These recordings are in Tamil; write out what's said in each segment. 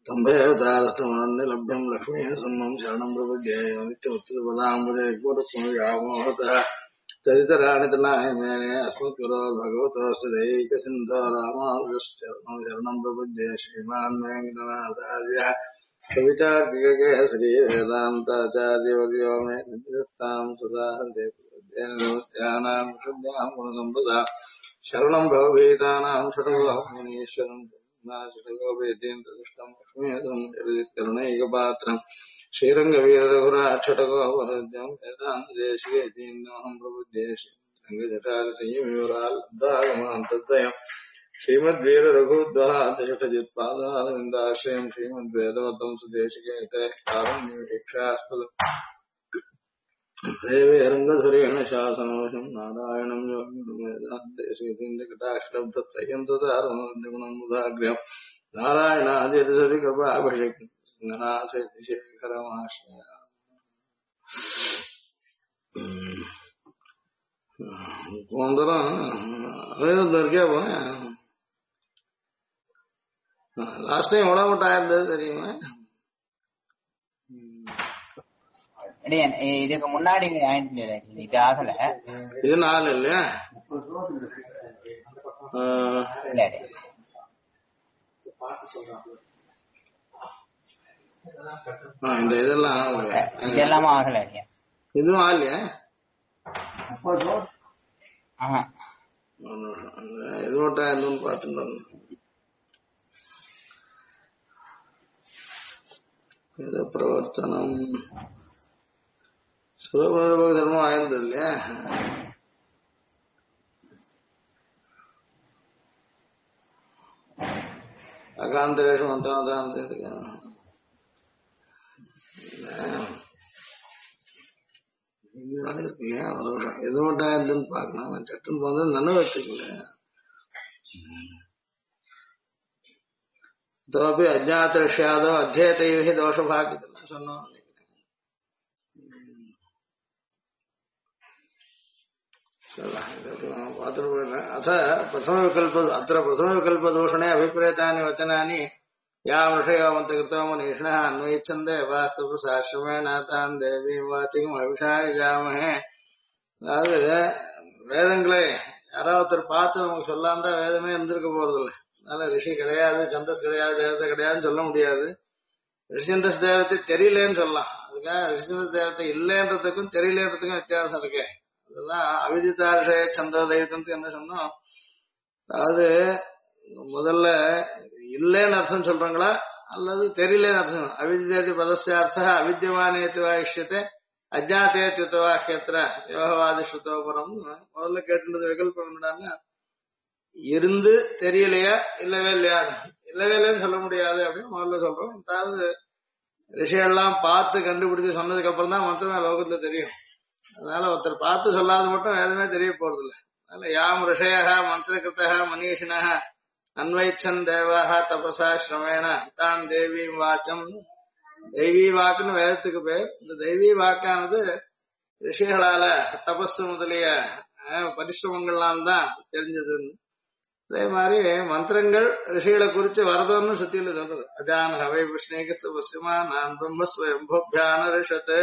तम्भेवतारस्तमान्य लभ्यं लक्ष्मी सम्मं शरणं प्रपद्ये नित्योत्तरपदाम्बुजे गुरुस्मृयामोहतः चरितराणि तनायमेने अस्मत्कुरो भगवतोऽस्य दैकसिन्धो रामानुजश्चरणं शरणं प्रपद्ये श्रीमान् वेङ्कटनाथार्यः कवितार्किककेसरी वेदान्ताचार्यवर्यो मे नित्यस्तां सदा हृदयनां शुद्धां गुणसम्पदा शरणं भवभीतानां षट्कोपमुनीश्वरम् नाशकोपेतीन्द्रदुष्टं लक्ष्मीकरुणैकपात्रम् श्रीरङ्गवीररघुराक्षटकोपरद्यं वेदान्तदेशिकेतीन्द्रहं प्रबुध्ये श्रीरङ्गजटारचयविवराल्लब्धागमान्तद्वयम् श्रीमद्वीररघुद्वहादशतजित्पादारविन्दाश्रयम् श्रीमद्वेदवतं सुदेशिकेते कारुण्यवीक्षास्पदम् देवे रङ्गधुरेण शासनवशं नारायणं योगिवेदान्तेषुन्दकटाक्षलब्धत्रयन्तदारुणं मुदाग्र्यं नारायणादिशेखरमाश्रया लास्ट टाइम बड़ा मोटा आया தெரியுமா இதுக்கு முன்னாடி இது ஆகல இது 4 இல்லையா இந்த இதெல்லாம் ஆகல இதுவும் ஆகலையா இது மட்டும் எதுவும் பார்த்துட்டு பிரவர்த்தனம் சுலபம் ஆயிருந்தது இல்லையா அகாந்தரேஷம் மந்திரம் இருக்கு இல்லையா எது மட்டும் ஆயிருந்துன்னு பார்க்கலாம் சட்டுன்னு போது நன்மை வச்சுக்கல तोपि अज्ञातविषयादो अध्येतैः दोषभागितम् சொன்னோம் अथ अत्र प्रथमविकल्पदूषणे अभिप्रेतानि वचनानि या विषयोमन्तकृतो मनीषिणः अन्वयिच्छन्ते वास्तवसाश्रमेण तान् देवीं वाचिम् अभिषायजामहे அதாவது வேதங்களை யாராவது ஒருத்தர் பார்த்து நமக்கு சொல்லாம தான் வேதமே இருந்திருக்க போறதில்லை அதனால ரிஷி கிடையாது சந்தஸ் கிடையாது தேவதை கிடையாதுன்னு சொல்ல முடியாது ரிஷிந்தஸ் தேவத்தை தெரியலேன்னு சொல்லலாம் அதுக்காக ரிஷிந்தஸ் தேவத்தை இல்லைன்றதுக்கும் தெரியலன்றதுக்கும் வித்தியாசம் இருக்கு அதுதான் அவிதிதா ரிஷய சந்திர தெய்வத்துக்கு என்ன சொன்னோம் அதாவது முதல்ல இல்லைன்னு அர்த்தம் சொல்றாங்களா அல்லது தெரியலேன்னு அர்த்தம் அவிதிதேதி பதஸ்யார்த்தா அவித்தியமானேத்து வாயிஷ்யத்தை அஜாத்தேத்யுத்தவாக்கியத்திர யோகவாதி ஸ்ருதோபரம் முதல்ல கேட்டுறது விகல்பம் என்னடான்னா இருந்து தெரியலையா இல்லவே இல்லையா இல்லவே இல்லைன்னு சொல்ல முடியாது அப்படின்னு முதல்ல சொல்றோம் அதாவது ரிஷியெல்லாம் பார்த்து கண்டுபிடிச்சு சொன்னதுக்கு அப்புறம் தான் மொத்தமே லோகத்துல தெரியும் அதனால ஒருத்தர் பார்த்து சொல்லாத மட்டும் வேதமே தெரிய போறது இல்லை அதனால யாம் ரிஷயா மந்திரகிருத்தா மனிஷினா அன்வைச்சன் தேவாக தபசா ஸ்ரமேண தான் தேவி வாச்சம் தெய்வீ வாக்குன்னு வேதத்துக்கு பேர் இந்த தெய்வீ வாக்கானது ரிஷிகளால தபஸ் முதலிய பரிசிரமங்கள்லாம் தான் தெரிஞ்சதுன்னு அதே மாதிரி மந்திரங்கள் ரிஷிகளை குறிச்சு வரதோன்னு சுத்தியில சொல்றது அஜான் ஹவை விஷ்ணேக்கு பசிமா நான் பிரம்மஸ்வயம்பியான ரிஷத்து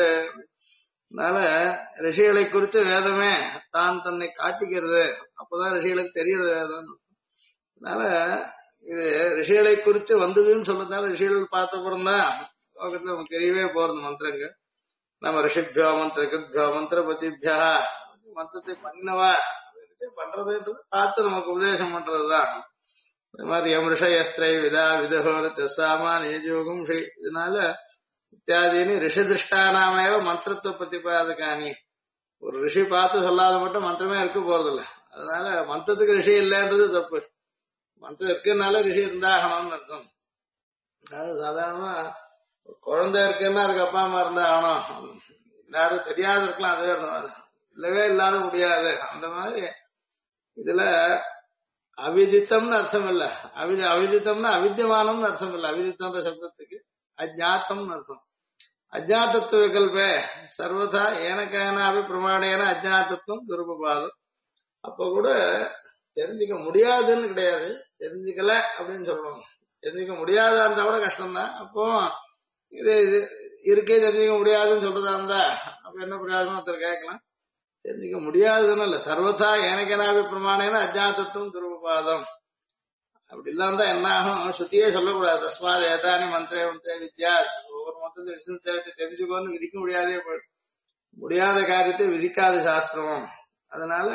அதனால ரிஷிகளை குறிச்சு வேதமே தான் தன்னை காட்டிக்கிறது அப்பதான் ரிஷிகளுக்கு தெரியுது வேதம் அதனால இது ரிஷிகளை குறிச்சு வந்ததுன்னு சொல்றதுனால ரிஷிகள் பார்த்த அப்புறம்தான் லோகத்துல நமக்கு தெரியவே போறது மந்திரங்கள் நம்ம ரிஷிபியோ மந்திரகிருத்யோ மந்திரபதிபியா மந்திரத்தை பண்ணினவா பண்றதுன்றது பார்த்து நமக்கு உபதேசம் பண்றதுதான் இந்த மாதிரி எம் ரிஷயஸ்திரை விதா விதஹோர சாமான் ஏஜோகம் ஸ்ரீ இதனால இத்தியாதினி ரிஷி திருஷ்டானாமேவ மந்திரத்துவ பிரதிபாதகானி ஒரு ரிஷி பார்த்து சொல்லாத மட்டும் மந்திரமே இருக்க போறதில்ல அதனால மந்திரத்துக்கு ரிஷி இல்லைன்றது தப்பு மந்திரம் இருக்குனால ரிஷி இருந்தாகணும்னு அர்த்தம் அதாவது சாதாரணமா குழந்தை இருக்குன்னா அதுக்கு அப்பா அம்மா இருந்தா ஆகணும் எல்லாரும் தெரியாத இருக்கலாம் அதுவே இருந்தது இல்லவே இல்லாத முடியாது அந்த மாதிரி இதுல அவிதித்தம்னு அர்த்தம் இல்ல அவிதித்தம்னா அவித்தியமானம்னு அர்த்தம் இல்ல அவிதித்தம்ன்ற சப்தத்துக்கு அஜாத்தம்னு அர்த்தம் அஜாத்தத்துவ விகல்பே சர்வதா ஏனக்கானாபி பிரமாணேன அஜாத்தத்துவம் துருபபாதம் அப்ப கூட தெரிஞ்சுக்க முடியாதுன்னு கிடையாது தெரிஞ்சுக்கல அப்படின்னு சொல்லுவாங்க தெரிஞ்சுக்க முடியாதா இருந்தா கூட கஷ்டம்தான். அப்போ இது இருக்கே தெரிஞ்சுக்க முடியாதுன்னு சொல்றதா இருந்தா அப்ப என்ன பிரயோஜனம் ஒருத்தர் கேட்கலாம். தெரிஞ்சுக்க முடியாதுன்னு இல்ல, சர்வதா எனக்கு என்னாவே பிரமாணேன அஜாத்தத்துவம் துருபாதம். அப்படி இல்லாம என்ன ஆகும், சுத்தியே சொல்லக்கூடாது. தஸ்மாத் ஏதானி மந்திரே மந்திரே வித்யா, ஒவ்வொரு மொத்தத்தை விஷ்ணு தெரிஞ்சுக்கோன்னு விதிக்க முடியாதே போயிடும். முடியாத காரியத்தை விதிக்காத சாஸ்திரம். அதனால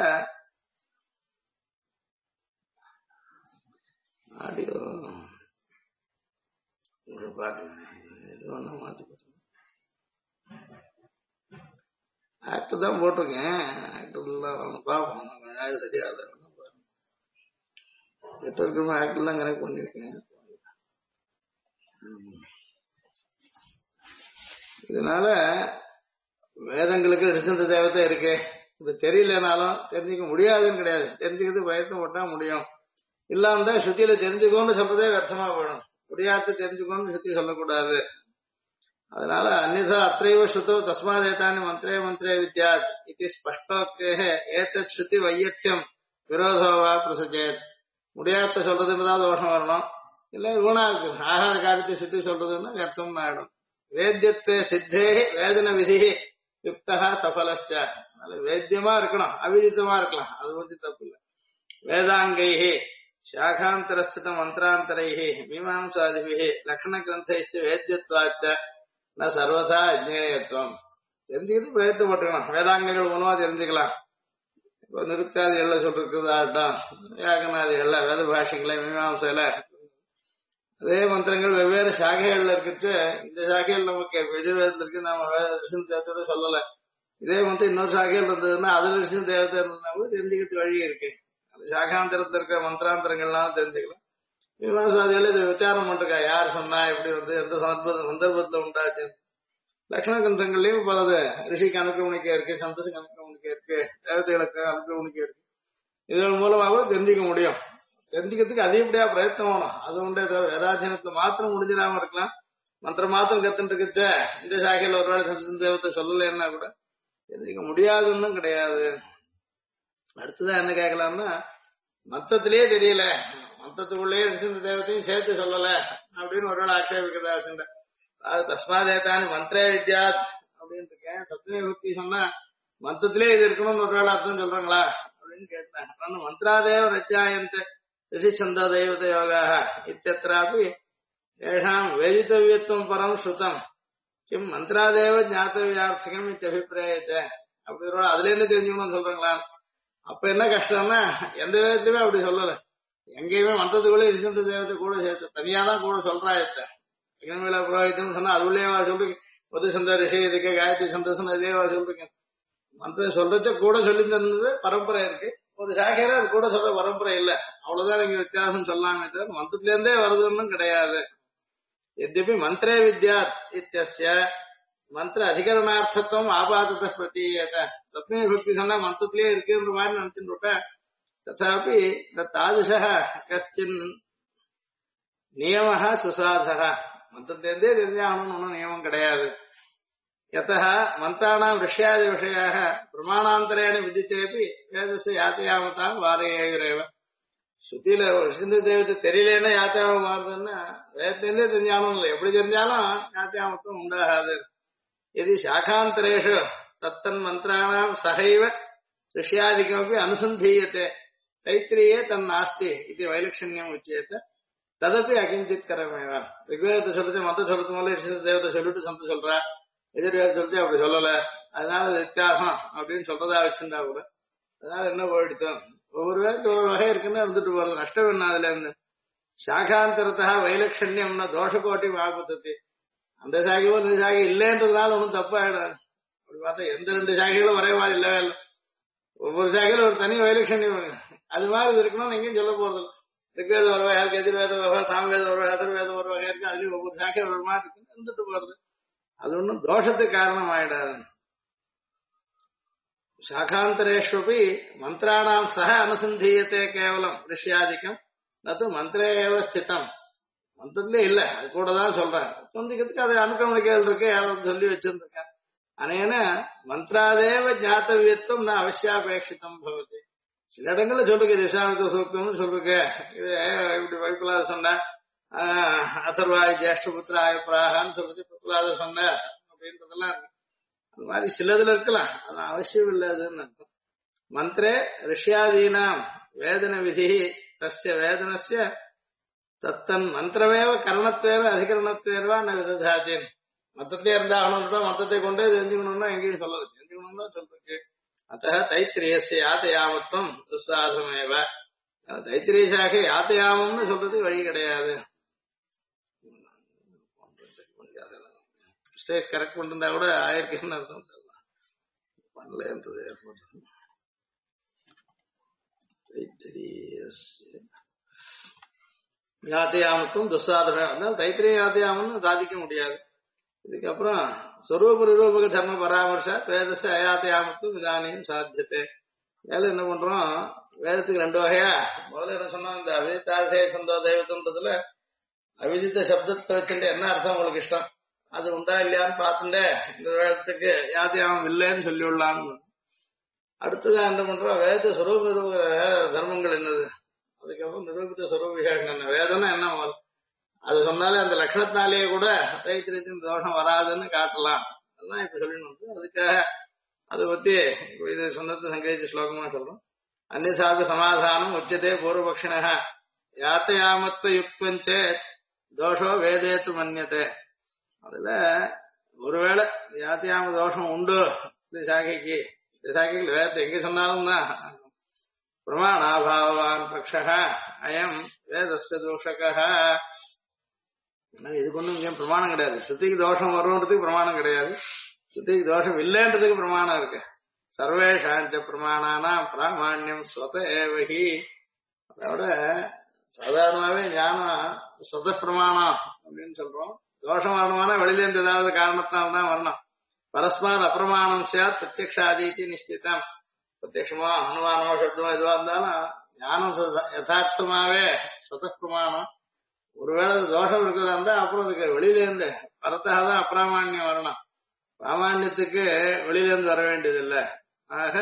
ஆடியோ பாத்துங்க, ஏதோ ஒண்ணு மாத்தி ஆக்டர் தான் போட்டிருக்கேன். ஆக்டர் பார்ப்போம், சரியாது நெட்வொர்க் ஆக்டர் தான் கனெக்ட் பண்ணிருக்கேன். இதனால வேதங்களுக்கு ரிஷந்த தேவத்தை இருக்கு. இது தெரியலனாலும் தெரிஞ்சுக்க முடியாதுன்னு கிடையாது, தெரிஞ்சுக்கிறது பிரயத்தனம் போட்டா முடியும். இல்லாம தான் சுத்தியில தெரிஞ்சுக்கோன்னு சொல்றதே வியர்த்தமா போயிடும். முடியாத தெரிஞ்சுக்கோன்னு சுத்தி சொல்லக்கூடாது. அதனால அந்நிதா அத்தைவ ஸ்ருதோ தஸ்மாதேதானி மந்திரே மந்திரே வித்யாத் இது ஸ்பஷ்டோக்தே ஏதத் ஸ்ருதி வையத்தியம் விரோதோவா பிரசஜேத். முடியாத சொல்றதுன்றதா தோஷம் வரணும், இல்ல குணா இருக்கு ஆகாத காரியத்தை சுத்தி சொல்றதுன்னா வியர்த்தம் ஆயிடும். வேத்தியத்தை சித்தே வேதன விதி யுக்தா சஃபலஸ்ட. வேத்தியமா இருக்கணும், அவிதித்தமா இருக்கலாம், அது பத்தி தப்பு இல்லை. வேதாங்கைஹி சாகாந்தரஸ்தித மந்திராந்தரைஹி மீமாம்சாதிபிஹி லக்ஷண கிரந்தைச்ச வேத்தியத்வாச்ச ந சர்வதா அஜ்ஞேயத்துவம். தெரிஞ்சுக்கிட்டு பிரயத்தப்பட்டுக்கணும். வேதாங்கங்கள் உணவா தெரிஞ்சுக்கலாம். இப்போ நிருக்தாதிகள்ல சொல்றதாகட்டும், யாகனாதிகள்ல வேத பாஷைகளை மீமாம்சையில அதே மந்திரங்கள் வெவ்வேறு சாகைகள்ல இருக்குச்சு. இந்த சாகைகள் நமக்கு எதிர்வேதத்திற்கு நாம ரிஷன் தேவத்தோட சொல்லல. இதே மந்திரம் இன்னொரு சாகைகள் இருந்ததுன்னா அதுல ரிஷன் தேவத்தை இருந்தாலும் தெரிஞ்சுக்கிறது வழி இருக்கு. அந்த சாகாந்தரத்தில் இருக்கிற மந்திராந்தரங்கள்லாம் தெரிஞ்சுக்கலாம். மீமாம்சாதிகள் இதை விசாரம் பண்றா, யார் சொன்னா, எப்படி வந்து எந்த சந்தர்ப்பத்துல உண்டாச்சு. லட்சண கிரந்தங்கள்லயும் பலது ரிஷிக்கு அனுக்கிரமணிக்க இருக்கு, சந்தோஷுக்கு அனுக்கிரமணிக்க இருக்கு, தேவதைகளுக்கு அனுக்கிரமணிக்க இருக்கு. இதன் மூலமாகவும் தெரிஞ்சுக்க முடியும். தெரிஞ்சுக்கிறதுக்கு அதிகப்படியா பிரயத்தனம் வேணும். அது உண்டே தவிர வேதாத்தியனத்துல மாத்திரம் முடிஞ்சிடாம இருக்கலாம். மந்திரம் மாத்திரம் கத்துட்டு இருக்குச்ச இந்த சாகையில ஒரு வேளை சந்தோஷ தேவத்தை சொல்லலைன்னா கூட தெரிஞ்சுக்க முடியாதுன்னு கிடையாது. அடுத்ததான் என்ன கேட்கலாம்னா, மொத்தத்திலேயே தெரியல, மொத்தத்துக்குள்ளேயே ரிஷந்த தேவத்தையும் சேர்த்து சொல்லல அப்படின்னு ஒரு வேளை ஆட்சேபிக்கிறதா வச்சுட்ட. அது தஸ்மாதேதானி மந்திரே வித்யாத் அப்படின்னு இருக்கேன். சப்தமி பக்தி சொன்னா மொத்தத்திலே இது இருக்கணும்னு ஒரு வேளை அர்த்தம் சொல்றாங்களா அப்படின்னு கேட்டேன். மந்திராதேவ ரஜாயந்த ரிஷி சந்த தெய்வத யோகாக இத்தியத்ராபி ஏஷாம் வேதித்தவியத்துவம் பரம் ஸ்ருதம் கிம் மந்திராதேவ ஞாத்தவியார்த்தகம் இத்தியபிப்பிராயத்தை. அப்படி ஒரு அதுல இருந்து தெரிஞ்சுக்கணும்னு சொல்றாங்களா? அப்ப என்ன கஷ்டம்னா எந்த விதத்துலயுமே அப்படி சொல்லல. எங்கேயுமே மந்திரத்துக்குள்ளே ரிஷந்த தேவத்தை கூட சேர்த்து தனியா தான் கூட சொல்றாயத்த. எங்கமேல புரோஹிதம் சொன்னா அது உள்ளேவா சொல்றீங்க, பொது சந்த ரிஷி இதுக்கு காயத்ரி சந்தோஷம் இதேவா சொல்றீங்க. மந்திரம் சொல்றச்ச கூட சொல்லி தந்தது பரம்பரை இருக்கு. ஒரு சாகையில அது கூட சொல்ற பரம்பரை இல்ல. அவ்வளவுதான் நீங்க வித்தியாசம் சொல்லாமே தவிர மந்திரத்துல இருந்தே வருதுன்னு கிடையாது. எத்யபி மந்திரே வித்யாத் இத்தியஸ்ய மந்திர அதிகரணார்த்தத்துவம் ஆபாதத்தை பிரதீயத. சப்தமி பக்தி சொன்னா மந்திரத்திலேயே இருக்குன்ற மாதிரி நினைச்சுட்டு இருப்பேன். ததாபி தாதுஷ கஷ்டின் நியமஹ சுசாதக. மந்திரத்திலிருந்தே தெரிஞ்சாகணும்னு ஒன்றும் நியமம் கிடையாது. யதா மந்திராணாம் ரிஷ்யாதி விஷயாக பிரமாணாந்தரேன விதித்தேபி வேதஸ்ய யாத்தியாமத்தாம் வாரேயுரேவ. சுத்தியில ரிஷந்த தேவத்தை தெரியலன்னா யாத்தியாமம் மாறுதுன்னா வேதத்திலிருந்தே தெரிஞ்சாலும் இல்லை, எப்படி தெரிஞ்சாலும் யாத்தியாமத்துவம் உண்டாகாது. எதி சாகாந்தரேஷு தத்தன் மந்திராணாம் சகைவ ரிஷ்யாதிகமப்பி அனுசந்தீயத்தை தைத்திரியே தன் நாஸ்தி இது வைலட்சண்யம் உச்சேத்த ததப்பி அகிஞ்சித் கரமேவா. ரிக்வேதத்தை சொல்லிட்டு மந்திர சொல்றது போல ரிஷந்த தேவத்தை சொல்லிட்டு சந்த சொல்றா, எதிர்வேதம் சொல்லிட்டு அப்படி சொல்லல, அதனால வித்தியாசம் அப்படின்னு சொல்றதா வச்சிருந்தா கூட அதனால என்ன போயிடுத்தோம். ஒவ்வொரு வேதத்துக்கு ஒவ்வொரு வகை இருக்குன்னு இருந்துட்டு போறது. நஷ்டம் என்ன அதுல இருந்து? சாகாந்தரத்தா வைலட்சண்யம்னா தோஷக்கோட்டி வாபத்தி. அந்த சாகியோ இந்த சாகி இல்லைன்றதுனால ஒன்றும் தப்பாயிடாது. அப்படி பார்த்தா எந்த ரெண்டு சாகிகளும் ஒரே மாதிரி இல்லவே இல்லை. ஒவ்வொரு சாகிலும் ஒரு தனி வைலட்சண்யம் அது மாதிரி இருக்கணும்னு எங்கேயும் சொல்ல போறது. ரிக்வேத ஒரு வகை இருக்கு, எதிர்வேத ஒரு வகை, சாமவேத ஒரு வகை, அதர்வேதம் ஒரு வகை இருக்கு. அதுலயும் ஒவ்வொரு சாகை ஒரு மாதிரி இருக்குன்னு இருந்துட்டு போறது. அது ஒன்றும் தோஷத்துக்கு காரணம் ஆயிடாது. சாகாந்தரேஷ்வபி மந்திராணாம் சக அனுசந்தீயத்தை கேவலம் ரிஷ்யாதிக்கம் நது மந்திரே ஏவ ஸ்திதம். மந்திரத்திலே இல்ல, அது கூட தான் சொல்றேன். சொந்திக்கிறதுக்கு அது அனுக்கிரமணிக்கைகள் இருக்கு, யாரும் சொல்லி வச்சிருந்திருக்கேன். அனேன மந்திராதேவ ஞாத்தவியத்துவம் நான் அவசியாபேட்சிதம் பவதி. சில இடங்கள்ல சொல்லுங்க ரிஷாவித்த சூக்தம்னு சொல்லுங்க, இது இப்படி வைப்பில்லாத சொன்ன அதர்வாய் ஜேஷ்டபுத்திராய பிராகான்னு சொல்றது பிரகலாத சொன்ன அப்படின்றதெல்லாம் இருக்கு. அந்த மாதிரி சிலதுல இருக்கலாம், அது அவசியம் இல்லாதுன்னு அர்த்தம். மந்திரே ரிஷ்யாதீனாம் வேதன விதி தஸ்ய வேதனஸ்ய தத்தன் மந்திரமேவ கரணத்தேவ அதிகரணத்தேர்வா ந விததாதேன். மத்தத்திலே இருந்தாகணும்னா மத்தத்தை கொண்டே தெரிஞ்சுக்கணும்னா எங்கேயும் சொல்லல, தெரிஞ்சுக்கணும்னா சொல்றதுக்கு. அத்த தைத்திரியஸ்ய யாத்தயாமத்துவம் துஸ்சாதமேவ. தைத்திரிய சாகை யாத்தயாமம்னு சொல்றது வழி கிடையாது. மிஸ்டேக் கரெக்ட் பண்ணிருந்தா கூட ஆயிருக்குன்னு அர்த்தம் சொல்லலாம், பண்ணலன்றது ஏற்படுது. யாத்தியாமத்துவம் துஸ்சாதனம், அதனால தைத்திரிய யாத்தியாமன்னு சாதிக்க முடியாது. இதுக்கப்புறம் ஸ்வரூப நிரூபக தர்ம பராமர்ச வேதச அயாத்தியாமத்துவம் இதானியும் சாத்தியத்தை. மேல என்ன பண்றோம், வேதத்துக்கு ரெண்டு வகையா. முதல்ல என்ன சொன்னா, இந்த அவிதித்தார்த்தே சந்தோ தெய்வத்தன்றதுல அவிதித்த சப்தத்தை வச்சுட்டு என்ன அர்த்தம் உங்களுக்கு இஷ்டம், அது உண்டா இல்லையான்னு பார்த்துட்டே இந்த வேதத்துக்கு யாத்தியாமம் இல்லைன்னு சொல்லி விடலான்னு. அடுத்ததான் என்ன பண்றோம், வேத ஸ்வரூப நிரூப தர்மங்கள் என்னது, அதுக்கப்புறம் நிரூபித்த ஸ்வரூப விசேஷம் என்ன, வேதம்னா என்ன அது சொன்னாலே அந்த லட்சணத்தினாலேயே கூட தைத்திரியத்தின் தோஷம் வராதுன்னு காட்டலாம். அதுதான் இப்ப சொல்லணும். அதுக்காக அதை பத்தி இது சொன்னது சங்கரிச்ச ஸ்லோகமா சொல்றோம். அந்நிசாபி சமாதானம் உச்சதே பூர்வபக்ஷிண யாத்தயாமத்வ யுக்தஞ்சே தோஷோ வேதேத்து மன்யதே. அதுல ஒருவேளை யாத்தியாம தோஷம் உண்டு இந்த சாகைக்கு, இந்த சாகைக்கு வேதத்தை எங்க சொன்னாலும் தான் பிரமாணாபாவான் பக்ஷ அயம் வேதஸ்ய தோஷக. இதுக்கு ஒன்றும் இங்கே பிரமாணம் கிடையாது. ஸ்ருதிக்கு தோஷம் வரும்ன்றதுக்கு பிரமாணம் கிடையாது, ஸ்ருதிக்கு தோஷம் இல்லைன்றதுக்கு பிரமாணம் இருக்கு. சர்வேஷாஞ்ச பிரமாணானா பிராமாண்யம் ஸ்வத ஏவகி. அதோட சாதாரணமாவே ஞானம் ஸ்வத பிரமாணம் அப்படின்னு சொல்றோம். தோஷம் வரணுமானா வெளியில இருந்து ஏதாவது காரணத்தினால்தான் வரணும். பரஸ்மாத் அப்பிரமாணம் சாத் பிரத்யக்ஷாதீதி நிஷ்டிதம். பிரத்யட்சமா அனுமானமோ சப்தமோ எதுவா இருந்தாலும் ஞானம் யதார்த்தமாவே ஸ்வத பிரமாணம். ஒருவேளை தோஷம் இருக்கிறதா இருந்தா அப்புறம் அதுக்கு வெளியில இருந்து பரத்தாக அப்பிராமான்யம் வரணும். பிராமான்யத்துக்கு வெளியில இருந்து வர வேண்டியது இல்லை. ஆக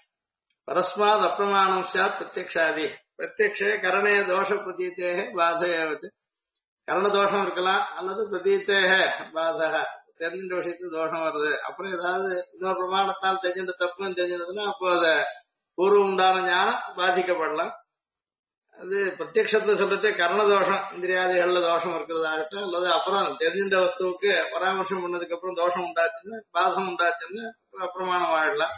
பரஸ்மாத் அப்பிரமாணம் சாத் பிரத்யக்ஷாதி. பிரத்யக்ஷே கரணே தோஷ பிரதீத்தேக பாதையாவது. கரண தோஷம் இருக்கலாம் அல்லது பிரதீத்தேக பாதக, தெரிஞ்ச விஷயத்துக்கு தோஷம் வருது. அப்புறம் ஏதாவது இன்னொரு பிரமாணத்தால் தெரிஞ்சின்ற தப்புன்னு தெரிஞ்சதுன்னா அப்போ அதை பூர்வம் உண்டான ஞானம் பாதிக்கப்படலாம். அது பிரத்யக்ஷத்துல சொல்றதே கரண தோஷம், இந்திரியாதிகள்ல தோஷம் இருக்கிறதாகட்டும் அல்லது அப்புறம் தெரிஞ்சின்ற வஸ்துவுக்கு பராமர்சம் பண்ணதுக்கு அப்புறம் தோஷம் உண்டாச்சுன்னு பாதம் உண்டாச்சுன்னு அப்பிரமாணம் ஆயிடலாம்.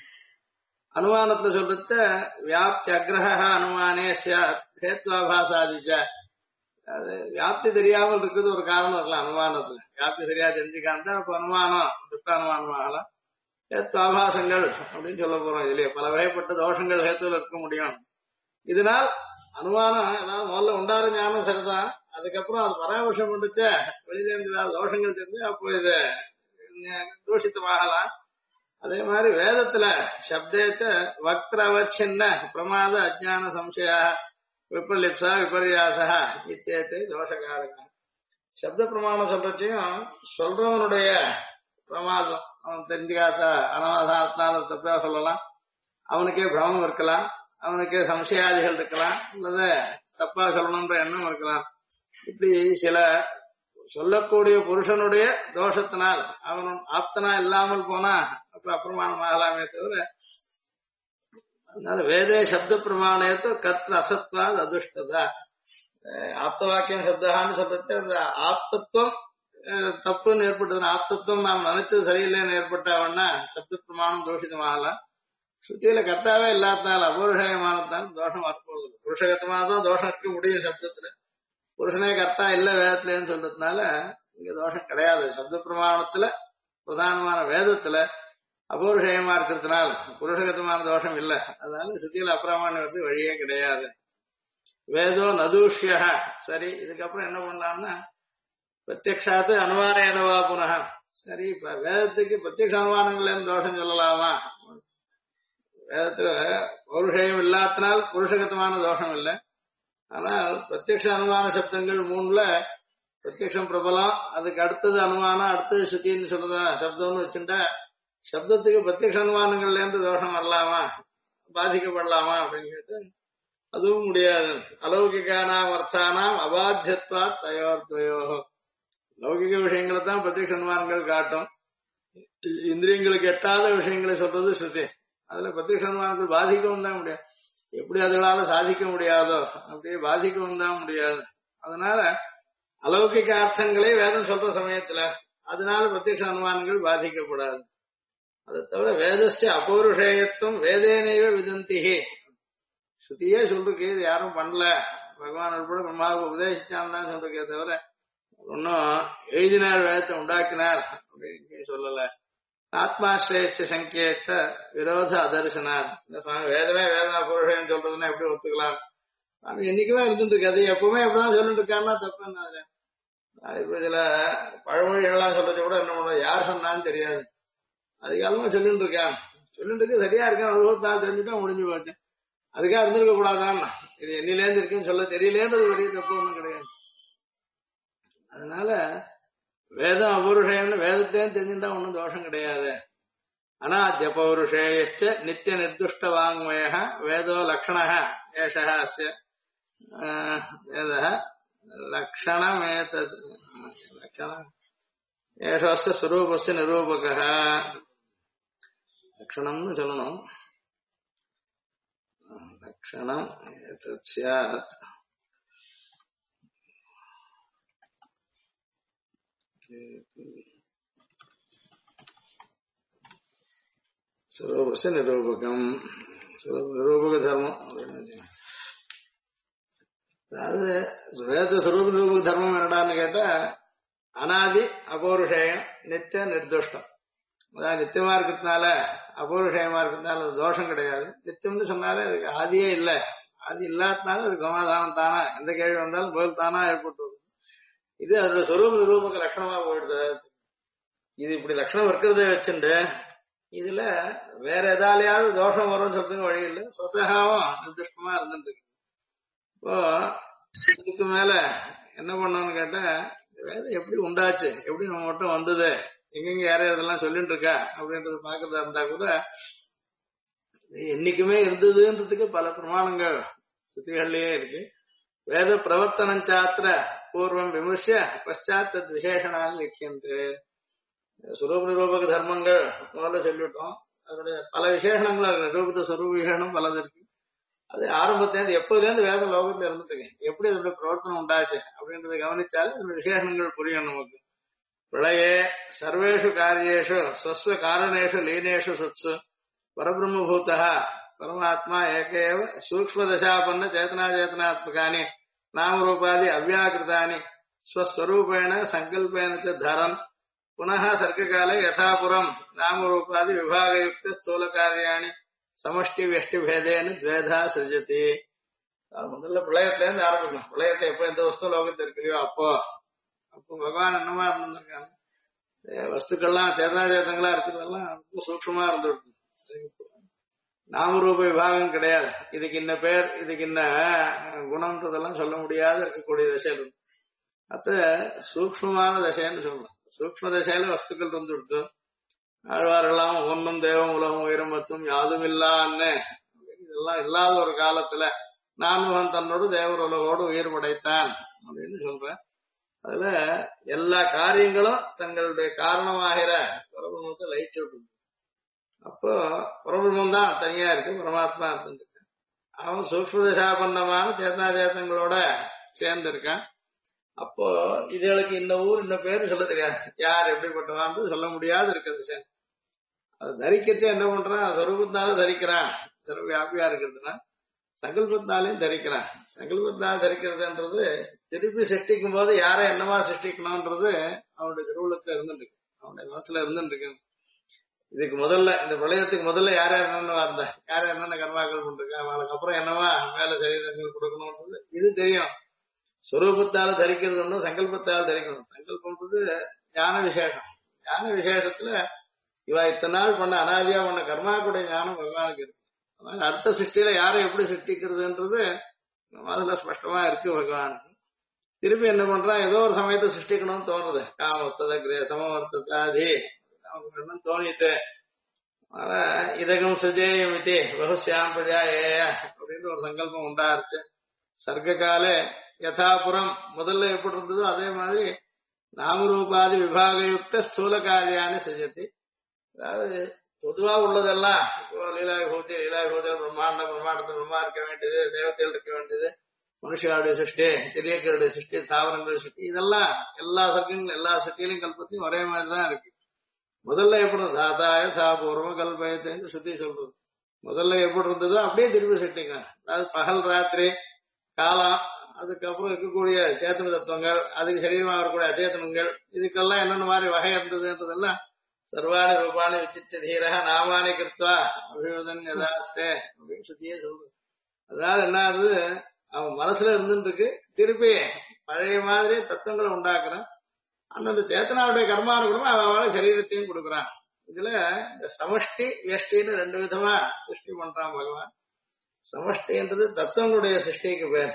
அனுமானத்துல சொல்றத வியாப்தி அக்ரஹ அனுமானே சாத் ஹேத்வாபாசாதிச்ச. அது வியாப்தி தெரியாமல் இருக்குது ஒரு காரணம் இருக்கலாம் அனுமானத்துல. வியாப்தி சரியா தெரிஞ்சுக்காந்தா அப்ப அனுமானம் துஷ்டானுமானம் ஆகலாம். ஹேத்வாபாசங்கள் அப்படின்னு சொல்ல போறோம். இதுலயே பல வகைப்பட்ட தோஷங்கள் ஹேத்துல இருக்க முடியும். இதனால் அனுமானம் ஏதாவது முதல்ல உண்டார ஞானம் சரிதான், அதுக்கப்புறம் அது பராமர்சம் பண்ணிச்ச வெளியில இருந்து ஏதாவது தோஷங்கள் தெரிஞ்சு அப்போ இது தூஷித்தமாகலாம். அதே மாதிரி வேதத்துல சப்தேச்ச வக்திர அவச்சின்ன பிரமாத அஜ்ஞான சம்சய விபலிப்சா விபர்யாச இத்தேச்சை தோஷகாரக. சப்த பிரமாணம் சொல்றச்சையும் சொல்றவனுடைய பிரமாதம், அவன் தெரிஞ்சுக்காத அனவதானத்தினால தப்பா சொல்லலாம், அவனுக்கே பிரமம் இருக்கலாம், அவனுக்கே சம்சயாதிகள் இருக்கலாம், அல்லது தப்பா சொல்லணும்ன்ற எண்ணம் இருக்கலாம். இப்படி சில சொல்லக்கூடிய புருஷனுடைய தோஷத்தினால் அவன் ஆப்தனா இல்லாமல் போனா அப்ப அப்பிரமாணம் ஆகலாமே தவிர, அதனால வேதே சப்த பிரமாணத்து கத்ர அசத்வாத் அதுஷ்டதா. ஆப்த வாக்கியம் சப்தான்னு சொல்றது அந்த ஆப்தத்துவம் தப்புன்னு ஏற்பட்டதுன்னா, ஆப்தத்துவம் நாம் நினைச்சது சரியில்லைன்னு ஏற்பட்டாவன்னா சப்த பிரமாணம் தோஷிதமாகலாம். ஸ்ருதியில கர்த்தாவே இல்லாதனால அபௌருஷயமானதால் தோஷம் வரப்போகுது. புருஷகத்தமானதான் தோஷம் இருக்க முடியும் சப்தத்துல. புருஷனே கர்த்தா இல்ல வேதத்துலன்னு சொல்றதுனால இங்க தோஷம் கிடையாது. சப்த பிரமாணத்துல பிரதானமான வேதத்துல அபௌருஷயமா இருக்கிறதுனால புருஷகத்தமான தோஷம் இல்ல. அதனால ஸ்ருதியில அப்பிரமாணத்துக்கு வழியே கிடையாது. வேதோ நதூஷ்ய. சரி, இதுக்கப்புறம் என்ன பண்ணலாம்னா பிரத்யக்ஷாத்து அனுமானேனவா புனக. சரி, இப்ப வேதத்துக்கு பிரத்யக்ஷ அனுமானங்கள்ல தோஷம் சொல்லலாமா? வேதத்துல பௌருஷயம் இல்லாதனால் புருஷகத்தமான தோஷம் இல்லை. ஆனால் பிரத்யக்ஷ அனுமான சப்தங்கள் மூணுல பிரத்யக்ஷம் பிரபலம், அதுக்கு அடுத்தது அனுமானம், அடுத்தது ஸ்ருதின்னு சொல்றதா சப்தம்னு வச்சுட்டா சப்தத்துக்கு பிரத்யக்ஷ அனுமானங்கள்ல இருந்து தோஷம் வரலாமா, பாதிக்கப்படலாமா அப்படின்னு கேட்டு அதுவும் முடியாது. அலௌகிகானாம் அர்த்தானாம் அபாத்தியத்வா தயோர்த்வயோ. லௌகிக விஷயங்களை தான் பிரத்யக்ஷ அனுமானங்கள் காட்டும். இந்திரியங்களுக்கு எட்டாத விஷயங்களை சொல்றது ஸ்ருதி. அதுல பிரத்யக்ஷ அனுமானங்கள் பாதிக்கவும் தான் முடியாது. எப்படி அதுகளால சாதிக்க முடியாதோ அப்படியே பாதிக்கவும் தான் முடியாது. அதனால அலௌகிக அர்த்தங்களே வேதம் சொல்ற சமயத்துல அதனால பிரத்யக்ஷ அனுமானங்கள் பாதிக்கப்படாது. அதை தவிர வேதஸ்ய அபௌருஷேயத்துவம் வேதேனைவ விதந்திஹி. ஸ்ருதியே சொல்றதுக்கு இது யாரும் பண்ணல, பகவான் உட்பட பிரம்மாவுக்கு உபதேசிச்சான் தான் சொல்றதுக்கே தவிர ஒன்னும் எழுதினார் வேதத்தை உண்டாக்கினார் அப்படின்னு சொல்லல. ஆத்மாஸ்ரேச்ச சங்கேத்த விரோத அதர்சனார். இந்த சுவாமி வேதமே வேதனா புருஷன் சொல்றதுன்னா எப்படி ஒத்துக்கலாம்? சுவாமி என்னைக்குமே இருந்துட்டு இருக்கு, அது எப்பவுமே எப்படிதான் சொல்லிட்டு இருக்காருன்னா தப்பு என்ன? இப்ப சில பழமொழிகள்லாம் சொல்றது கூட என்ன பண்ணுவோம், யார் சொன்னான்னு தெரியாது, அதுக்காலமா சொல்லிட்டு இருக்கான். சொல்லிட்டு இருக்கு சரியா இருக்கேன், அனுபவத்தால் தெரிஞ்சுட்டா முடிஞ்சு போச்சு. அதுக்காக இருந்திருக்க கூடாதான், இது என்னிலேருந்து இருக்குன்னு சொல்ல தெரியலேன்றது பெரிய தப்பு ஒண்ணும் கிடையாது. அதனால வேதம் அபௌருஷேயம்னு வேதத்தையும் தெரிஞ்சுட்டா ஒன்றும் தோஷம் கிடையாது. அநாத்ய பௌருஷேயச்ச நித்திய நிர்துஷ்ட வாங்மய வேதோ லக்ஷண ஏஷः அஸ்ய வேதः லக்ஷணமேதத் லக்ஷணம் ஏஷஸ்ய ஸ்வரூபஸ்ய நிரூபகः. லக்ஷணம்னு சொல்லணும். லக்ஷணம் ஏதத் ஸ்யாத். ஸ்வரூபஸ்ய நிரூபகம், நிரூபக தர்மம். அதாவது வேத ஸ்வரூப நிரூபக தர்மம் என்னடான்னு கேட்டா அனாதி அபௌருஷேயம் நித்திய நிர்துஷ்டம். அதாவது நித்தியமா இருக்கிறதுனால அபௌருஷேயமா இருக்கிறதுனால அது தோஷம் கிடையாது. நித்தியம்னு சொன்னாலே அதுக்கு ஆதியே இல்லை, ஆதி இல்லாததுனால அது சமாதானம் தானா, எந்த கேள்வி வந்தாலும் பதில் தானா ஏற்பட்டு. இது அதோட ஸ்வரூப நிரூபக லட்சணமா போயிடுது. இது இப்படி லட்சணம் இருக்கிறத வச்சுட்டு இதுல வேற எதாலையாவது தோஷம் வரும்னு சொல்றதுக்கு வழி இல்லை, சொத்தகாவும் நிர்திஷ்டமா இருந்துட்டு. இப்போ இதுக்கு மேல என்ன பண்ணணும்னு கேட்டா வேதம் எப்படி உண்டாச்சு, எப்படி நம்ம மட்டும் வந்தது, எங்கெங்க யாரையும் அதெல்லாம் சொல்லிட்டு இருக்கா அப்படின்றது பாக்குறதா இருந்தா கூட என்னைக்குமே இருந்ததுன்றதுக்கு பல பிரமாணங்கள் சுத்திகள்லயே இருக்கு. வேத பிரவர்த்தனம் சாத்திர பூர்வம் விமர்சிய பஷாத் தத் விசேஷனால் லிக்கியந்து. சுரூப நிரூபக தர்மங்கள் முதல்ல சொல்லிவிட்டோம். அதனுடைய பல விசேஷங்களும் நிரூபித்த சுரூப விசேஷம் பலது இருக்கு. அது ஆரம்பத்திலேருந்து எப்போதுலேருந்து வேத லோகத்துல இருந்துட்டு எப்படி அதோட பிரவர்த்தனம் உண்டாச்சு அப்படின்றத கவனிச்சாலும் அதோட விசேஷங்கள் புரியும் நமக்கு. பிரளயே சர்வேஷு காரியேஷு ஸ்வஸ்வ காரணேஷு லீனேஷு சத்சு பரபிரம்மபூதः பரமாத்மா ஏகேவ சூக்ஷ்மதசாபன்ன சேதனாச்சேதனாத்மகானி நாமரூபாதி அவ்யாகிருதானி ஸ்வஸ்வரூபேண சங்கல்பேன ச தரன் புனः சர்க்ககாலே யதாபுரம் நாமரூபாதி விபாகயுக்த ஸ்தூல காரியாணி சமஷ்டி வெஷ்டி பேதேன்னு துவேதா சிருஜதி. முதல்ல பிரளயத்துல இருந்து ஆரம்பிக்கணும். பிரளயத்தை எப்போ எந்த வஸ்து லோகத்தில் இருக்கிறையோ அப்போ பகவான் என்னமா இருந்திருக்காங்க, வஸ்துக்கள்லாம் சேதனாச்சேதங்களா இருக்கிறதெல்லாம் ரொம்ப சூக்ஷமா இருந்துருக்கு. நாமரூப விபாகம் கிடையாது. இதுக்கு இன்ன பேர், இதுக்கு இன்ன குணம்ன்றதெல்லாம் சொல்ல முடியாத இருக்கக்கூடிய தசையில் இருக்கு. அத்த சூக்ஷ்மமான தசைன்னு சொல்லலாம். சூக்ம தசையில வஸ்துக்கள் இருந்துடுத்து. ஆழ்வாரெல்லாம் ஒன்னும் தேவம் உலகம் உயரம் பத்தும் யாதும் இல்லான்னு இதெல்லாம் இல்லாத ஒரு காலத்துல நான்முகன் தன்னோடு தேவர் உலகோடு உயிர் படைத்தான் அப்படின்னு சொல்றேன். அதுல எல்லா காரியங்களும் தங்களுடைய காரணமாகிற பரபிரம்மத்தை லயிச்சு விட்டு, அப்போ பரபிரம்மம் தான் தனியா இருக்கு, பரமாத்மா இருந்துருக்கு. அவன் சூக்மதசாபன்னமான சேதனாச்சேதங்களோட சேர்ந்து இருக்கான். அப்போ இதுகளுக்கு இந்த ஊர் இந்த பேரு சொல்ல தெரியாது, யார் எப்படிப்பட்டவான்னு சொல்ல முடியாது இருக்கிறது. சார் அது தரிக்கச்சே என்ன பண்றான், சொரூபத்தினால தரிக்கிறான். வியாபியா இருக்கிறதுனா சங்கல்பத்தினாலையும் தரிக்கிறான். சங்கல்பத்தினால தரிக்கிறதுன்றது திருப்பி சிருஷ்டிக்கும் போது யாரை என்னவா சிருஷ்டிக்கணும்ன்றது அவனுடைய திருவுள்ளத்துல இருந்துருக்கு, அவனுடைய மனசுல இருந்துருக்கு. இதுக்கு முதல்ல இந்த பிரளயத்துக்கு முதல்ல யார் யார் என்னென்னவா இருந்தா, யார் யார் என்னென்ன கர்மாக்கள் பண்ணிருக்கா, அவளுக்கு அப்புறம் என்னவா மேல சரீரங்கள் கொடுக்கணும்ன்றது இது தெரியும். சுரூபத்தால தரிக்கிறது ஒன்றும் சங்கல்பத்தால் தரிக்கணும். சங்கல்பம்ன்றது ஞான விசேஷம். ஞான விசேஷத்துல இவ இத்தனை நாள் பண்ண அனாதியா பண்ண கர்மாக்குடைய ஞானம் பகவானுக்கு இருக்கு. அதனால அடுத்த சிருஷ்டியில யாரை எப்படி சிருஷ்டிக்கிறதுன்றது அதுல ஸ்பஷ்டமா இருக்கு பகவானுக்கு. திருப்பி என்ன பண்றான், ஏதோ ஒரு சமயத்தை சிருஷ்டிக்கணும்னு தோணுது. காமத்தத கிரே சமவர்த்தாதி அவங்களுக்கு தோணிட்டு ஆனா இதகம் சுஜேயம் இது பகுஷ்யாம் பிரஜா ஏய அப்படின்னு ஒரு சங்கல்பம் உண்டாருச்சு. சர்க்க காலே யதாபுரம் முதல்ல எப்படி இருந்ததோ அதே மாதிரி நாமரூபாதி விபாகயுக்த ஸ்தூல காரியானி செஞ்சத்தி. அதாவது பொதுவா உள்ளதெல்லாம் இப்போ லீலாவிபூதி பிரம்மாண்டத்தில் பிரம்மா இருக்க வேண்டியது, தேவதைகள் இருக்க வேண்டியது, மனுஷாவுடைய சிருஷ்டி, திரியக்களுடைய சிருஷ்டி, தாவரங்களுடைய சிருஷ்டி, இதெல்லாம் எல்லா சர்க்கங்களும் எல்லா சிருஷ்டியிலையும் கல்பத்தையும் ஒரே மாதிரி தான் இருக்கு. முதல்ல எப்படி தாத்தாய சாபூர்வம் கல்பயத்தைன்னு சுத்தி சொல்றது. முதல்ல எப்படி இருந்ததோ அப்படியே திருப்பி சிருஷ்டிங்க. அதாவது பகல் ராத்திரி காலம், அதுக்கப்புறம் இருக்கக்கூடிய சேத்தன தத்துவங்கள், அதுக்கு சரீரமா வரக்கூடிய அச்சேதனங்கள், இதுக்கெல்லாம் என்னென்ன மாதிரி வகை இருந்ததுன்றதெல்லாம் சர்வாணி ரூபானி விசித்த தீரக நாமானி கிருத்வா அபிவதன் யதாஸ்தே அப்படின்னு சுத்தியே சொல்றது. அதனால என்ன ஆகுது, அவன் மனசுல இருந்துருக்கு திருப்பி பழைய மாதிரி தத்துவங்களை உண்டாக்குறான். அந்தந்த சேத்தனாவுடைய கர்மானுகுணமா அவன் சரீரத்தையும் கொடுக்குறான். இதுல இந்த சமஷ்டி வியஷ்டின்னு ரெண்டு விதமா சிருஷ்டி பண்றான் பகவான். சமஷ்டின்றது தத்துவங்களுடைய சிருஷ்டிக்கு பேர்.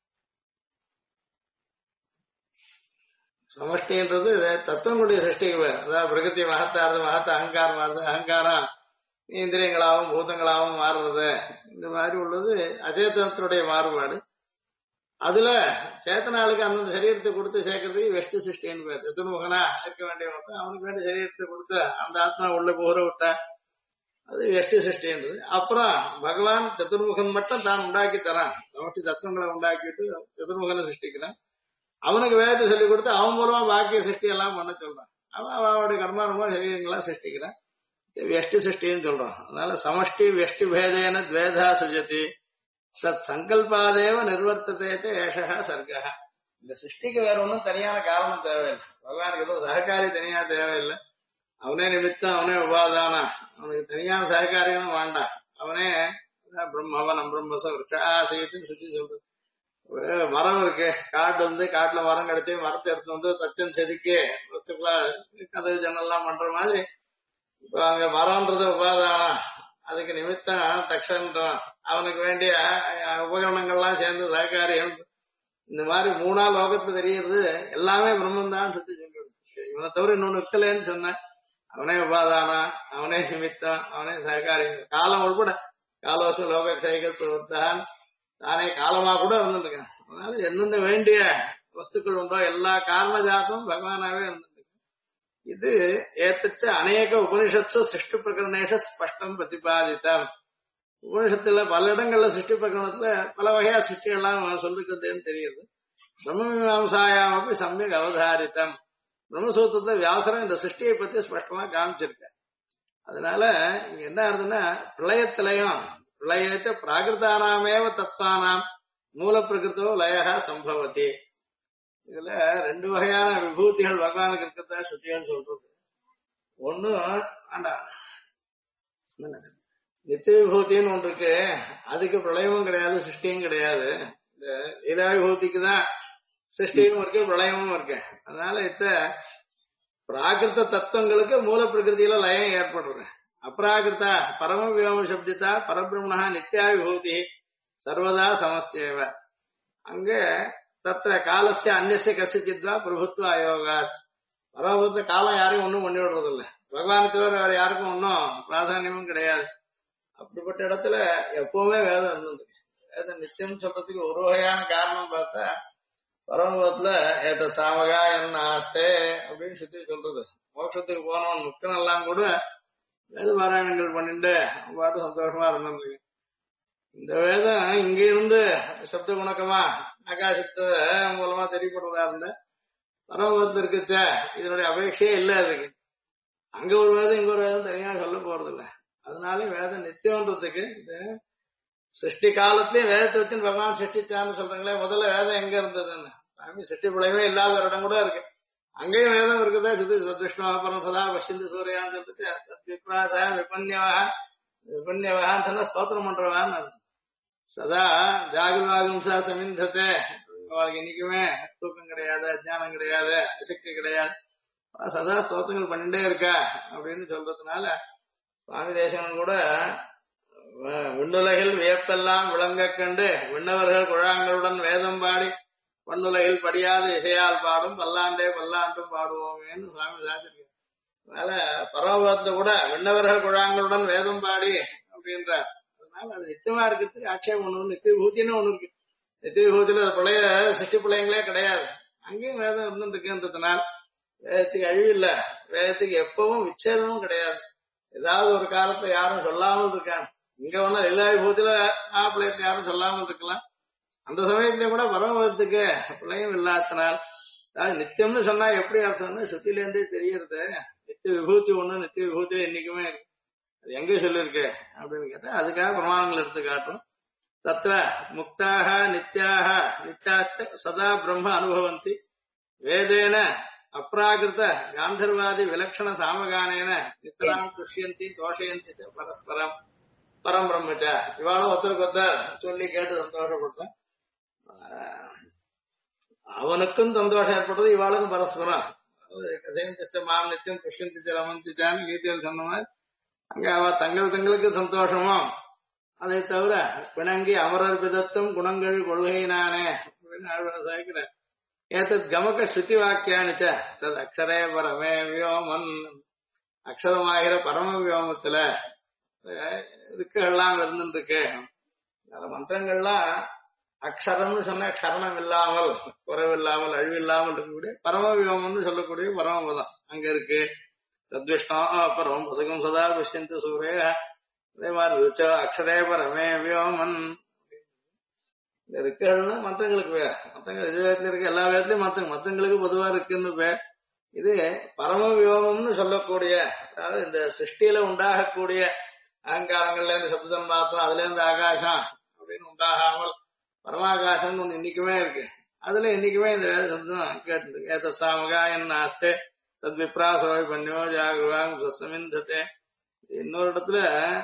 சமஷ்டின்றது தத்துவங்களுடைய சிருஷ்டிக்கு பேர். அதாவது பிரகதி மகத்தாருது, மகத்த அகங்காரம் மாறுது, அகங்காரம் இந்திரியங்களாகவும் பூதங்களாகவும் மாறுறது, இந்த மாதிரி உள்ளது அச்சேதனத்தினுடைய மாறுபாடு. அதுல சேத்தனாளுக்கு அந்தந்த சரீரத்தை கொடுத்து சேர்க்கறதுக்கு வெஷ்டி சிருஷ்டின்னு பேர். சதுர்முகனா இருக்க வேண்டியவன் அவனுக்கு வேண்டிய சரீரத்தை கொடுத்து அந்த ஆத்மா உள்ள புகர விட்டா அது வெஷ்டி சிருஷ்டின்றது. அப்புறம் பகவான் சதுர்முகன் மட்டும் தான் உண்டாக்கி தரான். சமஷ்டி தத்துவங்களை உண்டாக்கிட்டு சதுர்முகனை சிருஷ்டிக்கிறான். அவனுக்கு வேதத்தை சொல்லிக் கொடுத்து அவன் மூலமா பாக்கிய சிருஷ்டி எல்லாம் பண்ண சொல்றான். அவன் அவனுடைய கர்மாரமா சரீரங்கள்லாம் சிருஷ்டிக்கிறான். வெஷ்டி சிருஷ்டின்னு சொல்றான். அதனால சமஷ்டி வெஷ்டி பேதேன துவேதா சுஜதி தத் சங்கல்பாதேவ நிர்வர்த்ததேச்ச ஏஷா சர்க்கா. இந்த சிருஷ்டிக்கு வேற ஒன்றும் தனியான காரணம் தேவையில்லை. பகவானுக்கு ஏதோ சககாரி தனியா தேவையில்லை. அவனே நிமித்தம், அவனே உபாதானா, அவனுக்கு தனியான சககாரியும் வேண்டாம். அவனே பிரம்மவனம் பிரம்மச விருட்சாசையத்தின்னு சுத்தி சொல்றது. மரம் இருக்கு, காட்டு வந்து காட்டுல மரம் கிடைச்சி மரத்தை எடுத்து வந்து தச்சன் செதுக்கி வச்சுக்கலாம் கதவு ஜன்னல்லாம் பண்ற மாதிரி. இப்ப அங்க மரம்ன்றது உபாதானம், அதுக்கு நிமித்தம் தக்ஷன்றான், அவனுக்கு வேண்டிய உபகரணங்கள்லாம் சேர்ந்து சககாரியம். இந்த மாதிரி மூணா லோகத்துல தெரியுது எல்லாமே பிரம்மன் தான் சுத்தி சொல்றது. இவனை தவிர இன்னொன்னு இருக்கலன்னு சொன்ன அவனே உபாதானா, அவனே நிமித்தம், அவனே சககாரியம். காலம் உட்பட காலவசம் லோக கைகள் தானே காலமா கூட இருந்துருக்கான். அதனால எந்தெந்த வேண்டிய வஸ்துக்கள் உண்டோ எல்லா காரண ஜாத்தமும் பகவானாவே இருந்துருக்கு. இது ஏத்தச்ச அநேக உபனிஷத்து சிருஷ்டி பிரகரணேஷ ஸ்பஷ்டம் பிரதிபாதித்தம். உபனிஷத்துல பல இடங்கள்ல சிருஷ்டி பிரகரணத்துல பல வகையா சிருஷ்டி எல்லாம் சொல்லிக்கிறதுன்னு தெரியுது. பிரம்ம மீமாம்சாயாம் அப்படி சமயக் அவதாரித்தம். பிரம்மசூத்திரத்துல வியாசரம் இந்த சிருஷ்டியை பத்தி ஸ்பஷ்டமா காமிச்சிருக்க. அதனால இங்க என்ன ஆகுதுன்னா, பிரளயத்திலையும் பிரளயச்ச பிராகிருதானாமேவ தத்வானாம் மூல பிரகிருத்தோ லயா சம்பவதி. இதுல ரெண்டு வகையான விபூதிகள் பகவானுக்கு இருக்கிறதா சுத்திகள் சொல்றது. ஒண்ணு ஆண்டா நித்திய விபூத்தின்னு ஒன்று இருக்கு, அதுக்கு பிரளயமும் கிடையாது சிருஷ்டியும் கிடையாது. இந்த லீலா விபூதிக்கு தான் சிருஷ்டியும் இருக்கு பிரளயமும் இருக்கு. அதனால இத்த பிராகிருத்த தத்துவங்களுக்கு மூல பிரகிருதியில லயம் ஏற்படுறது. அப்ராகிருத்தா பரம வியோம சப்தித்தா பரபிரம்மணா நித்யா விபூதி சர்வதா சமஸ்தேவ. அங்க தத்த காலசிய அந்நிய கசிச்சித்வா பிரபுத்துவ அயோகாத். பரமபுத்த காலம் யாரையும் ஒன்றும் பண்ணி விடுறது இல்லை. பகவானை தவிர வேற யாருக்கும் ஒன்றும் பிராதானியமும் கிடையாது. அப்படிப்பட்ட இடத்துல எப்பவுமே வேதம் இருந்தது. வேதம் நிச்சயம் சொல்றதுக்கு ஒரு வகையான காரணம் பார்த்தா பரமபுரத்துல ஏத்த சாமகா என்ன ஆஸ்தே அப்படின்னு சுத்தி சொல்றது. மோட்சத்துக்கு போனவன் முக்தன் எல்லாம் கூட வேத பாராயணங்கள் பண்ணிட்டு பாட்டு சந்தோஷமா இருந்தது. இந்த வேதம் இங்க இருந்து சப்த குணக்கமா ஆகாசத்தை மூலமா தெரியப்படுறதா இருந்த பரமபுரத்து இருக்குச்ச இதனுடைய அபேட்சையே இல்லை. அதுக்கு அங்க ஒரு வேதம் இங்க ஒரு வேதம் தனியா சொல்ல போறது இல்லை. அதனால வேதம் நித்தியம்ன்றதுக்கு இந்த சிருஷ்டி காலத்திலயும் வேதத்தை வச்சு பகவான் சிருஷ்டிச்சான்னு சொல்றாங்களே, முதல்ல வேதம் எங்க இருந்ததுன்னு சாமி சிருஷ்டி பிழையமே இல்லாத ஒரு இடம் கூட இருக்கு. அங்கேயும் வேதம் இருக்குதா சுத்தி சத்விஷ்ணுபரம் சதா பஷ்யந்து சூரியான்னு சொல்லிட்டு விப்ராச விபன்யவகான்னு சொன்னா ஸ்தோத்திரம் பண்றவான்னு சதா ஜாகிரவாகும்சா சமிந்தத்தை. அவளுக்கு இன்னைக்குமே தூக்கம் கிடையாது, அஜானம் கிடையாது, அசக்தி கிடையாது, சதா ஸ்தோத்திரங்கள் பண்ணிட்டே இருக்கா அப்படின்னு சொல்றதுனால சுவாமி தேசகன் கூட விண்ணுலகில் வியப்பெல்லாம் விளங்க கண்டு விண்ணவர்கள் குழாங்களுடன் வேதம் பாடி வண்ணுலகில் படியாத இசையால் பாடும் பல்லாண்டே பல்லாண்டும் பாடுவோமேன்னு சுவாமி சாதிச்சிருக்கார். அதனால பரமபதத்தை கூட விண்ணவர்கள் குழாங்களுடன் வேதம் பாடி அப்படின்றார். அதனால அது நித்தியமா இருக்கிறதுக்கு ஆட்சேபம் ஒண்ணு, நித்திய விபூத்தின்னு ஒண்ணு இருக்கு. நித்திய விபூத்தியில பழைய சிருஷ்டி பிள்ளைங்களே கிடையாது. அங்கேயும் வேதம் இருந்துருக்குன்றதுனால் வேதத்துக்கு அழிவு இல்ல, வேதத்துக்கு எப்பவும் விச்சேதமும் கிடையாது. ஏதாவது ஒரு காலத்துல யாரும் சொல்லாமல் இருக்காங்க. இங்க ஒண்ணு எல்லா விபூத்தில பிள்ளையத்தை யாரும் சொல்லாமல் இருக்கலாம். அந்த சமயத்திலயும் கூட பரமபதத்துக்கு பிள்ளையும் இல்லாதனால், அதாவது நித்தியம்னு சொன்னா எப்படி அர்த்தம்னு சுத்தில இருந்தே தெரியறது. நித்திய விபூதி ஒண்ணு, நித்திய விபூதி என்னைக்குமே இருக்கு. அது எங்க சொல்லிருக்கு அப்படின்னு கேட்டா அதுக்காக பிரமாணங்கள் எடுத்து காட்டும். தத்ர முக்தாக நித்யாக நித்யாச்ச சதா பிரம்ம அனுபவந்தி வேதேன அப்ராகிருத காந்தர்வாதி விலக்ஷண சாமகானேன நித்தராம் துஷ்யந்தி தோஷயந்தி பரஸ்பரம் பரம் பிரம்மச்ச. இவாளும் ஒருத்தருக்கு ஒருத்தர் சொல்லி கேட்டு சந்தோஷப்பட்டேன். அவனுக்கும் சந்தோஷம் ஏற்பட்டது, இவாளுக்கும் பரஸ்பரம். மாம் நித்தியம் புஷ்யந்தி ரமந்திச்சான்னு கீதையில் சொன்ன மாதிரி அங்க அவ தங்களுக்கு சந்தோஷமும், அதை தவிர பிணங்கி அமரர் விதத்தும் குணங்கள் கொள்கையினானே அப்படின்னு சாய்க்கிற ஏத்தத் கமக ஸ்ருதி வாக்கியானிச்ச தது அக்ஷரே பரமே வியோமன். அக்ஷரமாகிற பரம வியோமத்துல இதுக்கெல்லாம் இருந்துருக்கு. மந்திரங்கள்லாம் அக்ஷரம்னு சொன்ன க்ஷரணம் இல்லாமல், குறைவில்லாமல், அழிவில்லாமல் இருக்கக்கூடிய பரம வியோமம்னு சொல்லக்கூடிய பரமபதம் அங்க இருக்கு. தத்விஷ்ணா பரம் பதகம் சதா பஷ்யந்த சூரிய. அதே மாதிரி அக்ஷரே பரமே வியோமன் இருக்குன்னா மந்திரங்களுக்கு பேர். மந்திரங்கள் எது வேதத்துல இருக்கு, எல்லா வேதத்திலயும் மந்திரங்களுக்கு பொதுவா இருக்குன்னு பேர். இது பரம வியோகம்னு சொல்லக்கூடிய, அதாவது இந்த சிருஷ்டியில உண்டாகக்கூடிய அகங்காரங்கள்ல இருந்து சப்தம் மாத்திரம், அதுல இருந்து ஆகாசம் அப்படின்னு உண்டாகாமல் பரமாகாசம் ஒண்ணு இன்னைக்குமே இருக்கு. அதுல இன்னைக்குமே இந்த வேத சப்தம் கேட்டு ஏத சாமகா என்ன ஆஸ்தே தத் விப்ராசோய் பன்யோ ஜாகுவாங் சமிந்ததே. இன்னொரு இடத்துல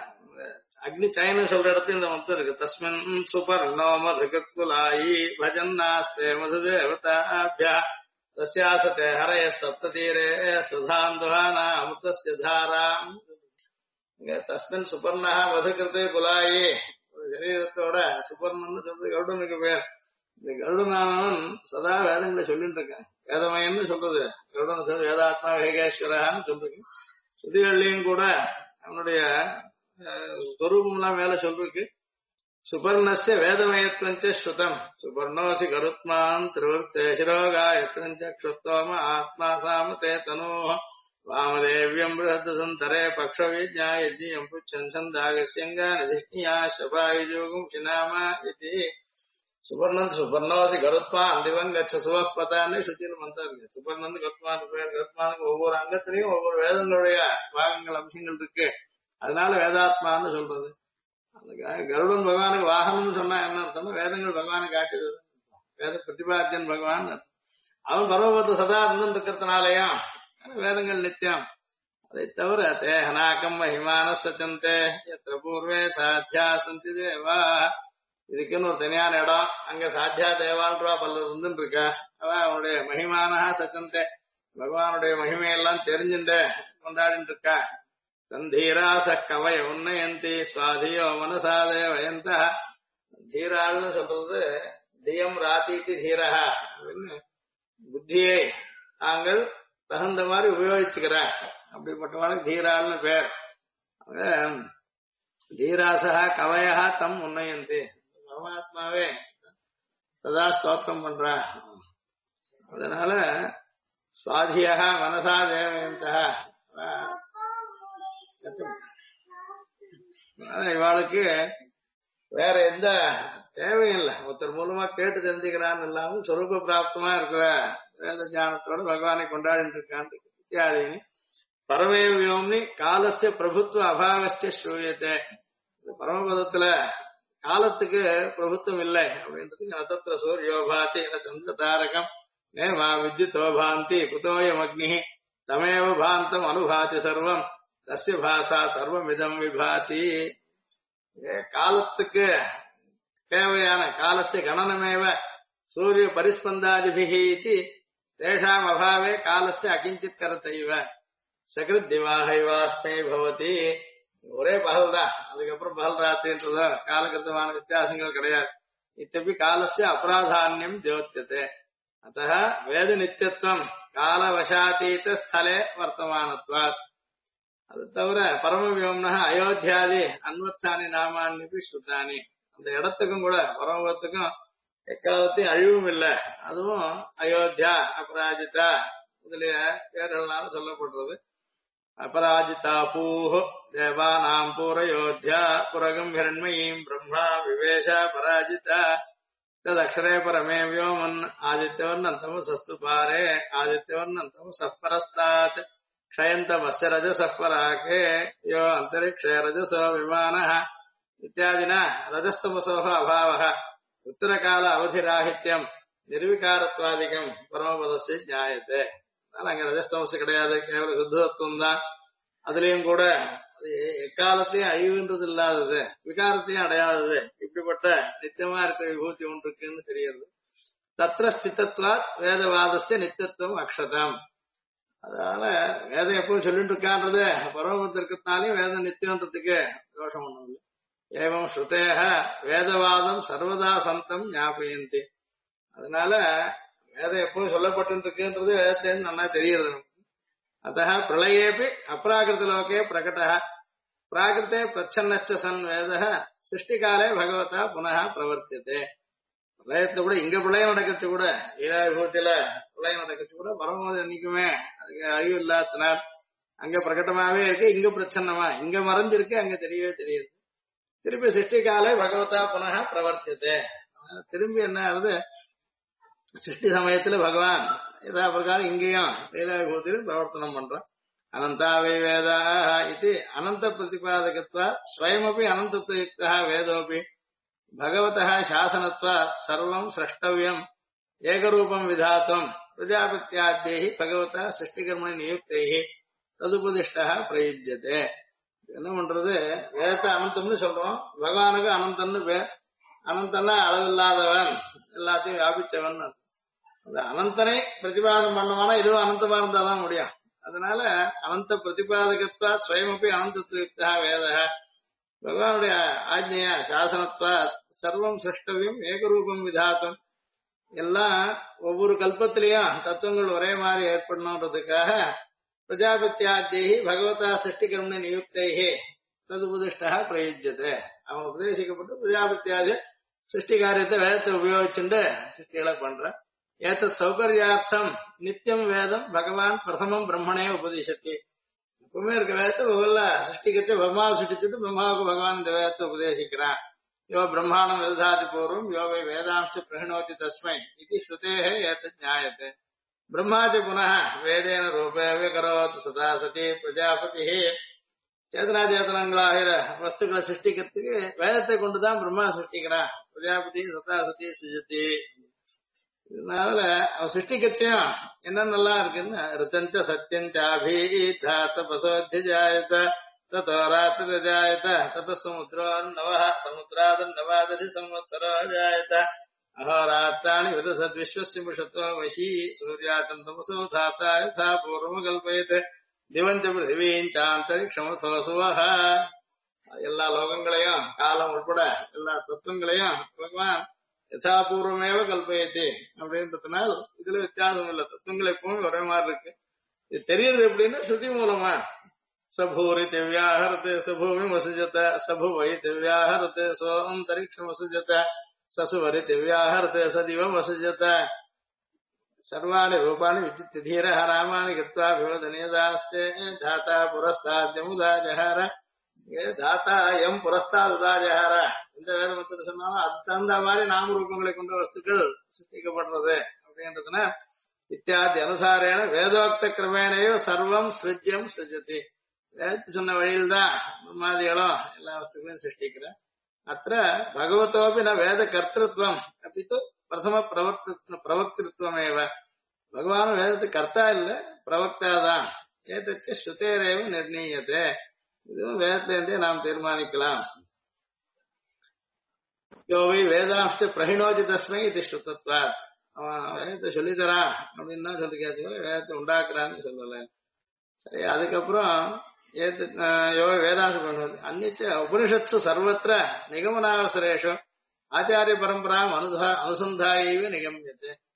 அக்னி சயனம் சொல்ற இடத்துல இந்த மந்திரம் இருக்கு. தஸ்மின் சுபர் நோமதுலாயி பஜன்னாஸ்தே மதுதேவதாபியா தஸ்யாசதே ஹரய சப்ததீரே சுதாந்துஹானா அமுதஸ்ய தாராம். இங்க தஸ்மின் சுபர்ணா மதுகிருதே குலாயி, சரீரத்தோட சுபர்ணன்னு சொல்றது கருடனுக்கு பேர். இந்த கருடனானவன் சதா வேதங்களை சொல்லிட்டு இருக்கான். வேதமயன்னு சொல்றது கருடன் சொல்றது, வேதாத்மா வேகேஸ்வரான்னு சொல்றது. சுதிகள்லையும் கூட அவனுடைய ஸ்வரூபம்லாம் மேல சொல்றதுக்கு சுபர்ணஸ்ய வேதமயத்வஞ்ச ஸ்ருதம் சுபர்ணோசி கருத்மான் திருவர்த்தே சிரோகாயத்வஞ்ச க்ஷுஸ்தோம ஆத்மா சாமதே தனோ வாமதேவ்யம் பிருஹத் சந்தரே பக்ஷவிஜ்ஞாயஜ்யம் புச்சன் சந்தாகஸ்யங்கா நிதிஷ்ணியா சபாயுஜோகம் சினாமா இதி. சுபர்ணன் சுபர்ணோசி கருத்மான் திவம் கச்ச சுவப்பதான்னு சுத்தியில மந்திரம் இருக்கு. சுபர்ணன் கருத்மான் பேர். கருத்மானுக்கு ஒவ்வொரு அங்கத்திலையும் ஒவ்வொரு வேதங்களுடைய பாகங்கள் அம்சங்கள் இருக்கு. அதனால வேதாத்மான்னு சொல்றது. அதுக்காக கருடன் பகவானுக்கு வாகனம்னு சொன்னா என்ன அர்த்தம்னா வேதங்கள் பகவானை காட்டுது. வேத பிரதிபாத்தியன் பகவான். அவன் பரமபத சதா இருந்துட்டு இருக்கிறதுனாலயும் வேதங்கள் நித்தியம். அதை தவிர தேகனாக்கம் மகிமான சச்சந்தே எத்த பூர்வே சாத்தியா சந்தி தேவா. இதுக்குன்னு ஒரு தனியான இடம், அங்க சாத்தியா தேவான்றா பல்லர் இருந்துட்டு இருக்கா. அவன் அவனுடைய மகிமானஹா சச்சந்தே, பகவானுடைய மகிமையெல்லாம் தெரிஞ்சுட்டு கொண்டாடிட்டு இருக்கா. தந்தீராச கவய உன்னயந்தி சுவாதியோ மனசாதே வயந்த. தீராள்னு சொல்றது தியம் ராத்தீதி தீரஹா அப்படின்னு புத்தியை தாங்கள் தகுந்த மாதிரி உபயோகிச்சுக்கிறார். அப்படிப்பட்டவனுக்கு தீராள்னு பேர். தீராசா கவயா தம் உன்னயந்தி, பரமாத்மாவே சதா ஸ்தோத்திரம் பண்றா. அதனால சுவாதியா மனசா தேவயந்தா. இவாளுக்கு வேற எந்த தேவையும் இல்லை. ஒருத்தர் மூலமா கேட்டு தெரிஞ்சுக்கிறான்னு இல்லாமல் சொரூப பிராப்தமா இருக்கிற வேத ஞானத்தோட பகவானை கொண்டாடிட்டு இருக்கான். இத்தியாதினி பரமே வியோம்னி காலஸ்ய பிரபுத்துவ அபாவஸ்ய ஸ்ரூயத்தை. பரமபதத்துல காலத்துக்கு பிரபுத்துவம் இல்லை அப்படின்றதுக்கு அத்தத்திர சூரியோபாதி சந்திர தாரகம் நேமா வித்யுதோ பாந்தி குதோயம் அக்னி தமேவ பாந்தம் அனுபாதி சர்வம் தஸ்ய பாசா சர்வமிதம் விபாதி. காலத்துக்கு தேவையான காலஸ்ய கணனமேவ சூரிய பரிஸ்பந்தாதிபிஹி இதி தேஷாம் அபாவே காலஸ்ய அகிஞ்சித் கரத்தைவ சகிருத் திவாஹைவாஸ்மை பவதி. ஒரே பகல் தான், அதுக்கப்புறம் பகல் ராத்திரின்றத காலகட்டமான வித்தியாசங்கள் கிடையாது. இத்தப்பி காலஸ்ய அபராதான்யம் ஜோத்தியதே. அத்த வேத நித்தியத்துவம் காலவசாதீத ஸ்தலே வர்த்தமானத்வாத். அது தவிர பரமவியோம்னா அயோத்தியாதி அன்வத்தானி நாமான்னிபி ஸ்ருதானி. அந்த இடத்துக்கும் கூட பரமபதத்துக்கும் எக்காலத்தையும் அழிவும் இல்லை. அதுவும் அயோத்தியா அபராஜிதா முதலிய பேர்களால சொல்லப்படுறது. அபராஜிதா பூஹோ தேவானாம் பூரயோத்யா புரகம் ஹிரண்மயீம் பிரம்மா விவேஷ பராஜிதா ததக்ஷரே பரமே வியோமன் ஆதித்யவர்ணந்தமு சஸ்து பாரே ஆதித்யவர்ணந்தமு சஃபரஸ்தாத் க்ஷயந்தமஸ்ய ரஜசः பராகே யோ அந்தரிக்ஷே ரஜசோ விமானः இத்தியாதினா ரஜஸ்தமசோஹ அபாவः உத்தரகால அவதிராகித்யம் நிர்விகாரத்வாதிகம் பரமபதஸ்ய ஞாயத்தே. அதனால அங்க ரஜஸ்தமசு கிடையாது, கேவல சுத்தத்துவம் தான். அதுலயும் கூட எக்காலத்தையும் அழிவுன்றது இல்லாதது, விகாரத்தையும் அடையாதது, இப்படிப்பட்ட நித்தியமா இருக்கிற விபூதி ஒன்று இருக்குன்னு தெரியுது. தத்திர ஸ்திதத்வாத் வேதவாதஸ்ய நித்தியத்துவம் அக்ஷதம். அதனால வேதம் எப்பவும் சொல்லிட்டு இருக்கான்றது பரமபத்திற்குனாலையும் வேதம் நித்தியன்றதுக்கு தோஷம் ஒண்ணும் இல்லை. ஏவம் ஸ்ருதேக வேதவாதம் சர்வதா சந்தம் ஞாபயந்தி. அதனால வேதம் எப்பவும் சொல்லப்பட்டு இருக்குன்றது வேதத்தின் நல்லா தெரியுது. अतः प्रलयेपि अप्राकृतलोके प्रकटः प्राकृते प्रच्छन्नश्च सन् वेदः सृष्टिकाले भगवता पुनः प्रवर्त्यते. பிரளயத்துல கூட இங்க பிரளயம் நடக்கிறது கூட லீலா விபூத்தியில பிரளயம் நடக்கிறது கூட பரமபதம் என்னைக்குமே அதுக்கு அழிவு இல்லாதனால் அங்க பிரகட்டமாவே இருக்கு, இங்க பிரச்சன்னமா இங்க மறைஞ்சிருக்கு, அங்க தெரியவே தெரியுது. திருப்பி சிருஷ்டிகாலே பகவதா புனக பிரவர்த்தியதே. திரும்பி என்ன ஆகுது, சிருஷ்டி சமயத்துல பகவான் இதா பிரகாரம் இங்கேயும் லீலா விபூத்தியிலும் பிரவர்த்தனம் பண்றான். அனந்தாவை வேதா இது அனந்த பிரதிபாதகத்வா ஸ்வயமபி அனந்தத்வயுக்தா வேதோபி भगवतः शासनत्वात् सर्वं स्रष्टव्यम् एकरूपं विधातुम् प्रजापत्याद्यैः भगवतः सृष्टिकर्मणि नियुक्तैः तदुपदिष्टः प्रयुज्यते. என்ன பண்றது, வேதத்தை அனந்தம்னு சொல்றோம், பகவானுக்கு அனந்தன்னு பேர். அனந்தன்னா அளவில்லாதவன், எல்லாத்தையும் வியாபிச்சவன். அந்த அனந்தனை பிரதிபாதனம் பண்ணவானா இதுவும் அனந்தமா இருந்தாதான் முடியும். அதனால அனந்த பிரதிபாதகத்வா ஸ்வயமபி அனந்தத்வயுக்தா வேதः பகவானுடைய ஆஜ்ஞையா சாசனத்வா சர்வம் சிருஷ்டவியம் ஏகரூபம் விதாத்தம். எல்லாம் ஒவ்வொரு கல்பத்திலையும் தத்துவங்கள் ஒரே மாதிரி ஏற்படணுன்றதுக்காக பிரஜாபத்தியாத்யைஹி பகவதா சிருஷ்டிகர்மணி நியுக்தைஹி ததுபதிஷ்டா பிரயுஜ்யத்தை. அவன் உபதேசிக்கப்பட்டு பிரஜாபத்தியாதி சிருஷ்டி காரியத்தை வேதத்தை உபயோகிச்சுட்டு சிருஷ்டிகளை பண்ற. ஏதத் சௌகர்யார்த்தம் நித்தியம் வேதம் பகவான் பிரதமம் பிரம்மணே உபதேசத்தி. எப்பவுமே இருக்க வேதத்தை முதல்ல சிருஷ்டிக்கத்தை பிரம்மாவை சிருஷ்டிச்சுட்டு பிரம்மாவுக்கு பகவான் இந்த வேதத்தை உபதேசிக்கிறான். யோ பிரம்மாணம் விததாதி பூர்வம் யோவை வேதாம்ச பிரகிணோதி தஸ்மை இது ஸ்ருதேஹே ஏதத் ஞாயத்தை. பிரம்மாச்ச புனः வேதேன ரூபே விகரோத் சதா சதி பிரஜாபதி. சேதனா சேதனங்களாகிற வஸ்துக்களை சிருஷ்டிக்கிறதுக்கு வேதத்தை கொண்டுதான் பிரம்மா சிருஷ்டிக்கிறான். பிரஜாபதி சதா சதி சுஜதி. இதனால அவன் சிருஷ்டிக்கத்தையும் என்னென்னலாம் இருக்குன்னு ரித்தஞ்ச சத்தியஞ்சாபீதா தபசோத்தியாயத ததோ ராத்திரஜாயத தத சமுத்ரோர்ணவ சமுத்ராதர்ணவாததி சம்வத்சரோஜாயத அஹோராத்ராணி விதசத்விஸ்வஸ்ய முஷத்தோ வசி சூர்யாத்தம் தமசோ தாத்தா யதா பூர்வம் கல்பயத் திவஞ்ச பிருத்திவீஞ்சாந்தரிக்ஷமசோ சுவஹ. எல்லா லோகங்களையும் காலம் உட்பட எல்லா தத்துவங்களையும் பகவான் யதாபூர்வமேவ கல்பயத்தி அப்படின்றதுனால இதுல வித்தியாசம் இல்ல. தத்துவங்கள் எப்பவும் ஒரே மாதிரி இருக்கு. இது தெரியுது எப்படின்னா ஸ்ருதி மூலமா. சபூரி திவ்யாஹரத்து சபூமி வசுஜத சபுவை திவ்யாஹரத்து சோந்தரிக்ஷம் வசுஜத சசுவரி திவ்யாஹரத்து சதிவம் வசுஜத சர்வாணி ரூபாணி வித்தித்தீர ராமாணி கத்வா விவதனியதாஸ்தே தாத்தா புரஸ்தாத்யமுதா ஜஹார. தாத்தா எம் புரஸ்தாதுதா ஜஹார. இந்த வேத மத்தில சொன்னாலும் அது தகுந்த மாதிரி நாம ரூபங்களை கொண்ட வஸ்துக்கள் சிருஷ்டிக்கப்படுறது அப்படின்றதுன்னா இத்தியாதி அனுசாரேன வேதோக்த கிரமேணையோ சர்வம் சிருஜ்யம் சிருஜதி. வேதத்து சொன்ன வழியில்தான் பிரம்மாதிகளும் எல்லா வஸ்துக்களையும் சிருஷ்டிக்கிற. அத்த பகவதோபி ந வேத கர்த்திருவம் அப்பித்து பிரதம பிரவக்திருவமேவ. பகவான் வேதத்துக்கு கர்த்தா இல்ல, பிரவக்தா தான். ஏதச்ச ஸ்ருதேரேவ நிர்ணீயத்தை. இதுவும் வேதத்திலிருந்தே நாம் தீர்மானிக்கலாம். யோவை வேதாம்ச பிரகிணோதி தஸ்மை இது ஸ்ருதத்வாத். அவன் வேதத்தை சொல்லித்தரான் அப்படின்னு தான் சொல்லி கேட்க, வேதத்தை உண்டாக்குறான்னு சொல்லல. சரி, அதுக்கப்புறம் யோவை வேதாம்ச பிரகிணோதி அந்நிச்ச உபனிஷத்சு சர்வத்திர நிகமனாவசரேஷு ஆச்சாரிய பரம்பராம் அனுசந்தாயைவ நிகமியது.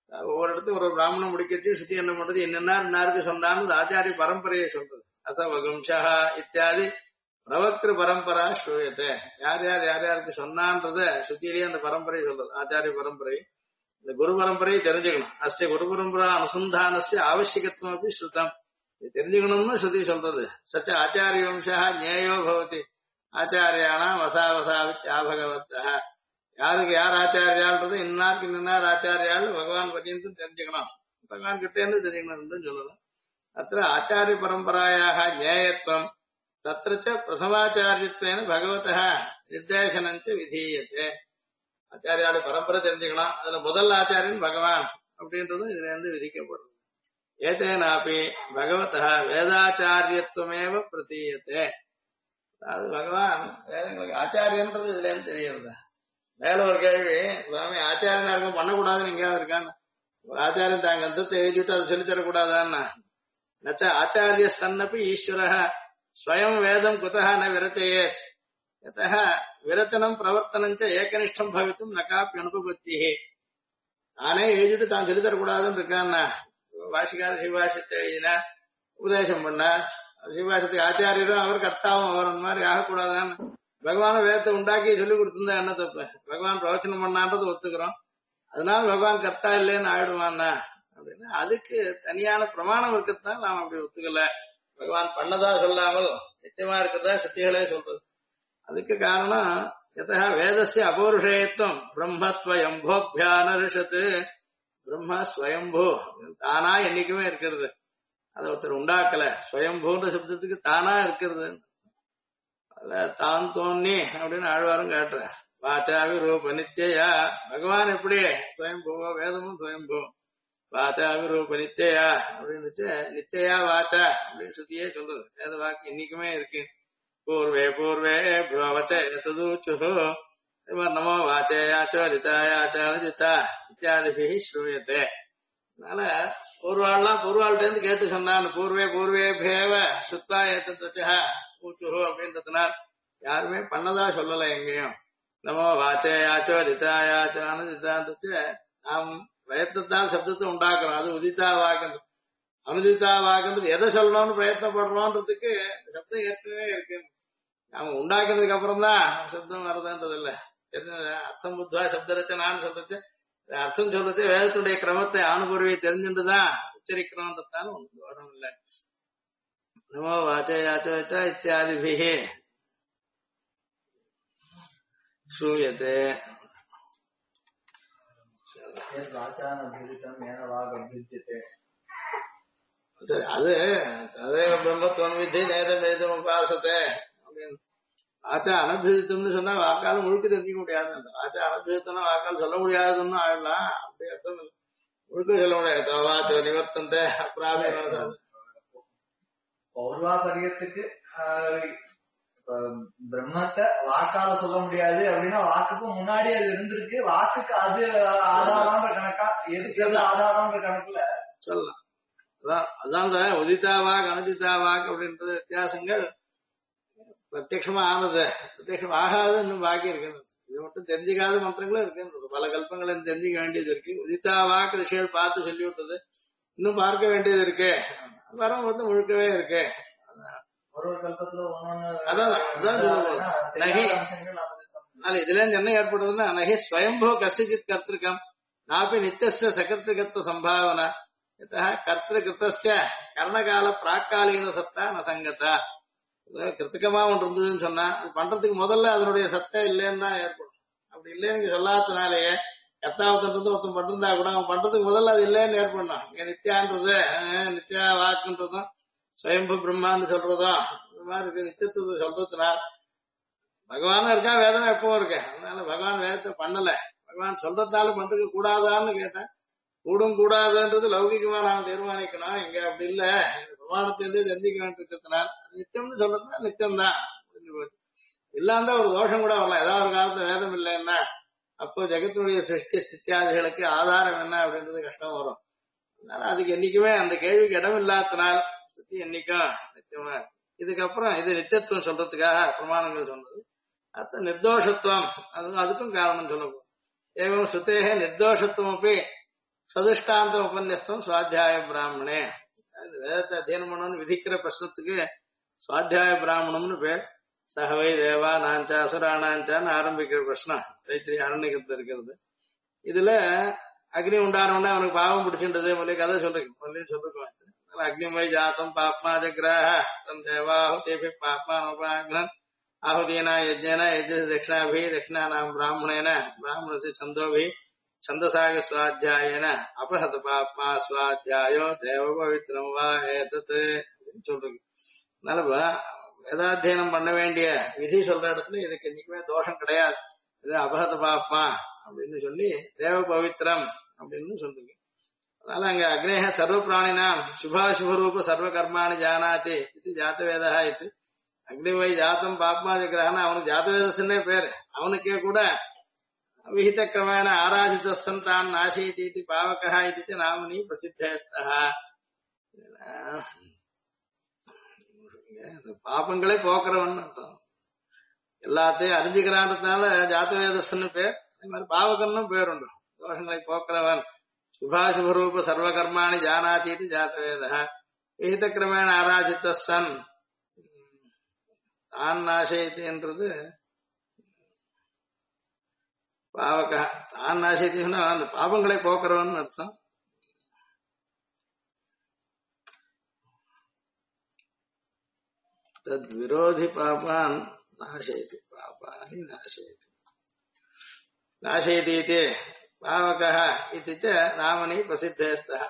ஒவ்வொரு இடத்துல ஒரு பிராமணம் முடிக்கச்சு சுத்தி என்ன பண்றது என்னென்னாருக்கு சொன்னான்னு ஆச்சாரிய பரம்பரையை சொல்றது அசவகும்ஷா இத்தியாதி பிரவக்திரு பரம்பரா ஸ்ரூயத்தை யார் யார் யார் யாருக்கு சொன்னான்றத சுத்தியிலேயே அந்த பரம்பரை சொல்றது ஆச்சாரிய பரம்பரை இந்த குரு பரம்பரையை தெரிஞ்சுக்கணும் அஸ்ய குரு பரம்பரா அனுசந்தானஸ்ய ஆவசியகத்துவம் அப்படி ஸ்ருதம் இது தெரிஞ்சுக்கணும்னு ஸ்ருதி சொல்றது சச்ச ஆச்சாரிய வம்சா ஞேயோ பவதி ஆச்சாரியானாம் வசாவசாவித்யாபகவத்தः யாருக்கு யார் ஆச்சாரியாள்ன்றது இன்னாருக்கு இன்னார் ஆச்சாரியாள் பகவான் பற்றியும் தெரிஞ்சுக்கணும் பகவான் கிட்டே இருந்து தெரிஞ்சுக்கணும் சொல்லணும் அத்த ஆச்சாரிய பரம்பராயாக ஞேயத்துவம் தத்திரச்ச பிரதமாச்சாரியத்வேன பகவதः நிர்தேசனஞ்ச விதீயத்தே ஆச்சாரியாளுடைய பரம்பரை தெரிஞ்சுக்கணும் அதுல முதல் ஆச்சாரியன் பகவான் அப்படின்றதும் இதுல இருந்து விதிக்கப்படுது ஏதேனாப்பி பகவதः வேதாச்சாரியத்துவமேவ பிரதீயத்தே அது பகவான் வேதங்களுக்கு ஆச்சாரியன்றது இதுல இருந்து தெரியுது மேல ஒரு கேள்வி சுவாமி ஆச்சாரியனா இருக்கும் பண்ணக்கூடாதுன்னு எங்கேயாவது இருக்கான்னு ஒரு ஆச்சாரியன் தாங்க அந்தத்தை எழுதிட்டு அதை சொல்லித்தரக்கூடாதான்னா நச்ச ஆச்சாரிய சன்னப்பி ஈஸ்வர ஸ்வயம் வேதம் குதः ந விரச்சயே யதः விரச்சனம் பிரவர்த்தனஞ்ச ஏகனிஷ்டம் பவித்தும் நகாப்பி அனுபவத்தி தானே எழுதிட்டு தான் சொல்லித்தரக்கூடாதுன்னு இருக்கான்னா வாசிக்கார சிவாசத்தை எழுதினா உபதேசம் பண்ணார் சிவாசத்துக்கு ஆச்சாரியரும் அவர் கர்த்தாவும் அவர் அந்த மாதிரி ஆகக்கூடாதான்னு பகவான வேதத்தை உண்டாக்கி சொல்லி கொடுத்திருந்தா என்ன தப்பு பகவான் பிரவச்சனம் பண்ணான்றது ஒத்துக்கிறோம் அதனால பகவான் கர்த்தா இல்லைன்னு ஆயிடுவான்னா அப்படின்னா அதுக்கு தனியான பிரமாணம் இருக்கிறதுனால நாம் அப்படி ஒத்துக்கல பகவான் பண்ணதா சொல்லாமல் நிச்சயமா இருக்கிறதா சத்திகளே சொல்றது அதுக்கு காரணம் யதா வேதஸ்ய அபௌருஷேயத்துவம் பிரம்மஸ்வயம்போபியானரிஷத்து பிரம்ம ஸ்வயம்பூ தானா என்னைக்குமே இருக்கிறது அதை ஒருத்தர் உண்டாக்கல ஸ்வயம்பூன்ற சப்தத்துக்கு தானா இருக்கிறது தான் தோன்னி அப்படின்னு ஆழ்வாரும் காட்டுற வாச்சாவி ரூப நித்தியா பகவான் எப்படி ஸ்வயம்பூவோ வேதமும் ஸ்வயம்பூ வாச்சாவி ரூப நித்தியா அப்படின்னு நித்தியா வாச்சா அப்படின்னு சுத்தியே சொல்றது வேத வாக்கு இன்னைக்குமே இருக்கு பூர்வே பூர்வே பிரவச்சூச்சு நமோ வாச்சேயாச்சோ ரிதாயாச்சா இத்தியாதிபி ஸ்ரூயத்தே அதனால பூர்வாள்லாம் பூர்வாள்கிட்ட இருந்து கேட்டு சொன்னான் பூர்வே பூர்வேபேவ சுத்தா ஏத்தா ஊச்சுஹோ அப்படின்றதுனால் யாருமே பண்ணதா சொல்லல எங்கேயும் நம்ம வாச்சேயாச்சோ ரிதாயாச்சான்னு சித்தாந்தத்தை நாம் பிரயத்தத்தால் சப்தத்தை உண்டாக்குறோம் அது உதித்தா வாக்குன்றது அனுதித்தா வாக்குன்றது எதை சொல்லணும்னு பிரயத்தப்படுறோன்றதுக்கு சப்தம் ஏற்கனவே இருக்கு நாம உண்டாக்குறதுக்கு அப்புறம் தான் சப்தம் வருதுன்றது இல்ல அர்த்தம் புத்வா சப்த ரச்சனான்னு சொல்றது அர்த்தம் சொல்றது வேதத்துடைய கிரமத்தை அனுபவியை தெரிஞ்சுட்டுதான் உச்சரிக்கிறோன்றதாலும் ஒன்றும் தோஷம் இல்லை நமோ வாச்சயாச்சோச்ச இத்தியாதிபிஹி ஸ்ரூயதே அது ததேவ பிரம்மத்துவம் வித்தி நேதம் வேதம் உபாசத்தை அப்படின்னு ஆச்சா அனபிதம்னு சொன்னா வாக்கால் முழுக்க தெரிஞ்சிக்க முடியாது ஆச்சா அனபிதம்னா வாக்கால் சொல்ல முடியாதுன்னு ஆயிடலாம் அப்படி அர்த்தம் முழுக்க சொல்ல முடியாது வாச்ச நிவர்த்தந்த அப்புறம் பௌர்வாபரியத்துக்கு பிரம்மத்தை வாக்கால சொல்ல முடியாது அப்படின்னா வாக்குக்கும் முன்னாடி அது இருந்திருக்கு வாக்குக்கு அது ஆதாரம்ன்ற கணக்கா எதுக்கு அது ஆதாரம்ன்ற கணக்குல சொல்லலாம் அதான் உதிதா வாக் அனுதிதா வாக் அப்படின்றது வித்தியாசங்கள் பிரத்யமா ஆனது பிரத்யமா ஆகாது இன்னும் பாக்கி இருக்கிறது இது மட்டும் தெரிஞ்சுக்காத மந்திரங்களும் இருக்கு பல கல்பங்களை தெரிஞ்சுக்க வேண்டியது இருக்கு உதிதா வாக்கு ரிஷிகள் பார்த்து சொல்லி விட்டது இன்னும் பார்க்க வேண்டியது இருக்கு வரம் வந்து முழுக்கவே இருக்கு ஒரு கல்பத்துல இதுல என்ன ஏற்படுதுன்னா நகி ஸ்வயம்போ கசிஜித் கர்த்திருக்கம் நாப்பி நித்திய சகர்த்திகத்துவ சம்பாவனா கர்த்திருக்கிருத்த கர்ணகால பிராக்காலீன சத்தா ந சங்கத்தா கிருத்திகமா ஒன்று இருந்ததுன்னு சொன்னா அது பண்றதுக்கு முதல்ல அதனுடைய சத்தம் இல்லைன்னு தான் ஏற்படும் அப்படி இல்லைன்னு நீங்க சொல்லாததுனாலேயே கர்த்தாவத்தன்றது ஒருத்தன் பண்றதா கூட அவன் பண்றதுக்கு முதல்ல அது இல்லைன்னு ஏற்படணும் இங்க நித்யான்றது நித்யா வாக்குன்றதும் ஸ்வயம்பு பிரம்மான்னு சொல்றதும் இந்த மாதிரி இருக்கு நித்தியத்துவத்தை சொல்றதுனால பகவானும் இருக்கா வேதம் எப்பவும் இருக்கு அதனால பகவான் வேதத்தை பண்ணல பகவான் சொல்றதால பண்றதுக்கு கூடாதான்னு கேட்டேன் கூடும் கூடாதுன்றது லௌகிகமா நாம் தீர்மானிக்கணும் இங்க அப்படி இல்ல பிரமாணத்திலிருந்து தெரிஞ்சுக்க வேண்டியிருக்கிறதுனால நித்தியம்னு சொல்றதுனா நித்தியம் தான் முடிஞ்சு போச்சு இல்லாம ஒரு தோஷம் கூட வரலாம் ஏதாவது ஒரு காலத்துல வேதம் இல்லைன்னா அப்போ ஜெகத்தினுடைய சிருஷ்டி ஸ்தித்யாதிகளுக்கு ஆதாரம் என்ன அப்படின்றது கஷ்டம் வரும் அதனால அதுக்கு என்னைக்குமே அந்த கேள்விக்கு இடம் இல்லாதனால் சுத்தி என்னைக்கும் நிச்சயமா இதுக்கப்புறம் இது நித்தியத்துவம் சொல்றதுக்காக பிரமாணங்கள் சொன்னது அடுத்த நிர்தோஷத்துவம் அதுக்கும் காரணம் சொல்லப்போம் ஏவம் சுத்தேக நிர்தோஷத்துவம் அப்படி சதுஷ்டாந்த உபன்யஸ்தம் சுவாத்தியாய பிராமணே. வேதத்தை அத்தியனம் பண்ணணும்னு விதிக்கிற பிரश्னத்துக்கு சுவாத்தியாய பிராமணம்னு பேர். சகவை தேவா நாஞ்சா அசுரானாஞ்சான்னு ஆரம்பிக்கிற பிரश्னம் தைத்திரி அரண்யகத்துல இருக்கிறது. இதுல அக்னி உண்டானோன்னா அவனுக்கு பாவம் பிடிச்சின்றது முதலே கதை சொல்லிருக்கோம். அக்னிமய ஜாத்தம் பாப்மா ஜக்ராஹ தம் தேவாஹுதேபி பாப்மா நோபாக்னன் ஆहुतीना यज्ञेन यज्ञ दक्षिणाभि दक्षिणानां ब्राह्मणेन ब्राह्मणस्य छन्दोभि छन्दसाग स्वाध्यायेन अपहत पाप्मा स्वाध्यायो देव पवित्रम वा एतत् சொல்றது. அதனால வேதாத்தியனம் பண்ண வேண்டிய விதி சொல்ற இடத்துல இதுக்கு என்னைக்குமே தோஷம் கிடையாது. இது அபகத பாப்மா அப்படின்னு சொல்லி தேவ பவித்ரம் அப்படின்னு சொல்றது. அதனால அங்க அக்னேக சர்வ பிராணினாம் சுபாசுபரூப சர்வ கர்மாணி ஜானாதி இது ஜாத்தவேதா இது. அக்னிவை ஜாத்தம் பாப்மா ஜக்ரஹன அவனுக்கு ஜாத்தவேதஸ்னே பேரு. அவனுக்கே கூட விஹித கிரமேண ஆராதிதஸ்தன் தான் நாசீதி பாவகா இது நாமனி பிரசித்தேஸ்தா. பாப்பங்களே போக்குறவன் அர்த்தம். எல்லாத்தையும் அறிஞ்சுக்கிறான்றதுனால ஜாத்தவேதஸ்ன்னு பேர். அதே மாதிரி பாவகன்னும் பேருண்டு. தோஷங்களை போக்குறவன் சுபாசுபரூப சர்வ கர்மாணி ஜானாதி ஜாத்தவேதா விஹித கிரமேண ஆராதித்தன் தான் நாசயத்தி என்றது பாவக. தான் நாசயத்தின்னா அந்த பாவங்களை போக்குறவன் அர்த்தம். தத் விரோதி பாபான் நாசயதி பாபானி நாசயதி நாசயதி பாவக இது நாமனி பிரசித்தேஸ்தா.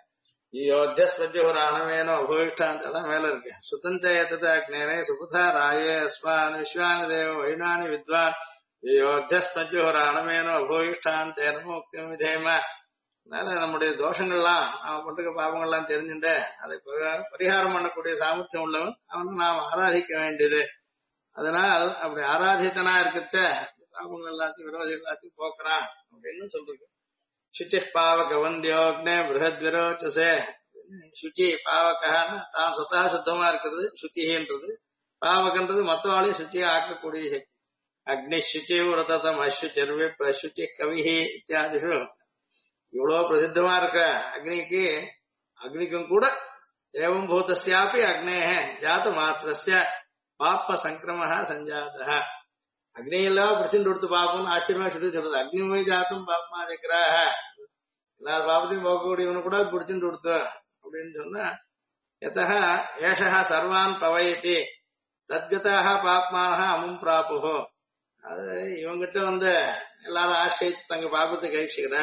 யோத்தியஸ்பத்யுராணவேனோ உபவிஷ்டான் அதான் மேல இருக்கு. சுதஞ்சயத்தத அக்னேனே சுபுதா ராயே அஸ்மான் விஸ்வானி தேவ வைனானி வித்வான் யோத்தியஸ்பத்யுராணவேனோ உபவிஷ்டான் தேன முக்திம் விதேம. அதனால நம்முடைய தோஷங்கள்லாம் அவன் பண்ற பாவங்கள்லாம் தெரிஞ்சுட்டு அதை பரிகாரம் பண்ணக்கூடிய சாமர்த்தியம் உள்ளவன் அவன் நாம் ஆராதிக்க வேண்டியது. அதனால் அப்படி ஆராதித்தனா இருக்கச்ச பாவங்கள் எல்லாத்தையும் விரோதி எல்லாத்தையும் போக்குறான் அப்படின்னு சொல்றது. சுச்சி பாவக வந்தியோக்னே பிருஹத் விரோச்சசே. சுச்சி பாவகான்னு தான் சொத்தா சுத்தமா இருக்கிறது சுத்தின்றது. பாவகன்றது மற்றவாளையும் சுத்தியா ஆக்கக்கூடிய சக்தி. அக்னி சுச்சி விரதம் அசுச்சர்வி பிரசுச்சி கவிஹி இத்தியாதிஷு. இவ்வளவு பிரசித்தமா இருக்க அக்னிக்கும் கூட ஏவம் பூதஸ்யாபி அக்னேஹ ஜாத மாத்திரஸ்ய பாப்ப சங்கிரம சஞ்சாத. அக்னியெல்லாம் பிடிச்சுட்டு கொடுத்து பாப்போம்னு ஆச்சரியமா சொல்லி சொல்றது. அக்னிமய ஜாத்தம் பாப்பமா ஜக்ராஹ எல்லா பாப்பத்தையும் போக்கக்கூடியவனு கூட பிடிச்சுட்டு கொடுத்து அப்படின்னு சொன்னா யதஹ ஏஷஹ சர்வான் பவயதி தத்கதாக பாப்மானஹ அமும் பிராப்புஹோ. அது இவங்கிட்ட வந்து எல்லாரும் ஆசிரியிச்சு தங்க பாப்பத்தை கழிச்சுக்கிற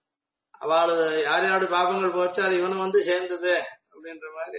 அவளு யார் யாரு பாப்பங்கள் போச்சு அது இவனு வந்து சேர்ந்தது அப்படின்ற மாதிரி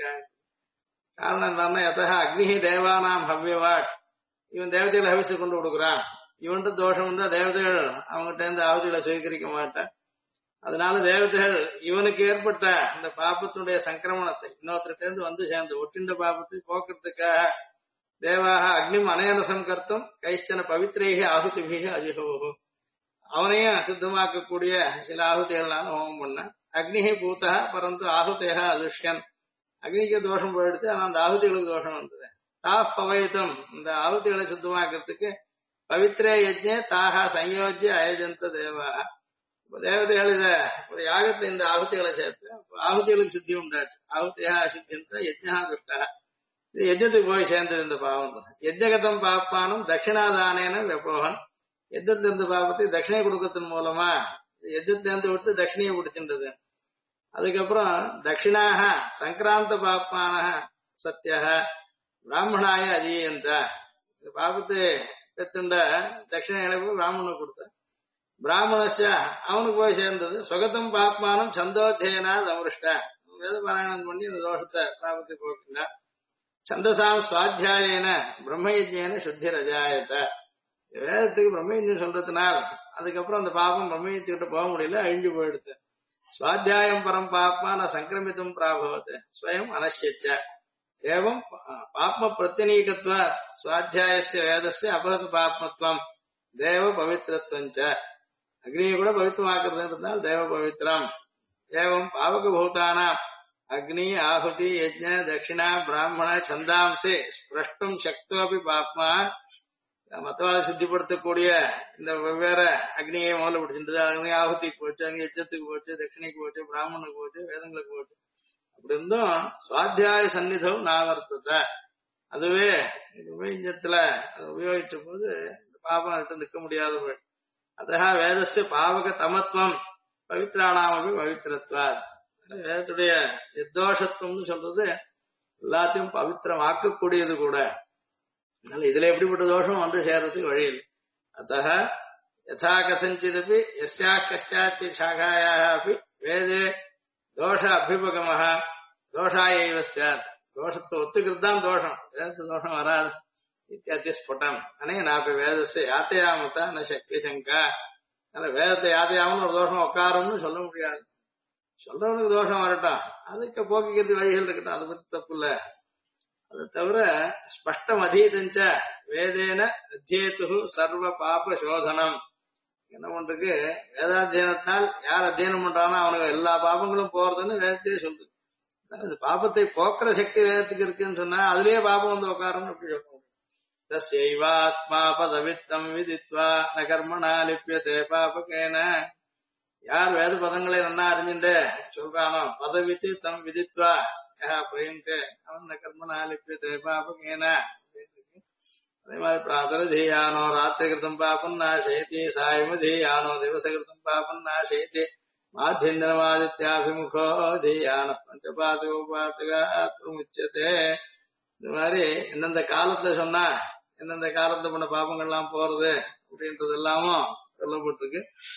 காரணம் என்னன்னா யதஹ அக்னிஹி தேவானாம் ஹவ்யவாட். இவன் தேவதைகளை ஹவிசு கொண்டு கொடுக்குறான். இவன்ட்டு தோஷம் வந்தா தேவதைகள் அவங்ககிட்ட இருந்து ஆவதிகளை சுவீகரிக்க மாட்டான். அதனால தேவதைகள் இவனுக்கு ஏற்பட்ட இந்த பாப்பத்துடைய சங்கிரமணத்தை இன்னொருத்தர்கிட்ட இருந்து வந்து சேர்ந்து ஒட்டின்ற பாப்பத்தை போக்குறதுக்காக தேவாக அக்னிம் அனயனசம் கர்த்தம் கைஷ்டன பவித்ரேகி ஆகுதிபிக அஜிஹோஹோ. அவனையும் சுத்தமாக்கக்கூடிய சில ஆகுதிகள்னால ஹோமம் பண்ண. அக்னிஹி பூத்தா பரந்து ஆகுதேக அதுஷ்யன். அக்னிக்கு தோஷம் போயிடுத்து ஆனா அந்த ஆகுதிகளுக்கு தோஷம் வந்தது. பவயித்தம் இந்த ஆகுதிகளை சுத்தமாக்கிறதுக்கு பவித்ரே யஜ்ஞே தாகா சயோஜ்ய அயஜந்த தேவா. தேவதைகள் இத ஒரு யாகத்தை இந்த ஆகுதிகளை சேர்த்து ஆகுதிகளுக்கு சுத்தி உண்டாச்சு. ஆகுதியா அசுத்தியந்த யஜ்ஞா துஷ்டா. இது யஜ்ஞத்துக்கு போய் சேர்ந்தது இந்த பாவம். யஜ்ஞகதம் பாப்பானும் தட்சிணாதானேன வெப்போகன். யஜ்ஞத்திலிருந்து பாப்பத்தை தட்சிணை கொடுக்கறதன் மூலமா யஜ்ஞத்திலிருந்து விட்டு தட்சிணையை பிடிச்சின்றது. அதுக்கப்புறம் தட்சிணாக சங்கராந்த பாப்பான சத்திய பிராமணாய அதிகந்த. பாபத்து பெற்றுண்ட தட்சிணைகளை போய் பிராமணனுக்கு கொடுத்த. பிராமணச்ச அவனுக்கு போய் சேர்ந்தது. சுகத்தம் பாப்மானம் சந்தோத்தியனா சமருஷ்ட. வேத பாராயணம் பண்ணி அந்த தோஷத்தை பாபத்தை போக்கினா. சந்தசாம் சுவாத்தியாயன பிரம்மயஜ்ஞேன சுத்தி ரஜாயத்த. வேதத்துக்கு பிரம்மயஜ்ஞம் சொல்றதுனால் அதுக்கப்புறம் அந்த பாபம் பிரம்மயஜ்கிட்ட போக முடியல, அழிஞ்சு போயிடுது. சுவாத்தியாயம் பரம் பாப்மான சங்கிரமிதம் பிராபவத்து ஸ்வயம் அனஷ்யச்ச. ஏவம் பாப்ம பிரத்யனீகத்வ சுவாத்தியாயஸ்ய வேதஸ்ய அபகத பாப்மத்வம் தேவ பவித்ரத்வஞ்ச. அக்னியை கூட பவித்திரமாக்குறதுன்றதுனால தேவ பவித்ரம். ஏவம் பாவக பூதானாம் அக்னி ஆಹುತಿ யஜ்ஞ தட்சிணா பிராமண சந்தாம்சே ஸ்பிரஷ்டும் சக்தோபி பாப்மா. மத்தவாளை சித்திப்படுத்தக்கூடிய இந்த வெவ்வேறு அக்னியை முதல்ல பிடிச்சிருந்தது, அக்னி ஆகுதிக்கு போச்சு, அங்கே யஜ்ஜத்துக்கு போச்சு, தட்சிணைக்கு போச்சு, பிராமணுக்கு போச்சு, வேதங்களுக்கு போச்சு. அப்படி இருந்தும் சுவாத்தியாய சந்நிதம் நாவர்த்தத்தை அதுவே விபஞ்சத்துல அதை உபயோகிச்ச போது பாபம் கிட்ட நிற்க முடியாத போய் அதா வேதஸ்ய பாவக தமத்துவம் பவித்ராணாமபி பவித்திரத்வாத். வேதத்துடைய நிர்தோஷத்துவம்னு சொல்றது எல்லாத்தையும் பவித்திரமாக்கக்கூடியது கூட. அதனால இதுல எப்படிப்பட்ட தோஷம் வந்து சேர்றதுக்கு வழி இல்லை. அத்தः யதா கசஞ்சிதபி யஸ்யா கஷ்டாச்சி சாகாயாக அப்படி வேதே தோஷ அபிபகமஹ தோஷாயைவ ஸ்யாத். தோஷத்தை ஒத்துக்கிறது தான் தோஷம், வேதத்து தோஷம் வராது. இத்தியாத்தி ஸ்புடம் அனேனாப்பி வேதஸ்ய யாத்தையாமத்தா ந சக்தி சங்கா. அதனால வேதத்தை யாத்தையாமன்னு ஒரு தோஷம் உட்காரும்னு சொல்ல முடியாது. சொல்றவனுக்கு தோஷம் வரட்டும், அதுக்கு போக்கிக்கிறது வழிகள் இருக்கட்டும், அதை பத்தி தப்பு இல்ல. அதை தவிர ஸ்பஷ்டம் அதீதஞ்ச வேதேன அத்தியேது சர்வ பாப சோதனம். என்ன பண்றதுக்கு வேதாத்தியனத்தால் யார் அத்தியனம் பண்றானோ அவனுக்கு எல்லா பாபங்களும் போறதுன்னு வேதத்தையே சொல்றது. அந்த பாபத்தை போக்குற சக்தி வேதத்துக்கு இருக்குன்னு சொன்னா அதுலயே பாபம் வந்து உட்காருன்னு அப்படி சொல்லுவோம். தஸ்யைவாத்மா பதவித்தம் விதித்வா ந கர்மணா லிப்யதே பாபகேன. யார் வேத பதங்களை நல்லா அறிஞ்சுட்டு சொல்றானோ பதவித்து தம் விதித்வா பிரயந்தே அவன் கர்மணா லிப்யதே பாபகேன. அதே மாதிரி பிராதரதீயானோ ராத்திரி கிருதம் பாபம் நாசயதி சாயமதீயானோ திவச கிருதம் பாபம் நாசயதி மாத்தியந்திரமாதித்யாபிமுகோ தீயான பஞ்சபாதகோபாத்தகமுச்சதே. இந்த மாதிரி எந்தெந்த காலத்துல சொன்னா எந்தெந்த காலத்துல பண்ண பாபங்கள்லாம் போறது அப்படின்றது எல்லாமும் சொல்லப்பட்டிருக்கு.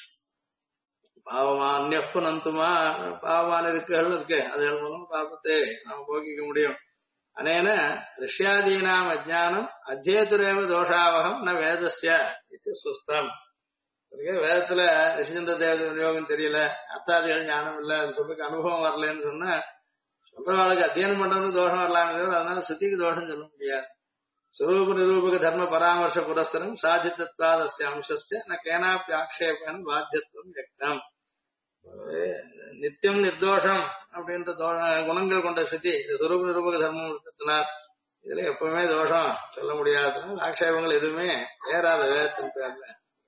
பாவமா அந்நப்பு நந்துமா பாவமான இருக்குகள் இருக்கு, அதுகள் மூலம் பாபத்தை நாம் போக்கிக்க முடியும். அனேன ரிஷ்யாதீனாம் அஜ்ஞானம் அத்தியேதுரேவ தோஷாவகம் ந வேதஸ்ய இது சுஸ்தம். வேதத்துல ரிஷிச்சந்திர தேவதை விநியோகம் தெரியல, அர்த்தாதிகள் ஞானம் இல்ல, சொல்றதுக்கு அனுபவம் வரலன்னு சொன்னா சொல்றவாளுக்கு அத்தியனம் பண்றதுக்கு தோஷம் வரலாமே தவிர அதனால ஸ்ருதிக்கு தோஷம் சொல்ல முடியாது. ஸ்வரூப நிரூபக தர்ம பராமர்ச புரஸ்தரம் சாதித்தத்வாதஸ்ய அம்சஸ்ய ந கேனாப்பி ஆக்ஷேபன் பாத்தியத்துவம் வியக்தம். நித்தியம் நிர்தோஷம் அப்படின்ற குணங்கள் கொண்ட ஸ்ருதி இந்த ஸ்வரூப நிரூபக தர்மம் இருக்கிறதுனால இதுல எப்பவுமே தோஷம் சொல்ல முடியாததுனால ஆக்ஷேபங்கள் எதுவுமே ஏறாத வேதத்தின் பேர்ல.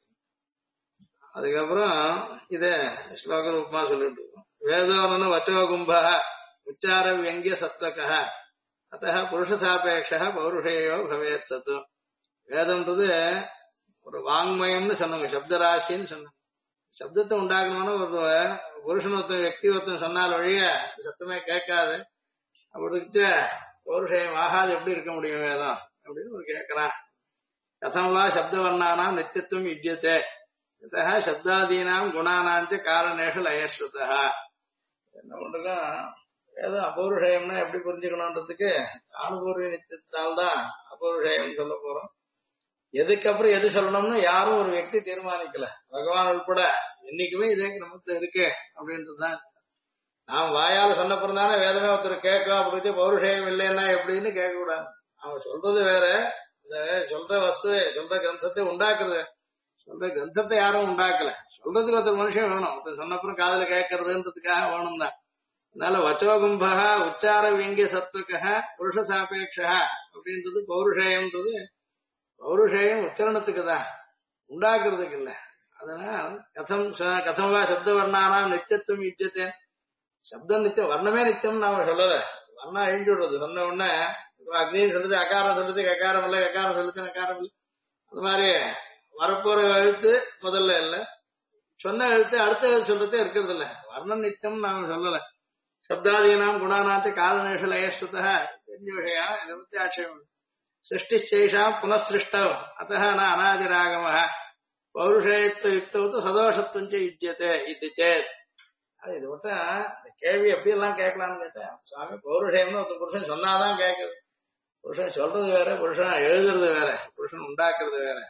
அதுக்கப்புறம் இத ஸ்லோக ரூபமா சொல்லிட்டு இருக்கோம். வேதோனு வச்சோ கும்பா உச்சார வியங்கிய சத்வக அத்த புருஷ சாபேட்ச பௌருஷேயோ பவேத் சத்து. வேதம்ன்றது ஒரு வாங்மயம்னு சொன்னாங்க, சப்தராசின்னு சொன்னாங்க. சப்தத்தை உண்டாக்கணும்னா ஒரு புருஷன் ஒருத்தன் వ్యక్తి ஒருத்தன் சொன்னால் வழிய சத்தமே கேட்காது. அப்படி பௌருஷேயம் ஆகாது எப்படி இருக்க முடியும் வேதம் அப்படின்னு ஒரு கேட்கிறான். கதம்வா சப்தவர்ணானாம் நித்தியத்துவம் யுஜ்யத்தே சப்தாதீனாம் குணானாஞ்ச காரணேஷு லயஸ்ருதா. என்ன பண்றா வேதம் அபௌருஷயம்னா எப்படி புரிஞ்சுக்கணும்ன்றதுக்கு அனுபூர்வ நித்தியத்தால் தான் அபௌருஷயம் சொல்ல போறோம். எதுக்கப்புறம் எது சொல்லணும்னு யாரும் ஒரு వ్యక్తి தீர்மானிக்கல, பகவான் உட்பட என்னைக்குமே இதே கிரமத்துல இருக்கு அப்படின்றதுதான். நாம் வாயால சொன்னப்புறம் தானே வேதமே ஒருத்தர் கேட்கும். அப்படி பௌருஷயம் இல்லைன்னா எப்படின்னு கேட்க கூடாது. அவன் சொல்றது வேற, இந்த சொல்ற வஸ்துவை சொல்ற கிரந்தத்தை உண்டாக்குறது. சொல்ற கிரந்தத்தை யாரும் உண்டாக்கல, சொல்றதுக்கு ஒருத்தர் மனுஷன் வேணும். ஒருத்தர் சொன்னப்புறம் காதல கேட்கறதுன்றதுக்காக வேணும் தான். அதனால வச்சோகும்பா உச்சார வியங்கிய சத்துவக புருஷ சாபேட்சா அப்படின்றது பௌருஷயம்ன்றது பௌருஷேயம் உச்சரணத்துக்கு தான், உண்டாக்குறதுக்கு இல்ல. அதனால் கதம்வா சப்த வர்ணானாம் நித்தியத்துவம் யுஜ்யத்தே. சப்தம் நித்தியம், வர்ணமே நித்தியம் நாம சொல்லல. வர்ணம் அழிஞ்சு விடுறது. சொன்ன உடனே அக்னின்னு சொல்றது அகாரம் சொல்றதுக்கு அகாரம் இல்லை, அகாரம் சொல்லுது அகாரம் இல்லை. அந்த மாதிரி வரப்போற எழுத்து முதல்ல இல்ல, சொன்ன எழுத்து அடுத்த எழுத்து சொல்றது இருக்கிறது இல்ல. வர்ணம் நித்தியம் நாம சொல்லல. சப்தாதீனாம் குணானாத்து காரணேஷு லயஸ்ருதா தெரிஞ்ச விஷயம், இதை பத்தி ஆட்சேபம். சிருஷ்டிச்சேஷா புனഃசிருஷ்டவ் அத்தः ந அநாதிராகமः பௌருஷேயத்துவ யுக்தௌ சதோஷத்துவஞ்ச யுஜ்யதே இது சேத். அது இது மட்டும் கேள்வி எப்படி எல்லாம் கேட்கலாம்னு கேட்டேன். சுவாமி பௌருஷேயம்னு ஒரு புருஷன் சொன்னாதான் கேட்குது. புருஷன் சொல்றது வேற, புருஷன் எழுதுறது வேற, புருஷன் உண்டாக்குறது வேற.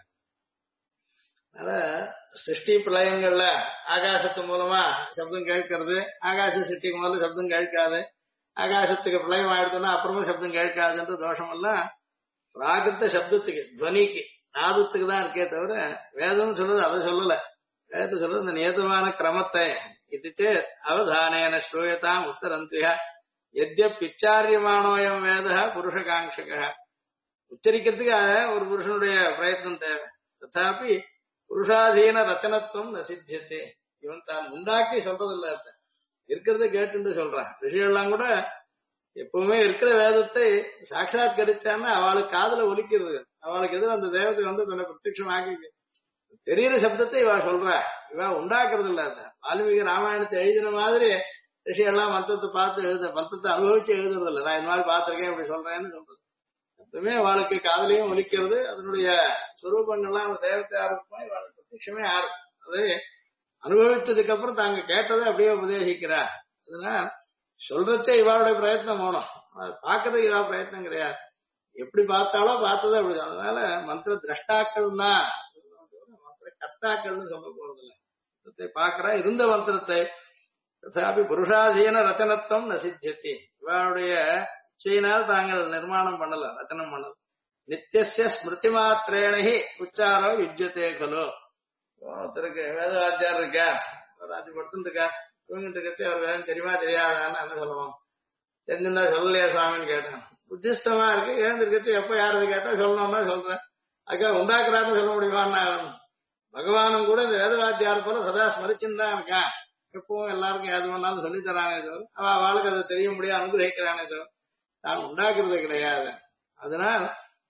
அதனால சிருஷ்டி பிரளயங்கள்ல ஆகாசத்து மூலமா சப்தம் கேட்கறது, ஆகாச சிருஷ்டிக்கு முதல்ல சப்தம் கேட்காது, ஆகாசத்துக்கு பிரளயம் ஆயிடுதுன்னா அப்புறமும் சப்தம் கேட்காதுன்ற தோஷம் எல்லாம் பிராகிருத்த சப்தத்துக்கு துவனிக்கு நாதத்துக்கு தான் இருக்கே தவிர வேதம் சொல்றது அதை சொல்லல. வேதத்தை சொல்றது இந்த நியதமான கிரமத்தை இது அவதானேன ஸ்ரூயதாம் உத்தரந்தியா எத்யப்பிச்சாரியமானோயம் வேத புருஷகாங்ஷக. உச்சரிக்கிறதுக்கு ஒரு புருஷனுடைய பிரயத்னம் தேவை. ததாபி புருஷாதீன ரச்சனத்துவம் நசித்தியத்தே. இவன் தான் உண்டாக்கி சொல்றதில்ல, இருக்கிறத கேட்டுன்னு சொல்றான். ரிஷிகள்லாம் கூட எப்பவுமே இருக்கிற வேதத்தை சாட்சாத்கரிச்சான்னா அவளுக்கு காதுல ஒலிக்கிறது. அவளுக்கு எதிர அந்த தேவத்தை தன்னை பிரத்யட்சம் ஆக்கி தெரியிற சப்தத்தை இவ சொல்றா. இவ உண்டாக்குறது இல்ல. வால்மீகி ராமாயணத்தை எழுதின மாதிரி ரிஷிகள்லாம் மந்திரத்தை பார்த்து மந்திரத்தை அனுபவிச்சு எழுதுறது இல்லை. நான் இந்த மாதிரி பார்த்திருக்கேன் இப்படி சொல்றேன்னு சொல்றது. எப்பவுமே அவளுக்கு காதலையும் ஒலிக்கிறது. அதனுடைய சுரூபங்கள்லாம் அந்த தேவத்தை ஆரம்பிக்குமா இவளுக்கு பிரத்யட்சமே ஆரம்பம். அது அனுபவிச்சதுக்கு அப்புறம் தாங்க கேட்டதை அப்படியே உபதேசிக்கிறா. அதனால சொல்றச்சே இவாளுடைய பிரயத்னம் போனோம். பார்க்கறதுக்கு இவா பிரயத்னம் கிடையாது. எப்படி பார்த்தாலோ பார்த்ததே அப்படி. அதனால மந்திர திரஷ்டாக்கள் தான், மந்திர கர்த்தாக்கள்னு சொல்ல போறதில்லை. மந்திரத்தை பார்க்கிறா இருந்த மந்திரத்தை. ததாபி புருஷாதீன ரச்சனத்துவம் நசித்தியத்தி. இவளுடைய இச்சையினால் தாங்கள் நிர்மாணம் பண்ணல, ரச்சனம் பண்ணல. நித்திய ஸ்மிருதி மாத்திரேனி உச்சாரோ யுஜ்யத்தே கலோ. ஒருத்தருக்கு வேதவாத்தியார் இருக்கா, ராஜி படுத்துட்டு இருக்கா, இவங்கிட்ட கட்சி அவர் வேதம் தெரியுமா தெரியாதான்னு என்ன சொல்லுவாங்க. தெரிஞ்சுன்னா சொல்லலையா சுவாமின்னு கேட்டேன். புத்திஸ்தமா இருக்கு. எழுந்திருக்கச்சு எப்ப யாரது கேட்டா சொல்லணும்னா சொல்றேன். அதுக்காக உண்டாக்குறாருன்னு சொல்ல முடியுமான்னு பகவானும் கூட இந்த வேதவாத்தியார் போல சதா ஸ்மரிச்சுன்னு தான் இருக்கான். எப்பவும் எல்லாருக்கும் எது வேணாலும் சொல்லி தரானே தவிர அவளுக்கு அதை தெரிய முடியாது அனுகிரகிக்கிறானே தவிர தான் உண்டாக்குறது கிடையாது. அதனால்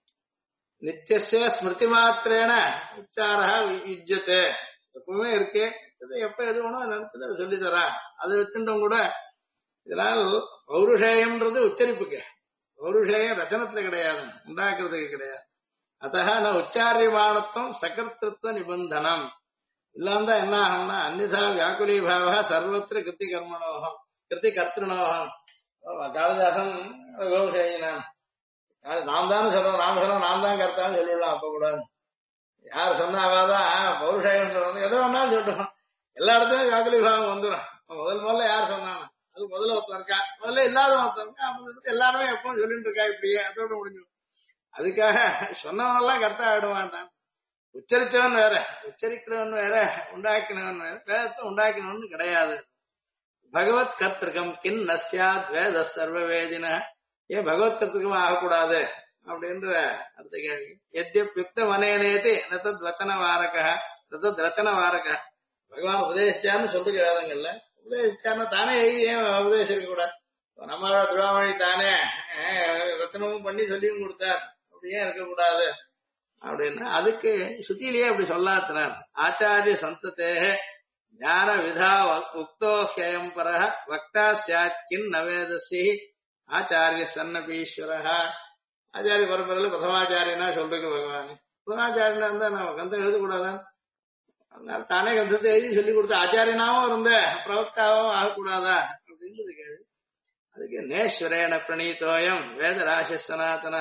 நித்திய ஸ்மிருதி மாத்திரேன உச்சாரா யுஜ்யத்தே. எப்பவுமே இருக்கு. எப்ப எது வேணும் அதை நினைச்சது அதை சொல்லி தரான். அதை வச்சுட்டும் கூட இதனால் பௌருஷேயம்ன்றது உச்சரிப்புக்கு. பௌருஷேயம் ரச்சனத்துல கிடையாது, உண்டாக்குறதுக்கு கிடையாது. அத்தக நான் உச்சாரியமானத்துவம் சகர்த்திருவ நிபந்தனம் இல்லாம என்ன ஆகும்னா அந்நிதா வியாக்குலீபாவ சர்வத்திர கிருத்தி கர்மணோகம் கிருத்தி கர்த்திருணோகம். காளிதாசன் கோபசேயினான். நாம் தானே சொல்றோம், நாம் சொல்றோம், நாம் தான் கர்த்தான்னு சொல்லிடலாம். அப்ப கூடாது. யார் சொன்னாவாதான் பௌருஷேயம் சொல்றோம். எதோ ஒன்னாலும் சொல்றோம். எல்லா இடத்துலயும் வியாக்குலீபாவம் வந்துடும். முதல்ல யார் சொன்னாங்க, அது முதல்ல ஒருத்தன் இருக்கா, முதல்ல இல்லாத ஒருத்தன் இருக்கா. அப்ப எல்லாருமே எப்பவும் சொல்லிட்டு இருக்கா இப்படியே, அதோட முடிஞ்சு. அதுக்காக சொன்னவனெல்லாம் கர்த்தா ஆயிடுவான்டான். உச்சரிச்சவன் வேற, உச்சரிக்கிறவன் வேற, உண்டாக்கினவன் வேற. வேதத்தை உண்டாக்கினவன் கிடையாது. பகவத் கர்த்திருக்கம் கின் நஸ்யாத் வேத சர்வ வேதின. ஏன் பகவத் கர்த்திருக்கம் ஆகக்கூடாது அப்படின்ற அடுத்த கேள்வி. எத்யுக்த மனேனேதி நத்தத் வச்சன வாரக நத்தத் ரச்சன வாரக. பகவான் உபதேசிச்சார்னு சொல்றது வேதங்கள்ல. உபதேசிச்சார்னா தானே எழுதி ஏன் உபதேசிக்க கூடாது? நம்மளோட திருவாமணி தானே ரச்சனமும் பண்ணி சொல்லியும் கொடுத்தார், அப்படியே இருக்கக்கூடாது அப்படின்னா அதுக்கு சுத்திலேயே அப்படி சொல்லாத்தினார். ஆச்சாரிய சந்ததே ஞான விதா உக்தோ ஹயம் பர வக்தா சாத் கின் நவேதசி ஆச்சாரிய சன்னபீஸ்வர. ஆச்சாரிய பரம்பரையில பிரதமாச்சாரியனா சொல்றதுக்கு பகவான். பிரதமாச்சாரியனா இருந்தா நம்ம கந்தம் எழுதக்கூடாதான்? அதனால தானே கந்தத்தை எழுதி சொல்லி கொடுத்த ஆச்சாரியனாவும் இருந்த பிரவக்தாவும் ஆகக்கூடாதா அப்படின்னு கேள்வி. அதுக்கு நேஸ்வரேன பிரணீதோயம் வேதராசி சனாதன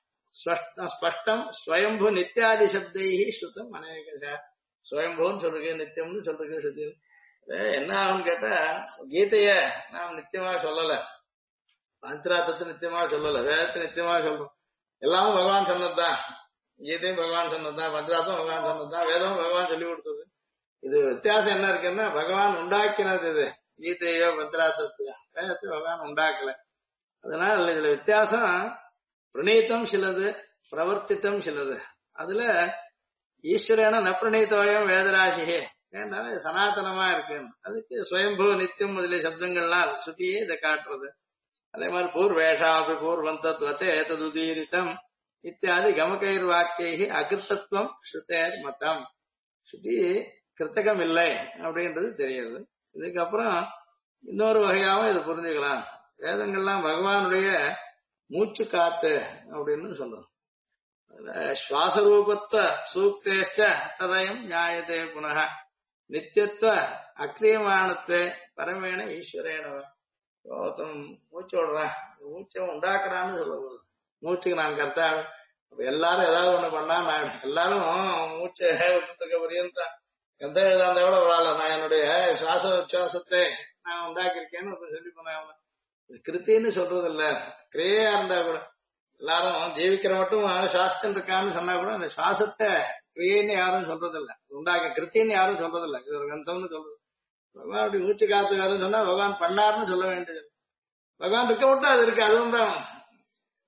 ஸ்பஷ்டம் ஸ்வயம்பு நித்தியாதி சப்தை ஸ்ருதம் அநேக. ஸ்வயம்புன்னு சொல்றீங்க, நித்தியம்னு சொல்றீங்க. ஸ்ருதி என்ன ஆகும்னு கேட்டா கீதைய நாம் நித்தியமா சொல்லல, பஞ்சராத்தத்தை நித்தியமா சொல்லல, வேதத்தை நித்தியமா சொல்றோம். எல்லாமும் பகவான் சொன்னதுதான். கீதையும் பகவான் சொன்னதுதான், பஞ்சராத்தம் பகவான் சொன்னதுதான், வேதமும் பகவான் சொல்லி கொடுத்தது. இது வித்தியாசம் என்ன இருக்குன்னா பகவான் உண்டாக்கினது இது. கீதையோ பஞ்சராத்திரத்தையோ வேதத்தை பகவான் உண்டாக்கல. அதனால இதுல வித்தியாசம் பிரணீத்தம் சிலது, பிரவர்த்தித்தம் சிலது. அதுல ஈஸ்வரன நப்பிரணீத்தோயம் வேதராசிகே ஏன்னால சனாதனமா இருக்கு. அதுக்கு சுயம்பு நித்தியம் முதலிய சப்தங்கள்லாம் சுத்தியே இதை காட்டுறது. அதே மாதிரி பூர்வேஷாபி பூர்வந்தத் வச்சேததுதீரிதம் இத்தியாதி கமகைர் வாக்கியை அகிருத்தத்துவம் ஸ்ருதேர் மதம். ஸ்ருதி கிருத்தகம் இல்லை அப்படின்றது தெரியுது. இதுக்கப்புறம் இன்னொரு வகையாவும் இது புரிஞ்சுக்கலாம். வேதங்கள்லாம் பகவானுடைய மூச்சு காத்து அப்படின்னு சொல்றோம். சுவாசரூபத்துவ சூக்தேஷ்ட ததயம் நியாயத்தே புனக நித்தியத்துவ அக்கிரியமானத்தை பரமேன ஈஸ்வரேனவ. மூச்சு விடுறான், மூச்சை உண்டாக்குறான்னு சொல்லுவது. மூச்சுக்கு நான் கர்த்தா. எல்லாரும் ஏதாவது ஒண்ணு பண்ணா நான் எல்லாரும் மூச்சை விட்டுருக்க பரியந்தா எந்த எழுதாந்த விட விழால நான் என்னுடைய சுவாச விசுவாசத்தை நான் உண்டாக்கியிருக்கேன்னு சொல்லி போனேன். கிருத்தின்னு சொல்றது இல்ல, கிரியையா இருந்தா கூட எல்லாரும் ஜீவிக்கிற மட்டும் சுவாசம் இருக்கான்னு சொன்னா கூட அந்த சுவாசத்தை கிரியைன்னு யாரும் சொல்றது இல்ல, உண்டாக்க கிருத்தின்னு யாரும் சொல்றது இல்ல. இது ஒரு கந்தம்னு சொல்றது. பகவான் அப்படி மூச்சு காத்துக்காருன்னு சொன்னா பகவான் பண்ணாருன்னு சொல்ல வேண்டியது. பகவான் இருக்க மட்டும் அது இருக்கு. அதுவும் தான்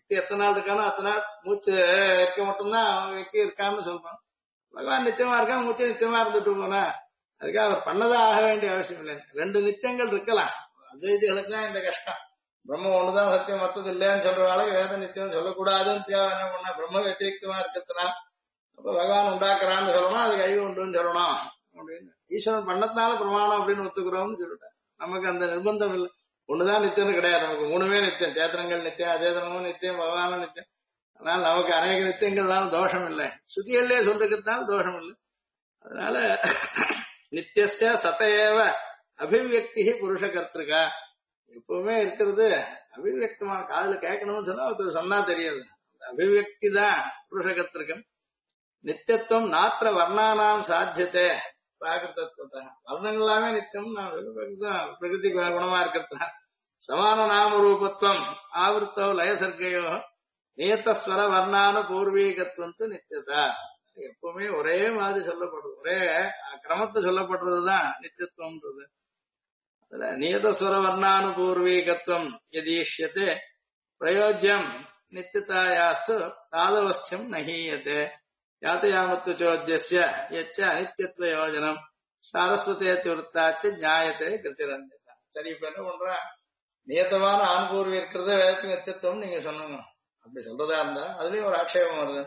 வியக்தி எத்தனை நாள் இருக்கானோ அத்தனை நாள் மூச்சு இருக்க மட்டும்தான் அவன் வியக்தி இருக்கான்னு சொல்றான். பகவான் நிச்சயமா இருக்கா, மூச்சு நிச்சயமா இருந்துட்டு போனா அதுக்காக அவர் பண்ணதான் ஆக வேண்டிய அவசியம் இல்லை. ரெண்டு நித்தியங்கள் இருக்கலாம். அத்வைதிகளுக்கு தான் இந்த கஷ்டம். பிரம்ம ஒண்ணுதான் சத்தியம் மத்தது இல்லைன்னு சொல்றவாள வேத நித்தியம் சொல்லக்கூடாதுன்னு தேவை என்ன பண்ண பிரம்ம வத்திரிகமா இருக்கிறதுனா அப்ப பகவான் உண்டாக்குறான்னு சொல்லணும், அதுக்கு அழிவு உண்டுன்னு சொல்லணும் அப்படின்னு ஈஸ்வரன் பண்ணதுனால பிரமாணம் அப்படின்னு ஒத்துக்கிறோம்னு சொல்லிட்டேன். நமக்கு அந்த நிர்பந்தம் இல்லை. ஒண்ணுதான் நித்தியம்னு கிடையாது. நமக்கு மூணுமே நித்தியம். சேத்திரங்கள் நித்தியம், அச்சேதனமும் நித்தியம், பகவானும் நித்தியம். அதனால நமக்கு அநேக நித்தியங்கள்லாம் தோஷம் இல்லை. சுத்தியல்லே சொல்றதுனால தோஷம் இல்லை. அதனால நித்தியஸ்ட சதையேவ அபிவியக்தி புருஷ கர்த்திருக்கா எப்பவுமே இருக்கிறது அபிவியக்தமான காதுல கேட்கணும்னு சொன்னா ஒருத்தர் சொன்னா தெரியாது. அபிவியக்தி தான் புருஷ கர்த்திருக்கம். நித்தியத்துவம் நாத்திர வர்ணானாம் சாத்தியத்தை பிராகிருத்தத்துவத்தை வர்ணங்கள் எல்லாமே நித்தியம் பிரகிருதி குணமா இருக்கிறது. சமான நாம ரூபத்துவம் ஆவருத்தோ லயசர்க்கையோ நியத்தஸ்வர வர்ணான பூர்வீகத்துவம் நித்தியதா எப்பவுமே ஒரே மாதிரி சொல்லப்படுறது, ஒரே கிரமத்தை சொல்லப்படுறதுதான் நித்தியத்துவம்ன்றது. அதுல நியதஸ்வர வர்ணானுபூர்வீகத்துவம் யதீஷ்யத்தை பிரயோஜ்யம் நித்தியதாயாஸ்து தாதவஸ்தியம் நஹீயத்தை யாத்தயாமத்து சோத்யஸ்ய யச்ச அனித்யத்வ யோஜனம் சாரஸ்வதேத்தி விருத்தாச்சு நியாயத்தை கிருத்திரஞ்சா. சரி, இப்ப என்ன பண்றா, நியத்தமான ஆண்பூர்வி இருக்கிறத வேதத்துக்கு நித்தியத்துவம் நீங்க சொன்னீங்க. அப்படி சொல்றதா இருந்தா அதுலயும் ஒரு ஆட்சேபம் வருது.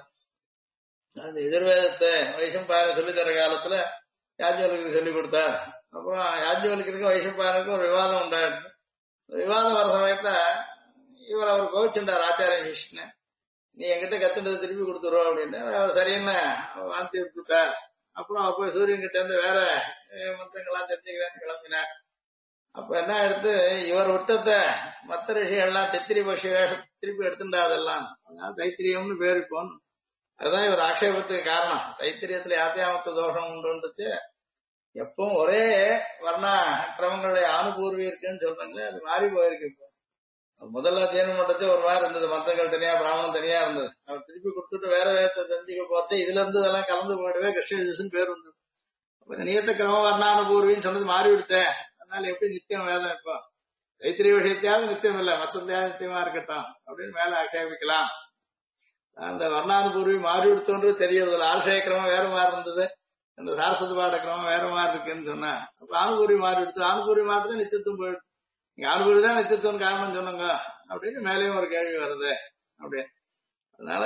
அது எதிர்வேதத்தை வைசம்பாயனை சொல்லி தர காலத்துல யாஜ்வல்க்கு சொல்லி கொடுத்தார். அப்புறம் யாஜ்வல்க்கு வைசம்பாயனுக்கும் ஒரு விவாதம் உண்டாயிடுது. விவாதம் வர சமயத்துல இவர் அவர் கோவிச்சுட்டார் ஆச்சாரிய சிஷ்ண, நீ என்கிட்ட கத்துட்டது திருப்பி கொடுத்துருவோம் அப்படின்னு. அவர் சரின்னு வாந்தி விட்டுட்டார். அப்புறம் போய் சூரியன் கிட்ட இருந்து வேற மந்திரங்கள்லாம் தெரிஞ்சுக்கிறேன்னு கிளம்பினார். அப்ப என்ன எடுத்து இவர் விட்டத்தை மத்த ரிஷிகள்லாம் தெத்திரி பஷி வேஷம் திருப்பி எடுத்துட்டா அதெல்லாம். அதனால தைத்திரியம்னு பேர் இப்போன்னு. அதுதான் இவர் ஆக்ஷேபத்துக்கு காரணம். தைத்திரியத்துல யாத்தியாமத்து தோஷம் உண்டு. எப்பவும் ஒரே வர்ணா கிரமங்களுடைய அனுபூர்வி இருக்குன்னு சொல்றாங்களே, அது மாறி போயிருக்கு. இப்போ முதல்ல அத்தியனம் பண்றது ஒரு மாதிரி இருந்தது, மந்திரங்கள் தனியா பிராமணம் தனியா இருந்தது. அவர் திருப்பி கொடுத்துட்டு வேற வேதத்தை தெரிஞ்சுக்க போறது இதுல இருந்து இதெல்லாம் கலந்து போயிடவே கிருஷ்ணன் பேர் வந்தது. நியத்த கிரம வர்ணானுபூர்வின்னு சொன்னது மாறி விடுத்தேன். அதனால எப்படி நித்தியம் வேதம் இப்போ தைத்திரிய விஷயத்தையாவது நித்தியம் இல்லை, மற்றதையாவது நித்தியமா இருக்கட்டும் அப்படின்னு மேல ஆட்சேபிக்கலாம். அந்த வர்ணானுபூர்வி மாறி விடுத்தோன்றது தெரியறதில்ல. ஆசிரிய கிரமம் வேற மாதிரி இருந்தது, அந்த சாரஸ்வத பாட கிரமம் வேற மாதிரி இருக்குன்னு சொன்னா அப்ப ஆணுபூர்வி மாறி விடுத்து. ஆணுபூர்வி மாற்றதான் நித்தியத்துவம் போயிடுது. நீங்க ஆணுபூர்வி தான் நித்தியத்துவம் காரணம் சொன்னங்க அப்படின்னு மேலேயும் ஒரு கேள்வி வருது அப்படி. அதனால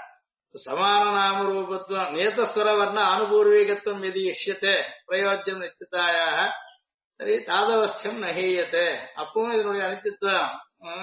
சமான நாம ரூபத்துவம் நியதஸ்வர வர்ண அனுபூர்வீகத்துவம் எதி இஷ்யத்தை பிரயோஜ்யம் நித்தியதாயாக சரி தாதவஸ்தியம் நகீயத்தை. அப்பவும் இதனுடைய அனித்தியத்துவம்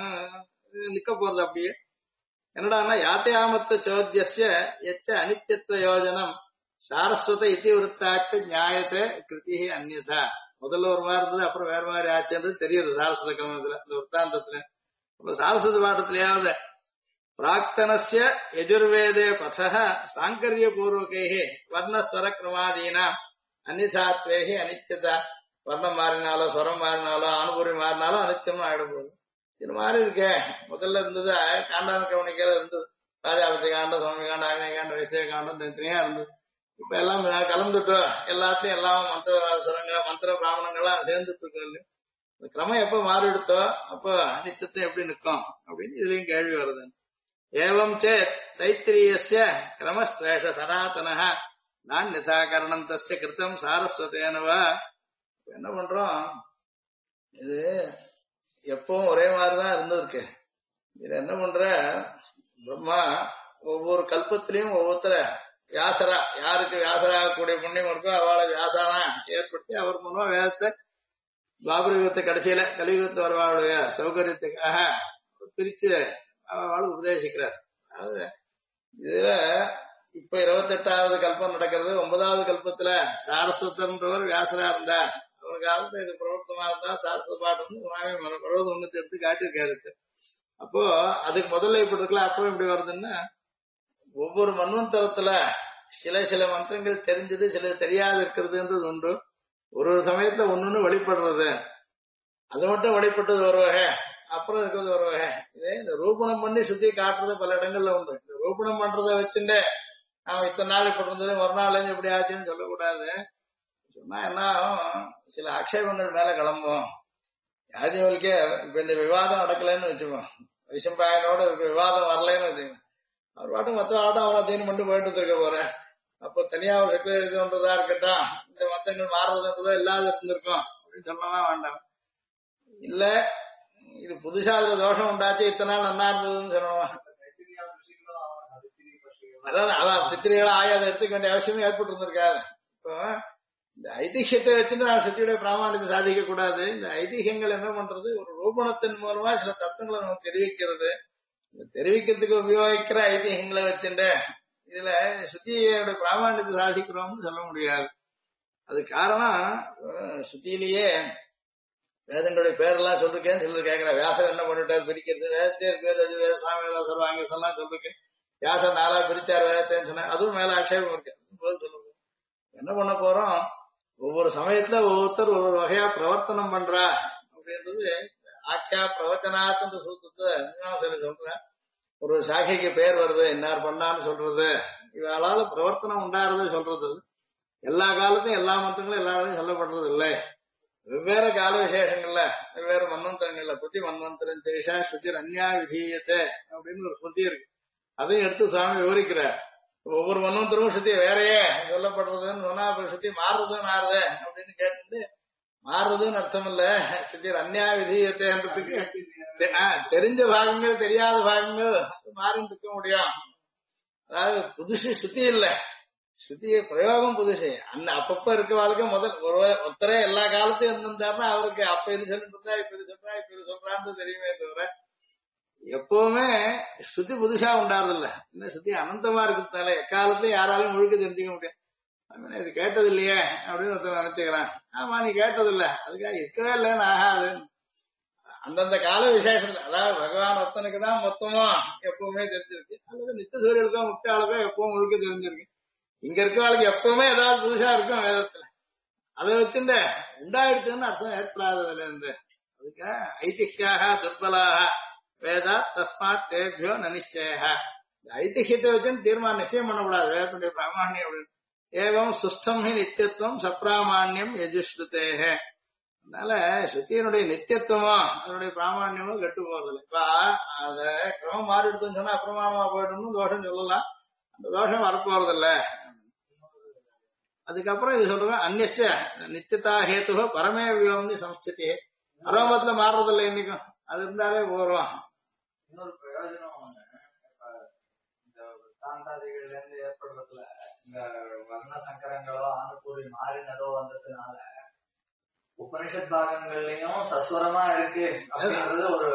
நிக்க போறது அப்படியே. என்னடான்னா யாத்தயாமத்து சோத்யஸ்ய எச்ச அனித்யத்துவ யோஜனம் சாரஸ்வத இத்தி விருத்தாச்சு நியாயத்தை கிருதி அந்நியதா. முதல்ல ஒரு மாதிரி இருந்தது, அப்புறம் வேற மாதிரி ஆச்சுன்றது தெரியுது சாரஸ்வத கிரமத்துல இந்த விற்த்தாந்தத்துல. அப்ப சாரஸ்வத பாடத்திலேயாவது பிராக்தனஸ்ய யஜுர்வேதே பசக சாங்கரிய பூர்வகைஹி வர்ணஸ்வர கிரமாதீனா அந்நிதாத்வேஹி அனித்யதா. வர்ணம் மாறினாலோ ஸ்வரம் மாறினாலோ அனுபூரி மாறினாலும் அனித்தியமா ஆயிடும் போது இது மாதிரி இருக்கே. முதல்ல இருந்தது காண்டான கவனிக்கையில இருந்தது, ராஜாபதி காண்டம், சுவாமி காண்டம், ஆக்னேய காண்டம், வைசேக காண்டம் தனித்தனியா இருந்தது. இப்ப எல்லாம் கலந்துட்டோம், எல்லாத்தையும் எல்லாம் மந்திர சுரங்கள் மந்திர பிராமணங்கள்லாம் சேர்ந்துட்டு இருக்கு. இந்த கிரமம் எப்ப மாறிடுத்தோ அப்ப அனித்தியத்தை எப்படி நிற்கும் அப்படின்னு இதுலயும் கேள்வி வருது. ஏவம் சேத் தைத்திரியஸ்ய கிரமஸ்திரேஷ சனாதன நான் நிதாகரணம் தஸ்ய கிருத்தம் சாரஸ்வதேனவா. என்ன பண்றோம், இது எப்பவும் ஒரே மாதிரிதான் இருந்திருக்கு. இது என்ன பண்ற, பிரம்மா ஒவ்வொரு கல்பத்திலையும் ஒவ்வொருத்தர வியாசரா, யாருக்கு வியாசராகக்கூடிய புண்ணியம் இருக்கோ அவளை வியாசானா ஏற்படுத்தி அவர் மூலமா வேதத்தை துவாபர யுகத்தை கடைசியில கலியுகத்தை வரவாளுடைய சௌகரியத்துக்காக பிரிச்சு அவள் உபதேசிக்கிறார். அதாவது இதுல இப்ப 28வது கல்பம் நடக்கிறது. 9வது கல்பத்துல சாரஸ்வதன்றவர் வியாசரா இருந்தார். ஒரு காலத்துல இது பிரவர்த்தமா இருந்தா சாஸ்திர பாட்டு பருவம் ஒண்ணு எடுத்து காட்டியிருக்காரு. அப்போ அதுக்கு முதல்ல இப்படி இருக்கலாம், அப்போ இப்படி வருதுன்னா ஒவ்வொரு மன்வந்தரத்துல சில மந்திரங்கள் தெரிஞ்சது, சில தெரியாது இருக்கிறதுன்றது உண்டு. ஒரு சமயத்துல ஒன்னொன்னு வெளிப்படுறது, அது மட்டும் வெளிப்பட்டது ஒரு வகை, அப்புறம் இருக்கிறது ஒரு வகை. இதே இந்த ரூபணம் பண்ணி சுத்தி காட்டுறது பல இடங்கள்ல உண்டு. இந்த ரூபணம் பண்றதை வச்சுட்டு நாம இத்தனை நாள் இப்படி இருந்தது மறுநாள் எப்படி ஆச்சுன்னு சொல்லக்கூடாது. சொன்னா என்ன சில ஆக்ஷேபங்கள் மேல கிளம்பும். யாஜ்ஞவல்கே இப்ப இந்த விவாதம் நடக்கலன்னு வச்சுக்கோம், வைசம்பாயனோட விவாதம் வரலன்னு வச்சுக்கோங்க. அவர் பாட்டும் மற்ற ஆட்டம் அவனை அத்தியனம் பண்ணிட்டு போயிட்டு இருக்க போறேன். அப்போ தனியா ஒரு செக்ரட்டரின்றதா இருக்கட்டும், இந்த மத்தங்கள் மாறுறதுன்றதோ இல்லாத இருந்திருக்கும் அப்படின்னு சொல்லலாம் வேண்டாம். இல்ல இது புதுசா அதுல தோஷம் உண்டாச்சு, இத்தனை நாள் நல்லா இருந்ததுன்னு சொல்லணும். அதான் சித்திரைகளா ஆகி அதை எடுத்துக்க வேண்டிய அவசியமே ஏற்பட்டு இருந்திருக்காது. இப்போ இந்த ஐதிஹ்யத்தை வச்சுட்டு நான் சித்தியுடைய பிராமணியத்தை சாதிக்க கூடாது. இந்த ஐதிஹ்யங்கள் என்ன பண்றது, ஒரு ரூபணத்தின் மூலமா சில தத்துவங்களை நமக்கு தெரிவிக்கிறது. தெரிவிக்கிறதுக்கு உபயோகிக்கிற ஐதிஹ்யங்களை வச்சுட்டு இதுல சுத்தியோட பிராமணியத்தை சாதிக்கிறோம்னு சொல்ல முடியாது. அது காரணம் சுத்தியிலேயே வேதங்களுடைய பேரெல்லாம் சொல்லிருக்கேன்னு சிலர் கேட்கிற. வியாசர் என்ன பண்ணிட்டார் பிரிக்கிறது, வேதத்தே பேர் வச்சு வேத சாமியெல்லாம் வாங்கி சொன்னா சொல்லிருக்கேன். வியாசர் 4 பிரிச்சார் வேதத்தைன்னு சொன்னா அதுவும் மேல ஆட்சேபம் இருக்கு. சொல்லுங்க என்ன பண்ண போறோம், ஒவ்வொரு சமயத்துல ஒவ்வொருத்தர் ஒரு வகையா பிரவர்த்தனம் பண்றா அப்படின்றது ஆக்கியா பிரவச்சனாத்துன்ற சூத்திரத்தை சொல்றேன். ஒரு சாக்கைக்கு பேர் வருது, இன்னார் பண்ணான்னு சொல்றது, இவாளால பிரவர்த்தனம் உண்டாறது சொல்றது. எல்லா காலத்தையும் எல்லா மந்திரங்களும் எல்லா இடத்தையும் சொல்லப்படுறது இல்லை. வெவ்வேறு கால விசேஷங்கள்ல வெவ்வேறு மன்வந்தரங்கள்ல புத்தி மன்வந்தரம் சேஷா சுத்திர் அந்யா விதீயத்தை அப்படின்னு ஒரு ஸ்மிருதி இருக்கு. அதையும் எடுத்து சுவாமி விவரிக்கிறார். ஒவ்வொரு மன்வந்தரமும் சுத்தி வேறையே சொல்லப்படுறதுன்னு சொன்னா அப்ப சுத்தி மாறுறதுன்னு ஆறுது அப்படின்னு கேட்டு மாறுறதுன்னு அர்த்தம் இல்ல. சுத்திர் அந்யா விதீயத்தைன்றதுக்கு தெரிஞ்ச பாகங்கள் தெரியாத பாகங்கள் மாறின்னு இருக்க முடியும். அதாவது புதுசு சுத்தி இல்ல, ஸ்ருதிய பிரயோகம் புதுசு. அப்பப்ப இருக்க வாழ்க்கை முதல் ஒருத்தரே எல்லா காலத்தையும் இருந்திருந்தாருன்னா அவருக்கு அப்ப இது சொல்லிட்டு இருந்தா இப்ப இது சொல்றா இப்ப இது சொல்றான்னு தெரியுமே தவிர எப்பவுமே ஸ்ருதி புதுசா உண்டாறது இல்ல. இந்த ஸ்ருதி அனந்தமா இருக்கிறதுனால எக்காலத்தையும் யாராலையும் முழுக்க தெரிஞ்சுக்க முடியும். இது கேட்டது இல்லையே அப்படின்னு ஒருத்தர் நினைச்சுக்கிறான். ஆமா நீ கேட்டது இல்ல, அதுக்காக இருக்கவே இல்லைன்னு ஆகாது. அந்தந்த கால விசேஷம், அதாவது பகவான் ஒருத்தனுக்கு தான் மொத்தமா எப்பவுமே தெரிஞ்சிருக்கு, அல்லது நித்திய சூரியனுக்கோ முக்தாளுக்கோ எப்பவும் முழுக்க தெரிஞ்சிருக்கு. இங்க இருக்கவளுக்கு எப்பவுமே ஏதாவது புதுசா இருக்கும் வேதத்துல. அதை வச்சுட்டு உண்டாயிடுச்சுன்னு அர்த்தம் ஏற்படாததுல இருந்து அதுக்கு ஐதிஹ்யாக துர்பலாக வேதா தஸ்மாத் தேபியோ நனிச்சய. ஐதிஹ்யத்தை வச்சுன்னு தீர்மானம் நிச்சயம் பண்ணக்கூடாது வேதத்துடைய பிராமணியம் அப்படின்னு. ஏவம் சுஸ்தம் ஹி நித்தியத்துவம் சப்பிராமான்யம் யஜுஸ்ருதேஹ. அதனால ஸ்ருதியினுடைய நித்தியத்துவமும் அதனுடைய பிராமணியமும் கெட்டு போறதில்லை. இப்ப அத கிரமம் மாறிடுதுன்னு சொன்னா அப்பிரமாணமா போயிடணும் தோஷம் சொல்லலாம், அந்த தோஷம் வரப்போறதில்ல. அதுக்கப்புறம் இது சொல்றேன் அந்நிச்ச நித்தியதா ஹேத்து பரமே வியோம்னு சம்ஸ்திதி. அரோமத்துல மாறுறதில்லை இன்னைக்கும், அது இருந்தாலே போறோம். இன்னொரு பிரயோஜனம் ஒண்ணு, இப்ப இந்த தாந்தாதிகள்ல இருந்து ஏற்படுறதுல இந்த வர்ண சங்கரங்களோ ஆணுக்கூறி மாறினதோ வந்ததுனால உபனிஷத் பாகங்கள்லயும் சஸ்வரமா இருக்கு அப்படின்றது ஒரு.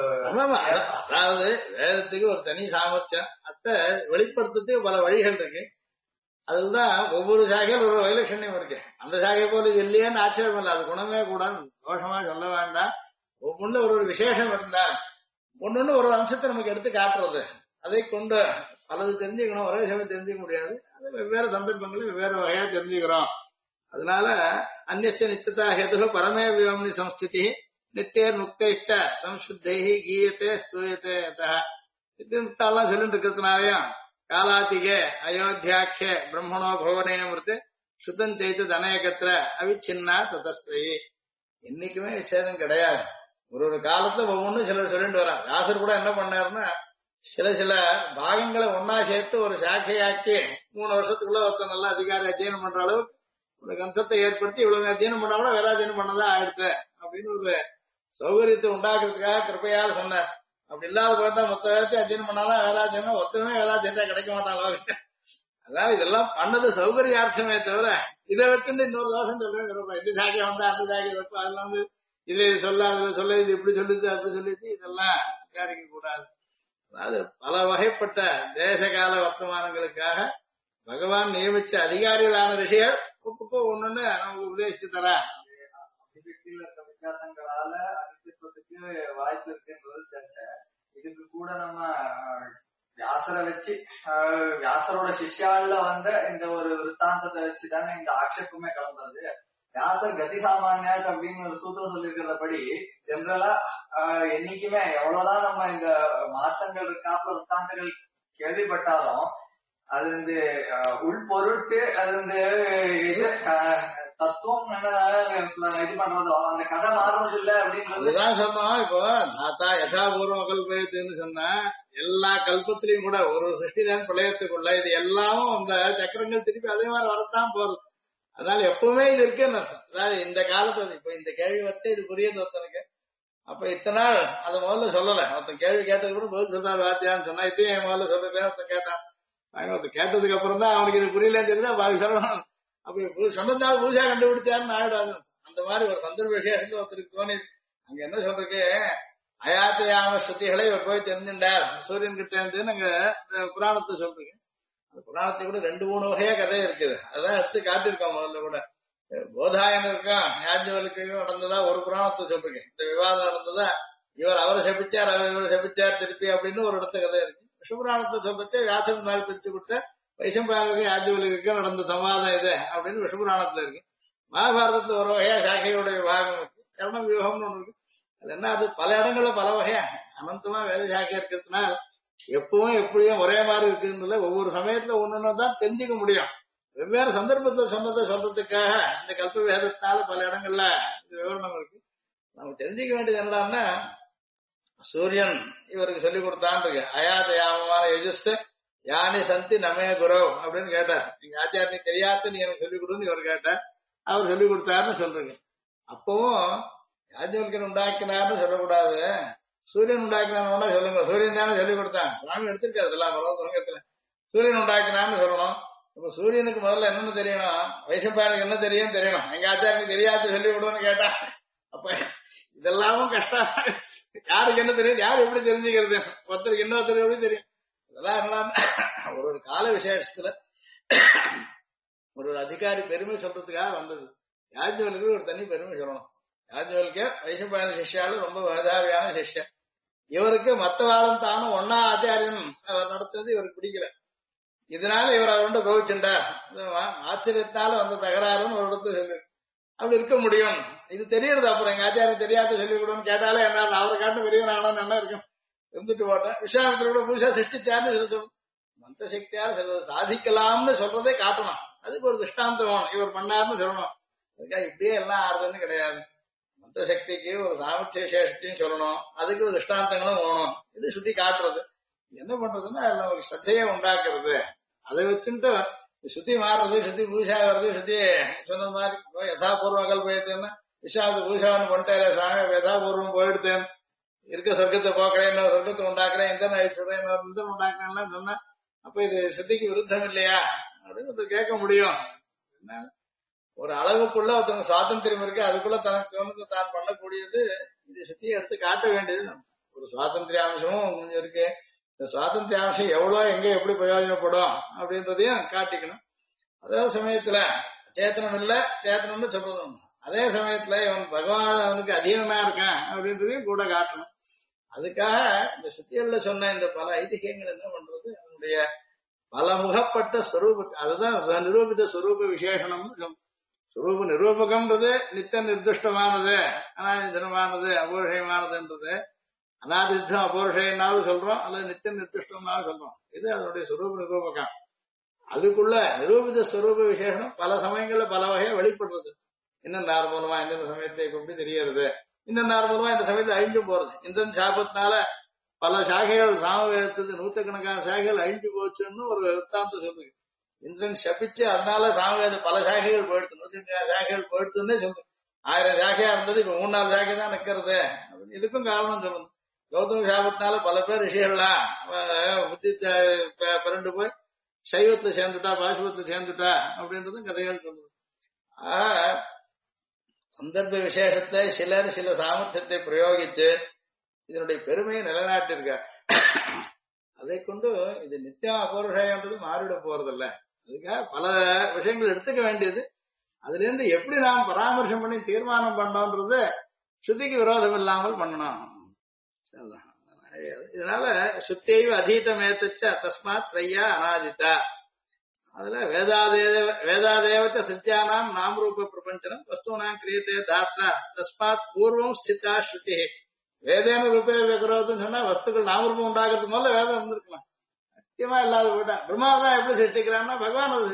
அதாவது வேதத்துக்கு ஒரு தனி சாமர்த்தியம், அத்தை வெளிப்படுத்துறதுக்கு பல வழிகள் இருக்கு. அதுதான் ஒவ்வொரு சாகையில் ஒரு வைலட்சண்யம் இருக்கு. அந்த சாகை போல இது இல்லையேன்னு ஆச்சரியம் இல்லை, அது குணமே கூட தோஷமா சொல்ல வேண்டாம். ஒவ்வொன்று ஒரு விசேஷம் இருந்தா ஒன்னொன்னு ஒரு அம்சத்தை நமக்கு எடுத்து காட்டுறது, அதை கொண்டு பலது தெரிஞ்சுக்கணும், ஒரே சமயம் தெரிஞ்சுக்க முடியாது. அது வெவ்வேறு சந்தர்ப்பங்களில் வெவ்வேறு வகையா தெரிஞ்சுக்கிறோம். அதனால அந்நிச்ச நித்தியதா ஹேது பரமே வியோம்னி சம்ஸ்திதி நித்தியர் முக்தைச்ச சம்சுத்தை கீயத்தே ஸ்தூயத்தே நித்தியமுக்தாலாம் சொல்லிட்டு இருக்கிறதுனாலயும் காலாத்திகே அயோத்தியாட்சே பிரம்மணோ பவனே மிருத்து சுத்தஞ்செய்து தனயகத்திர அவிச்சின்னா ததஸ்திரயி. என்னைக்குமே விசேதம் கிடையாது. ஒரு காலத்துல ஒவ்வொன்றும் சிலர் சொல்லிட்டு வரா. வியாசர் கூட என்ன பண்ணாருன்னா சில பாகங்களை ஒன்னா சேர்த்து ஒரு சாக்கையாக்கி 3 வருஷத்துக்குள்ள ஒருத்தர் நல்லா அதிகாரி அத்தியனம் பண்ற அளவுக்கு ஒரு கம்சத்தை ஏற்படுத்தி இவ்வளவு அத்தியனம் பண்ணா கூட வேதாத்தியனம் பண்ணதான் ஆயிடுச்சு அப்படின்னு ஒரு சௌகரியத்தை உண்டாக்குறதுக்காக கிருப்பையால் சொன்னார். அப்படி இல்லாத போயிட்டா மொத்த வேதத்தையும் அத்தியனம் பண்ணாதான் வேதாத்தியனம், ஒத்தமே வேதாத்தியத்தா கிடைக்க மாட்டாங்க. அதாவது இதெல்லாம் பண்ணது சௌகரியார்த்தமே தவிர இதை வச்சுட்டு இன்னொரு தோஷம் சொல்றேன். இந்த சாக்கை வந்தா அந்த சாக்கை வைப்போம், அதெல்லாம் வந்து இது சொல்ல அது சொல்ல இது இப்படி சொல்லுது அப்படி சொல்லிட்டு இதெல்லாம் விசாரிக்க கூடாது. அதாவது பல வகைப்பட்ட தேசகால வர்த்தமானங்களுக்காக பகவான் நியமிச்ச அதிகாரிகளான ரிஷிகள் ஒப்புக்கோ ஒண்ணுன்னு நமக்கு உபதேசிச்சு தர. அபிவிருத்தியில் இருக்க வித்தியாசங்களால அனித்தியத்துவத்துக்கு வாய்ப்பு இருக்குன்றது தெரிஞ்ச இதுக்கு கூட நம்ம வியாசரை வச்சு வியாசரோட சிஷ்யால வந்த இந்த ஒரு விற்த்தாந்தத்தை வச்சுதானே இந்த ஆட்சேபமே கலந்தது. வியாசர் கதி சாமானியாத் அப்படின்னு ஒரு சூத்திரம் சொல்லியிருக்கிறபடி ஜெனரலா என்னைக்குமே எவ்வளவுதான் நம்ம இந்த மாற்றங்கள் இருக்காப்புல விற்த்தாந்தங்கள் கேள்விப்பட்டாலும் அது வந்து உள்பொருட்டு அது வந்து தத்துவம் இது பண்றதோ அந்த கதை மாறுறது இல்ல அப்படின்றது. அதுதான் சொன்னோம். இப்போ தாத்தா யதாபூர்வம் கல்பயத்துன்னு சொன்னா எல்லா கல்பத்திலையும் கூட ஒரு சிருஷ்டிதான் பிரளயத்துக்குள்ள இது எல்லாமும் அந்த சக்கரங்கள் திருப்பி அதே மாதிரி வரத்தான் போறது. அதனால எப்பவுமே இது இருக்குன்னு அர்த்தம். அதாவது இந்த காலத்துல இப்ப இந்த கேள்வி வச்சு இது புரியுது ஒருத்தனுக்கு. அப்ப இத்தனை நாள் அதை முதல்ல சொல்லல. ஒருத்தன் கேள்வி கேட்டது கூட பதில் சொல்றாரு வாத்தியான்னு சொன்னா இத்தையும் என் முதல்ல சொல்றதே ஒருத்தன் கேட்டான். ஒருத்தன் கேட்டதுக்கு அப்புறம் தான் அவனுக்கு இது புரியலன்னு தெரிஞ்சா பாக்கி சொல்லணும். அப்ப சொன்னதால பூஜா கண்டுபிடிச்சாருன்னு ஆயிடாது. அந்த மாதிரி ஒரு சந்தர்ப்ப விசேஷத்துல ஒருத்தருக்கு தோணி அங்க என்ன சொல்றதுக்கு அயாத்தையாம ஸ்ருதிகளை இவர் போய் தெரிஞ்சுட்டார் சூரியன் கிட்ட இருந்து நாங்க புராணத்தை சொல்றீங்க. அந்த புராணத்தை கூட 2-3 வகையா கதை இருக்குது. அதான் எடுத்து காட்டியிருக்கோம். முதல்ல கூட போதாயன் இருக்கான் யாஜ்வலுக்கையும் நடந்ததா ஒரு புராணத்தை சொல்றீங்க. இந்த விவாதம் நடந்ததா இவர் அவரை செபிச்சார் அவர் இவரை செபிச்சார் திருப்பி அப்படின்னு ஒரு இடத்த கதை இருக்கு. விஷ்ணுபுராணத்தை சொல்லிச்சு வியாசன் மேல் பிரிச்சு கொடுத்த வைசம்பாயனுக்கும் யாஜ்வலுக்கும் நடந்த சமாதம் இது அப்படின்னு விஷ்ணுபுராணத்துல இருக்கு. மகாபாரதத்துல ஒரு வகையா சாக்கையோட விவாகம் இருக்கு. கர்ண வியூகம்னு ஒண்ணு இருக்கு. அது என்ன அது பல இடங்கள்ல பல வகையா அனந்தமா வேத சாக்கை இருக்கிறதுனால எப்பவும் எப்படியும் ஒரே மாதிரி இருக்குன்றதுல ஒவ்வொரு சமயத்துல ஒன்னொன்னு தான் தெரிஞ்சுக்க முடியும். வெவ்வேறு சந்தர்ப்பத்தை சொன்னதை சொல்றதுக்காக இந்த கல்ப வேதத்தால பல இடங்கள்ல இது விவரணம் இருக்கு. நம்ம தெரிஞ்சுக்க வேண்டியது என்னடான்னா சூரியன் இவருக்கு சொல்லி கொடுத்தான் இருக்கு. அயாதயாமமான யஜஸ் யானி சந்தி நமே குரவ் அப்படின்னு கேட்டார். நீங்க ஆச்சாரிய தெரியாத நீ எனக்கு சொல்லிக் கொடுன்னு இவர் கேட்டார். அவர் சொல்லிக் கொடுத்தாருன்னு சொல்றீங்க. அப்பவும் யாஜ்வல்கன் உண்டாக்கினார்னு சொல்லக்கூடாது. சூரியன் உண்டாக்கினான்னு சொல்லுங்க. சூரியன் தானே சொல்லிக் கொடுத்தான். சுவாமி எடுத்திருக்காரு இதெல்லாம் தொடக்கத்துல. சூரியன் உண்டாக்கினான்னு சொல்லணும். இப்ப சூரியனுக்கு முதல்ல என்னன்னு தெரியணும், வைசம்பாயனுக்கு என்ன தெரியும் தெரியணும். எங்க ஆச்சாரியனுக்கு தெரியாது சொல்லி விடுவோன்னு கேட்டா அப்ப இதெல்லாமும் கஷ்டம். யாருக்கு என்ன தெரியும், யாரு எப்படி தெரிஞ்சுக்கிறது, ஒருத்தருக்கு இன்னொருத்தருக்கு எப்படி தெரியும். இதெல்லாம் என்ன ஒரு கால விசேஷத்துல ஒரு அதிகாரி பெருமை சொல்றதுக்காக வந்தது. யாஜ்வலுக்கு ஒரு தனி பெருமை சொல்லணும். யாஜ்வலுக்கு வைசம்பாயன சிஷ்யாலும் ரொம்ப மேதாவியான சிஷ்யன். இவருக்கு மத்த வாரம் தானும் ஒன்னா ஆச்சாரியன் நடத்துறது இவருக்கு பிடிக்கல. இதனால இவர் அவரோட கோவிச்சுண்டார். ஆச்சரியத்தால வந்த தகராறுன்னு ஒரு இடத்துல சொல்லு. அப்படி இருக்க முடியும். இது தெரியுது. அப்புறம் எங்க ஆச்சாரம் தெரியாத சொல்லி கொடுன்னு கேட்டாலே என்ன அவரை காட்டும் பெரியவன் ஆனான்னு என்ன இருக்கும். இருந்துட்டு போட்டேன். விஸ்வாமித்திரோட பூசா சிருஷ்டிச்சாருன்னு சொல்லணும். மந்த சக்தியால சாதிக்கலாம்னு சொல்றதே காட்டணும். அதுக்கு ஒரு திருஷ்டாந்தம் வேணும். இவர் பண்ணாருன்னு சொல்லணும். அதுக்காக இப்படியே எல்லாம் ஆறுதுன்னு கிடையாது. மந்த சக்திக்கு ஒரு சாமர்த்திய விசேஷத்தையும் சொல்லணும். அதுக்கு ஒரு திருஷ்டாந்தங்களும் வேணும். இது சுத்தி காட்டுறது. என்ன பண்றதுன்னா நமக்கு ஸ்ரத்தையை உண்டாக்குறது. அதை வச்சுட்டு சுத்தி மாறுறது, சுத்தி பூஜா வருது, சுத்தி சொன்ன மாதிரி யதாபூர்வம் அகல்பயத்தேன்னா விஷாவது பூஜாவன் பண்ணிட்டே சாமி யதாபூர்வம் போயிடுத்தேன் இருக்க சொர்க்கத்தை போக்குறேன், இன்னொரு சொர்க்கத்தை உண்டாக்குறேன், இந்த சொல்றேன், இன்னொரு இந்த உண்டாக்குறேன்லாம் சொன்னா அப்ப இது சுத்திக்கு விருத்தம் இல்லையா அப்படின்னு கேட்க முடியும். ஒரு அளவுக்குள்ள ஒருத்தவங்க சுவாதந்திரம் இருக்கு. அதுக்குள்ள தனக்கு தோணுது தான் பண்ணக்கூடியது. இது சுத்தியை எடுத்து காட்ட வேண்டியது. ஒரு சுவாதந்திரிய அம்சமும் கொஞ்சம் இருக்கு. இந்த சுவாதந்திரிய அம்சம் எவ்வளவு எங்க எப்படி பிரயோஜனப்படும் அப்படின்றதையும் காட்டிக்கணும். அதே சமயத்துல சேத்தனம் இல்ல சேத்தனம்னு சொல்றதும், அதே சமயத்துல இவன் பகவானுக்கு அதீனமா இருக்கான் அப்படின்றதையும் கூட காட்டணும். அதுக்காக இந்த சுத்தியல்ல சொன்ன இந்த பல ஐதிகியங்கள் என்ன பண்றது, அதனுடைய பல முகப்பட்ட ஸ்வரூப, அதுதான் நிரூபித்த ஸ்வரூப விசேஷனம்னு. ஸ்வரூப நிரூபகம்ன்றது நித்த நிர்திஷ்டமானது, அனாதினமானது, அபௌருஷயமானதுன்றது. அனாதிருத்தம் அபௌருஷயம்னாலும் சொல்றோம், அல்லது நித்திய நிர்திஷ்டம்னாலும் சொல்றோம். இது அதனுடைய ஸ்வரூப நிரூபகம். அதுக்குள்ள நிரூபித ஸ்வரூப விசேஷம் பல சமயங்கள்ல பல வகையா வெளிப்படுறது. இன்னும் நார்மலமா இந்தந்த சமயத்தை எப்படி தெரியறது, இன்னும் நார்மலமா இந்த சமயத்துல அழிஞ்சு போறது. இந்த சாபத்தினால பல சாகைகள் சாமவேதத்துக்கு நூற்றுக்கணக்கான சாகைகள் அழிஞ்சு போச்சுன்னு ஒரு விற்த்தாந்தம் சொல்லுது. இந்திரன் சபிச்சு அதனால சாமவேத பல சாகைகள் போயிடுத்து, 150 சாகைகள் போயிடுத்துன்னே சொல்லுது. 1000 சாகையா இருந்தது இப்ப 3-4 சாகை தான் நிக்கிறது. இதுக்கும் காரணம் சொல்லுது. கௌதம சாபத்தினால பல பேர் ரிஷிகள்லாம் புத்தி பிறண்டு போய் சைவத்தை சேர்ந்துட்டா பாசுவத்தை சேர்ந்துட்டா அப்படின்றதும் கதைகள் சொல்லுது. சந்தர்ப்ப விசேஷத்தை சிலர் சில சாமர்த்தியத்தை பிரயோகிச்சு இதனுடைய பெருமையை நிலைநாட்டிருக்க. அதை கொண்டு இது நித்தியம் அபௌருஷயன்றது மாறிவிட போறதில்ல. அதுக்காக பல விஷயங்கள் எடுத்துக்க வேண்டியது. அதுல இருந்து எப்படி நாம் பராமர்சம் பண்ணி தீர்மானம் பண்ணோன்றது ஸ்ருதிக்கு விரோதம் இல்லாமல் பண்ணணும். இதனால சுத்தியைவ அதீதமேத்தச்ச தஸ்மாத் த்ரையா அநாதிதா. அதுல வேதாதேவச்ச சத்யானாம் நாம் ரூப பிரபஞ்சனம் வஸ்தூனாம் கிரியத்தே தாத்ரா தஸ்மாத் பூர்வம் ஸ்திதா ஸ்ருதி. வேதேன ரூபே விக்ரோதுன்னு சொன்னா வஸ்துக்கள் நாமரூபம் உண்டாக்குறதுக்கு முதல்ல வேதம் இருந்திருக்கலாம். சத்தியமா இல்லாத போயிட்டான். பிரம்மாதான் எப்படி சிருஷ்டிக்கிறான்னா பகவான் அதை சிருஷ்டி.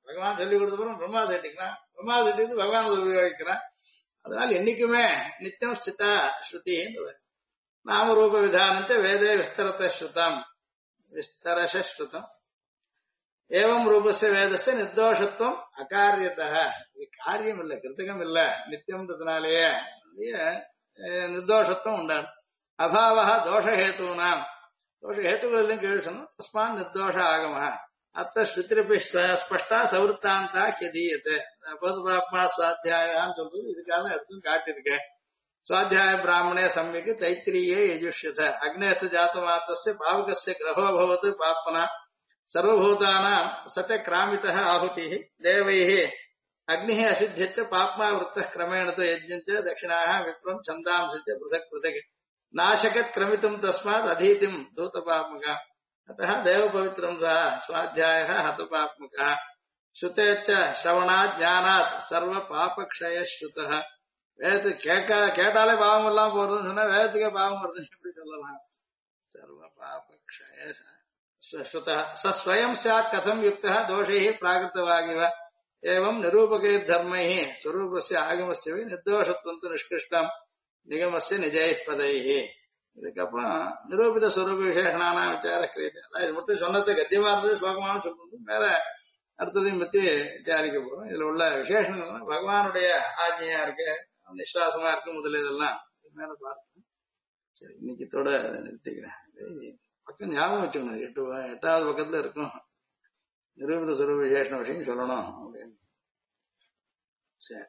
பகவான் சொல்லி கொடுத்தப்பறம் பிரம்மா சேர்த்திக்கிறான், பிரம்மா சேர்த்து பகவான் உபயோகிக்கிறான். அதனால என்னைக்குமே நித்தியம் ஸ்திதா ஸ்ருதி. நாமரூப விதானஞ்ச வேதே விஸ்தரத்த ஸ்ருதம் விஸ்தரஷ ஸ்ருதம். ஏவம் ரூபஸ்ய வேதஸ்ய நிர்தோஷத்துவம் அகாரியத்தः. இது காரியம் இல்லை, கிருத்தகம் இல்லை, நித்தியம்ன்றதுனாலேயே நிர்தோஷத்துவம் உண்டாது. அபாவः தோஷஹேதூனாம், தோஷஹேத்துக்கள் கேள்சணும். தஸ்மான் நிர்தோஷ ஆகமः. அத்த ஸ்ருதிரபி ஸ்பஷ்டா சவருத்தாந்தா கதீயத்தை பாப்மா சுவாத்தியாயான்னு சொல்றது இதுக்காக எடுத்து காட்டியிருக்கேன். स्वाध्याय ब्राह्मणे सम्यक् तैत्तिरीये यजुष्यथ अग्नेस्थ जातमात्रस्य पावकस्य ग्रहो भवत् पाप्मना सर्वभूतानां स च क्रामितः आहुतिः देवैः अग्निः असिध्यच्च पाप्मा वृत्तः क्रमेण तु यज्ञञ्च दक्षिणाः विप्रं छन्दांसि च पृथक् पृथक् नाशकत् क्रमितुं तस्मात् अधीतिं धूतपाप्मकः अतः देवपवित्रं सः स्वाध्यायः हतपाप्मकः श्रुते च श्रवणात् ज्ञानात् सर्वपापक्षयः श्रुतः. வேதத்துக்கு கேட்டாலே பாவம் எல்லாம் போறதுன்னு சொன்னா வேதத்துக்கே பாவம் வருதுன்னு எப்படி சொல்லலாம்? சர்வ பாபக்ஷய ஸ்வயம் சாத் கதம் யுக்தः दोषैः प्राकृतवागिव एवं निरूपकै धर्मैः स्वरूपस्य आगमस्य निर्दोषत्वं तु निष्कृष्टं निगमस्य निजैः पदैः. இதுக்கப்புறம் நிரூபித ஸ்வரூப விசேஷனான விசார கிரியத்தை. அதாவது இது மட்டும் சொன்னது கத்தியமா இருந்தது, ஸ்லோகமான சொல்றது. மேல அடுத்ததையும் பத்தி விசாரிக்க போறோம். இதுல உள்ள விசேஷங்கள் பகவானுடைய ஆஜ்ஞையா இருக்கு, நிஸ்வாசமா இருக்கு, முதல்ல இதெல்லாம் மேல பார்க்கணும். சரி, இன்னைக்கு இதோட நிறுத்திக்கிறேன். பக்கம் ஞாபகம் வச்சுக்கணும், எட்டாவது பக்கத்துல இருக்கும் நிரூபித சுரூப விசேஷ விஷயம் சொல்லணும் அப்படின்னு. சரி,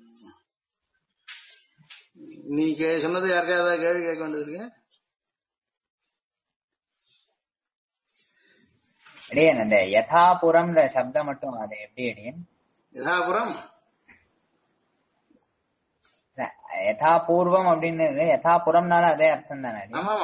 இன்னைக்கு சொன்னது யாருக்காவது கேள்வி கேட்க வேண்டியது? அடியன் அந்த யதாபுரம் சப்தம் மட்டும் அது எப்படி அடியன்? யதாபுரம் யதாபூர்வம் அப்படின்னு யதாபுரம்னால அதே அர்த்தம் தானே? ஆமாமா,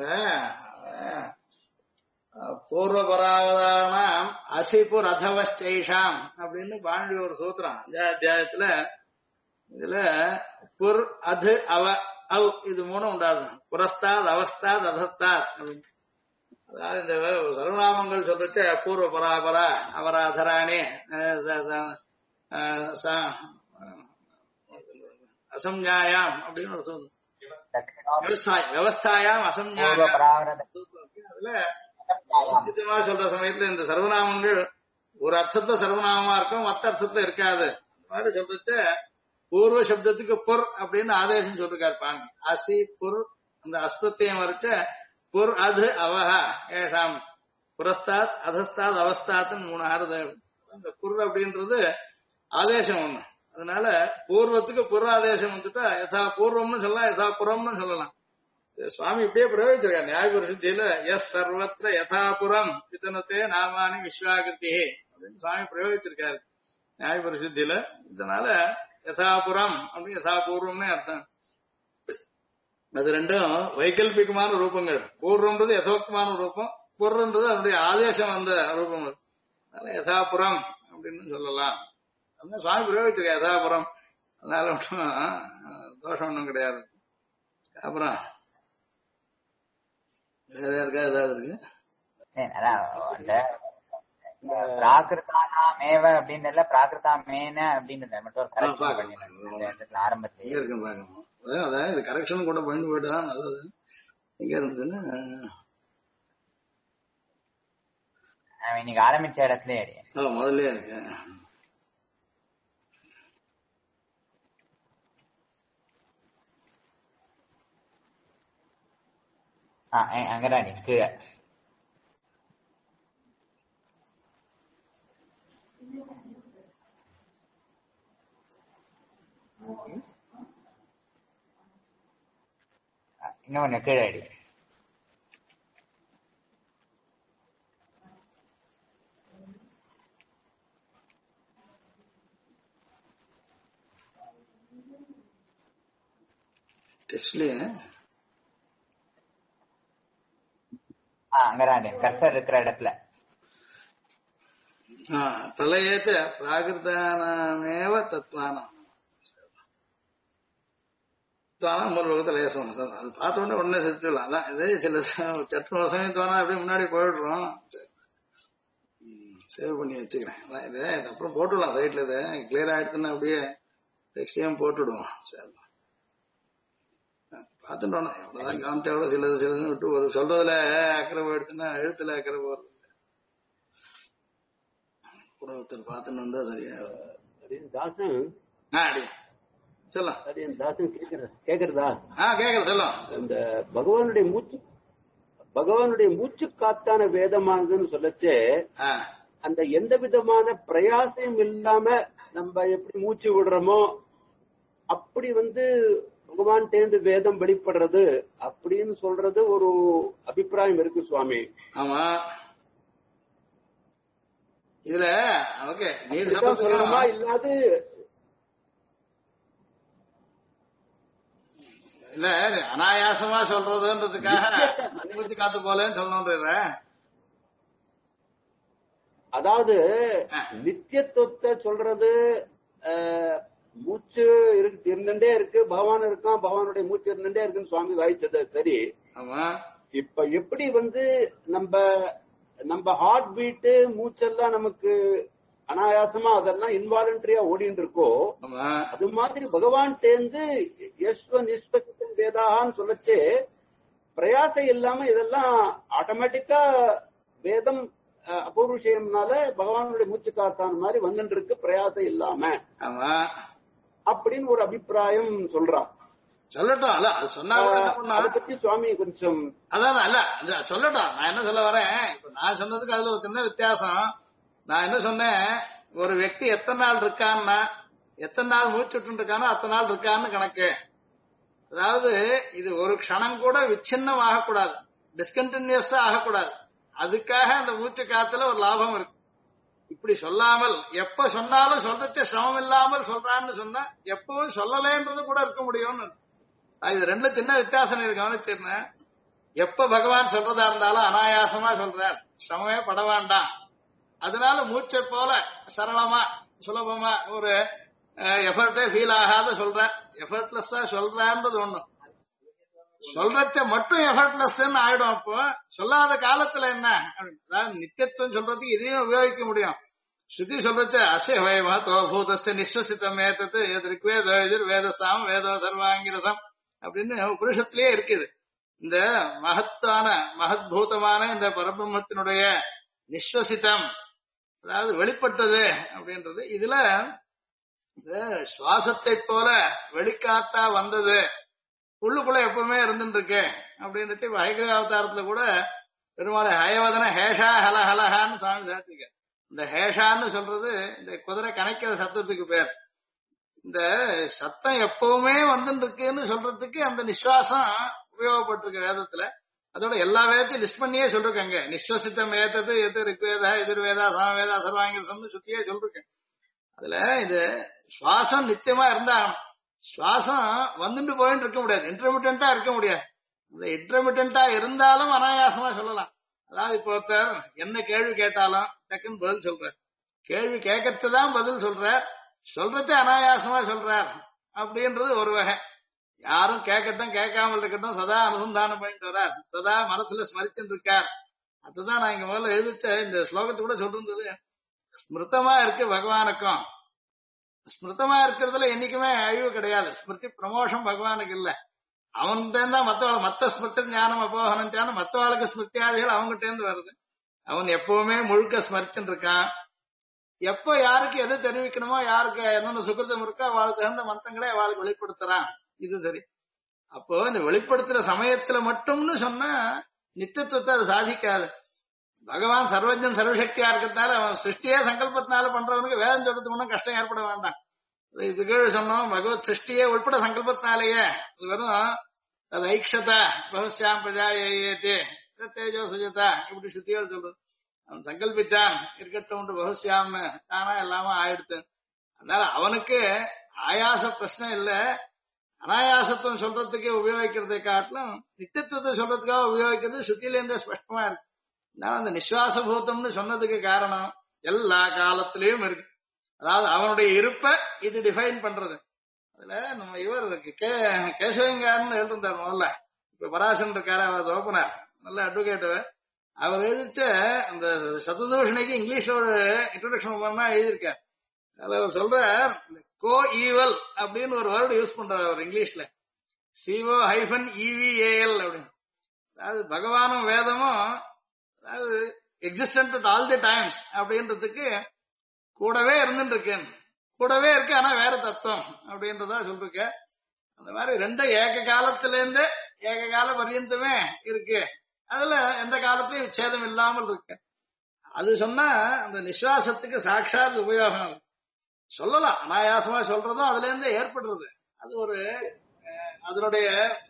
பூர்வபராவதானாம் அசிபுர் அதவஸ்டைஷாம் அப்படின்னு பாண்டி ஒரு சூத்திரம் அத்தியாயத்துல. இதுல புர் அது அவ அவ் இது மூணும் உண்டாகும். புரஸ்தாத் அவஸ்தாத் அதஸ்தாத் அப்படின்னு. அதாவது இந்த சர்வநாமங்கள் சொல்றச்ச பூர்வ பராபரா அவராதராணி அசம்ஞாயாம் அப்படின்னு ஒரு சொல்லுது. விவஸ்தாயாம் அசம்ஞாயாம் சொல்ற சமயத்துல இந்த சர்வநாமங்கள் ஒரு அர்த்தத்தை சர்வநாமமா இருக்கும், மற்ற அர்த்தத்துல இருக்காது. அந்த மாதிரி சொல்றச்ச பூர்வ சப்தத்துக்கு புர் அப்படின்னு ஆதேசம் சொல்லிருக்காரு பாங்க. அசி புர் அந்த அஸ்பத்தியம் வரைச்ச புர் அது அவஹ ஏஷாம் புரஸ்தாத் அதஸ்தாத் அவஸ்தாத்னு 3 ஆறுது. அந்த புர் அப்படின்றது ஆதேசம் ஒண்ணு. அதனால பூர்வத்துக்கு புறாதேசம் வந்துட்டா யதா பூர்வம்னு சொல்லலாம், யதா புறம்னு சொல்லலாம். சுவாமி இப்படியே பிரயோகிச்சிருக்காரு நியாய பரிசுத்தியில. எஸ் சர்வத்திர யதாபுரம் வித்தனத்தே நாமானி விஸ்வாகிருதி அப்படின்னு சுவாமி பிரயோகிச்சிருக்காரு நியாய பரிசுத்தியில. இதனால யதாபுரம் அப்படி யதாபூர்வம்னே அர்த்தம். அது ரெண்டும் வைகல்பிகமான ரூபங்கள். பூர்வம்ன்றது யதோக்தமான ரூபம், புறன்றது அதனுடைய ஆதேசம் வந்த ரூபம். அதனால யதாபுரம் அப்படின்னு சொல்லலாம். அதனால சுவாமி பிரயோகிச்சிருக்க யதாபுரம். அதனால ஒன்றும் தோஷம் ஒன்றும் கிடையாது. அப்புறம் வேற இருக்கா ஏதாவது இருக்கு? பிராகிருதாமேவ அப்படின்னு பிராகிருதாமேன அப்படின்னு மட்டும் ஒரு கரெக்ஷன் ஆரம்பத்தில் இருக்கு பாக்கணும். அதாவது இது கரெக்ஷன் கூட பயந்து போயிட்டு நல்லது. எங்க இருந்துச்சுன்னா இன்னைக்கு ஆரம்பிச்ச இடத்துல முதல்ல இருக்கு. அங்கடாடி கீழே இன்னொன்னு கீழே அடி. அங்கடாடி கர்சர் இருக்கிற இடத்துல பிரளயத்தை பிராகிருதானமேவ தத்வானம் மூலத்தில் லேசம். அது பார்த்த உடனே உடனே செத்துடலாம். அதான் இதே சில சட்டு சமயத்தோனா அப்படியே முன்னாடி போயிடுறோம். சேவ் பண்ணி வச்சுக்கிறேன். இது அப்புறம் போட்டுடலாம் சைட்ல. இது கிளியர் ஆயிடுச்சுன்னா அப்படியே டெக்ஸ்டையும் போட்டுடுவோம். சரி பார்த்துட்டோம். எவ்வளவுதான் காமிச்சா எவ்வளவு சிலது விட்டு ஒரு சொல்றதுல அக்கறை போயிடுச்சுன்னா எழுத்துல அக்கறை போறது கூட ஒருத்தர் பார்த்துன்னு வந்தா சரியா தாசன் அடி சொல்லும். தாசன் கேக்குறதா? கேக்குற சொல்லும். இந்த பகவானுடைய மூச்சு காத்தான வேதமானதுன்னு சொல்லச்சே அந்த எந்த விதமான பிரயாசம் இல்லாம நம்ம எப்படி மூச்சு விடுறோமோ அப்படி பகவான் தேர்ந்து வேதம் வெளிப்படுறது அப்படின்னு சொல்றது ஒரு அபிப்பிராயம் இருக்கு சுவாமி. ஆமா இதுல ஓகே நீர் சொல்லணுமா இல்லாது இல்ல அனாயாசமா சொல்றதுன்றதுக்காக மூச்சு காத்து போலன்னு சொல்லணும்ன்ற. அதாவது நித்தியத்துவத்தை சொல்றது மூச்சு இருந்துட்டே இருக்கு, பகவான் இருக்கான், பகவானுடைய மூச்சு இருந்துட்டே இருக்குன்னு சுவாமி வாய்ச்சது சரி. இப்ப எப்படி நம்ம ஹார்ட் பீட்டு மூச்செல்லாம் நமக்கு அனாயாசமா அதெல்லாம் இன்வாலண்டரியா ஓடிட்டு இருக்கோ அது மாதிரி பகவான் தேர்ந்து நிஷ்பசித்தம் வேதான்னு சொல்லச்சு பிரயாசம் இல்லாம இதெல்லாம் ஆட்டோமேட்டிக்கா வேதம் அபூர்வ விஷயம்னால பகவானுடைய மூச்சு காத்தான மாதிரி வந்துட்டு இருக்கு பிரயாசம் இல்லாம அப்படின்னு ஒரு அபிப்பிராயம் சொல்றான். சொல்லட்டும். அல்ல அது சொன்னா அதை பத்தி சுவாமி கொஞ்சம் அதான் அல்ல சொல்லட்டும். நான் என்ன சொல்ல வரேன், இப்ப நான் சொன்னதுக்கு அதுல ஒரு சின்ன வித்தியாசம். நான் என்ன சொன்னேன், ஒரு వ్యక్తి எத்தனை நாள் இருக்கான்னா எத்தனை நாள் மூச்சுட்டு இருக்கானோ அத்தனை நாள் இருக்கான்னு கணக்கு. அதாவது இது ஒரு க்ஷணம் கூட விச்சின்னம் ஆகக்கூடாது, டிஸ்கண்டினியூஸா ஆகக்கூடாது. அதுக்காக அந்த மூச்சு காத்துல ஒரு லாபம் இருக்கு. இப்படி சொல்லாமல் எப்ப சொன்னாலும் சொல்றச்ச சிரமம் இல்லாமல் சொல்றான்னு சொன்னா எப்பவும் சொல்லலேன்றது கூட இருக்க முடியும்னு. இது ரெண்டு சின்ன வித்தியாசம் இருக்கு, கவனிச்சிருந்தேன். எப்ப பகவான் சொல்றதா இருந்தாலும் அனாயாசமா சொல்றார், சிரமமே பட வேண்டாம். அதனால மூச்சை போல சரளமா சுலபமா ஒரு எஃபர்ட்டே ஃபீல் ஆகாத சொல்ற, எஃபர்ட்லெஸ்ஸா சொல்றான்றது ஒண்ணு. சொல்றச்ச மட்டும் எஃபர்ட்லெஸ் ஆயிடும். அப்போ சொல்லாத காலத்துல என்ன, அதாவது நித்தியத்துவம் சொல்றதுக்கு இதையும் உபயோகிக்க முடியும். ஸ்ருதி சொல்றச்ச அசே வயமாத்தோ பூதஸ்த நிஸ்வசித்தம் ஏத்தது ரிக்வேதோ எதிர்வேதசாம் வேதோ சர்வாங்கிரதம் அப்படின்னு உபனிஷத்திலேயே இருக்குது. இந்த மகத்பூதமான இந்த பரபிரம்மத்தினுடைய நிஸ்வசித்தம், அதாவது வெளிப்பட்டது அப்படின்றது. இதுல இந்த சுவாசத்தை போல வெளிக்காத்தா வந்தது உள்ளுக்குள்ள எப்பவுமே இருந்துட்டு இருக்கு அப்படின்ட்டு ஐக்கிய அவதாரத்துல கூட பெருமாள் ஹயவதன ஹேஷா ஹலஹலஹான்னு சாமி சாத்திக்க. இந்த ஹேஷான்னு சொல்றது இந்த குதிரை கணைக்கிற சத்தத்துக்கு பேர். இந்த சத்தம் எப்பவுமே வந்துட்டு இருக்குன்னு சொல்றதுக்கு அந்த நிஸ்வாசம் உபயோகப்பட்டிருக்கு வேதத்துல. அதோட எல்லா வேதத்தையும் லிஸ்ட் பண்ணியே சொல்லிருக்காங்க. நிஸ்வசித்தம் ஏத்தது எது ரிக்வேதா எதிர்வேதா சாமவேதா சர்வாங்கிரசம்னு சுத்தியே சொல்லிருக்கேன். அதுல இது சுவாசம் நித்தியமா இருந்தாகணும். சுவாசம் வந்துட்டு போயிட்டு இருக்க முடியாது, இன்டர்மிட்டன்டா இருக்க முடியாது. இந்த இன்டர்மிட்டன்டா இருந்தாலும் அனாயாசமா சொல்லலாம். அதாவது இப்போ ஒருத்தர் என்ன கேள்வி கேட்டாலும் டக்குன்னு பதில் சொல்றார், கேள்வி கேட்கறதுதான் பதில் சொல்றார், சொல்றது அனாயாசமா சொல்றார் அப்படின்றது ஒரு வகை. யாரும் கேட்கட்டும் கேட்காமல் இருக்கட்டும் சதா அனுசந்தானம் பண்ணிட்டு வர்றார், சதா மனசுல ஸ்மரிச்சுட்டு இருக்கார். அதுதான் நான் இங்க முதல்ல எழுதிச்ச இந்த ஸ்லோகத்தை கூட சொல்றது. ஸ்மிருதமா இருக்கு பகவானுக்கும். ஸ்மிருதமா இருக்கிறதுல என்னைக்குமே அழிவு கிடையாது. ஸ்மிருதி ப்ரமோஷன் பகவானுக்கு இல்ல, அவன்கிட்ட தான் மத்த ஸ்மிருதி ஞானம் அப்போகனம் மத்தவாளுக்கு ஸ்மிருத்தியாதிகள் அவங்ககிட்ட இருந்து வருது. அவன் எப்பவுமே முழுக்க ஸ்மரிச்சுட்டு இருக்கான். எப்போ யாருக்கு எது தெரிவிக்கணுமோ, யாருக்கு என்னென்ன சுகிருதம் இருக்கோ அவளுக்கு தகுந்த மந்திரங்களே அவளுக்கு வெளிப்படுத்துறான். இது சரி. அப்போ இந்த வெளிப்படுத்துற சமயத்துல மட்டும்னு சொன்னா நித்தியத்துவத்தை அது சாதிக்காது. பகவான் சர்வஜன் சர்வசக்தியா இருக்கிறதுனால அவன் சிருஷ்டியே சங்கல்பத்தினால பண்றவனுக்கு வேதம் சொல்றதுக்கு ஒன்றும் கஷ்டம் ஏற்பட வேண்டாம். இது கீழே சொன்னோம், பகவத் சிருஷ்டியே உட்பட சங்கல்பத்தினாலேயே இது வெறும் அது ஐக்ஷதா பகவஸ்யாம் பிரஜா ஏத்தே தேஜோ சுஜதா இப்படி சுத்தியோடு சொல்றது. அவன் சங்கல்பிச்சான் இருக்கட்டும் பகவஸ்யாம்னு தானா எல்லாமே ஆயிடுத்து. அதனால அவனுக்கு ஆயாச பிரச்சனை இல்ல. அனாயாசத்துவம் சொல்றதுக்கே உபயோகிக்கிறதை காட்டிலும் நித்தியத்துவத்தை சொல்றதுக்காக உபயோகிக்கிறது சுத்தியிலேருந்து ஸ்பஷ்டமா இருக்கு. அந்த நிஸ்வாசபூதம்னு சொன்னதுக்கு காரணம் எல்லா காலத்திலயும் இருக்கு. அதாவது அவனுடைய இருப்பை இது டிஃபைன் பண்றது. அதுல நம்ம இவர் கேசவங்கார்னு எழுதிருந்தார் முதல்ல. இப்ப பராசன் இருக்காரு, அவர் ஓப்பனர், நல்ல அட்வொகேட். அவர் எழுதிச்ச அந்த சததூஷணைக்கு இங்கிலீஷ்ல ஒரு இன்ட்ரோடக்ஷன் பண்ணா எழுதியிருக்கார். அதுல அவர் சொல்ற கோ ஈவல் அப்படின்னு ஒரு வேர்டு யூஸ் பண்றாரு அவர் இங்கிலீஷ்ல, CO-EVAL அப்படின்னு. அதாவது பகவானும் வேதமும் அதாவது existent at all the times அப்படின்றதுக்கு கூடவே இருந்துட்டு இருக்கேன், கூடவே இருக்கு ஆனா வேற தத்துவம் அப்படின்றதா சொல்லிருக்க. அந்த மாதிரி ரெண்டும் ஏக காலத்துல இருந்து ஏக கால பர்யந்தமே இருக்கு, அதுல எந்த காலத்திலயும் விச்சேதம் இல்லாமல் இருக்கு. அது சொன்னா அந்த நிஸ்வாசத்துக்கு சாட்சாத் உபயோகம் சொல்லலாம், அனாயாசமா சொல்றதும் அதுல இருந்து ஏற்படுறது. அது ஒரு அதனுடைய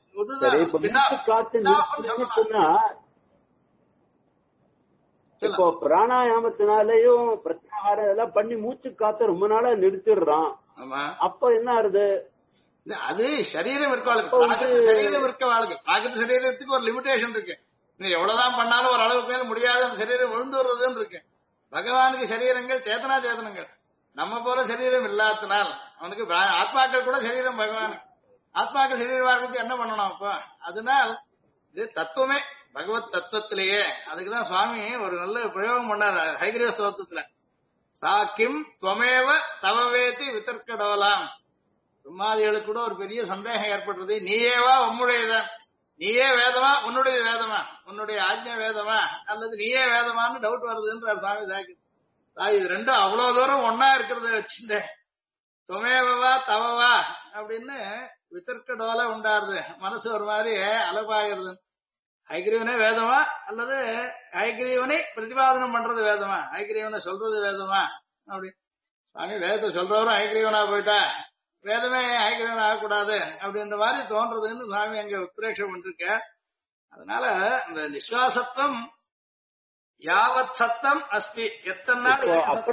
இப்போ பிராணாயாமத்தினாலேயும் பிரத்யாகாரம் இதெல்லாம் பண்ணி மூச்சு காத்த ரொம்ப நாளா நிறுத்திடுறான். அப்ப என்ன ஆறுது? அது சரீரம் இருக்க சரீரம் இருக்க வாழ்க்கை பாக்கத்து சரீரத்துக்கு ஒரு லிமிடேஷன் இருக்கு. நீ எவ்வளவுதான் பண்ணாலும் ஒரு அளவுக்கு மேல முடியாத அந்த சரீரம் விழுந்து வர்றதுன்னு இருக்கு. பகவானுக்கு சரீரங்கள் சேத்தனா சேதனங்கள், நம்ம போல சரீரம் இல்லாதனால் அவனுக்கு ஆத்மாக்கள் கூட சரீரம் பகவானுக்கு. ஆத்மாக்கள் சரீரமா இருக்கு என்ன பண்ணணும் அப்ப? அதனால் இது தத்துவமே பகவத் தத்துவத்திலேயே. அதுக்குதான் சுவாமி ஒரு நல்ல பிரயோகம் பண்ணார் ஹைகிரீவ ஸ்தோத்திரத்துல, சாக்கிம் துவமேவ தவவேதி வித்தர்க்கடோலாம். பிரம்மாதிகளுக்கு கூட ஒரு பெரிய சந்தேகம் ஏற்படுறது, நீயேவா உம்முடையதான், நீயே வேதமா உன்னுடைய வேதமா, உன்னுடைய ஆஜ்ஞா வேதமா அல்லது நீயே வேதமான்னு டவுட் வருதுன்றார் சுவாமி சாக்கி. இது ரெண்டும் அவ்வளவு தூரம் ஒன்னா இருக்கிறத வச்சுட்டேன், துவமேவா தவவா அப்படின்னு வித்தர்க்கடோல உண்டாருது. மனசு ஒரு மாதிரி அலபாகிறது. ஹைகிரீவனே வேதமா அல்லது ஹைகிரீவனை பிரதிபாதனம் பண்றது வேதமா, ஹைகிரீவனை சொல்றது வேதமா அப்படி. சுவாமி வேதத்தை சொல்றவரும் ஹைகிரீவனா போயிட்டா வேதமே ஹைகிரீவன் ஆகக்கூடாது அப்படின்ற மாதிரி தோன்றதுன்னு சுவாமி அங்க உத்ரேட்சம் பண்ணிருக்க. அதனால இந்த நிஸ்வாசத்துவம் யாவத் சத்தம் அஸ்தி, எத்தனை நாள்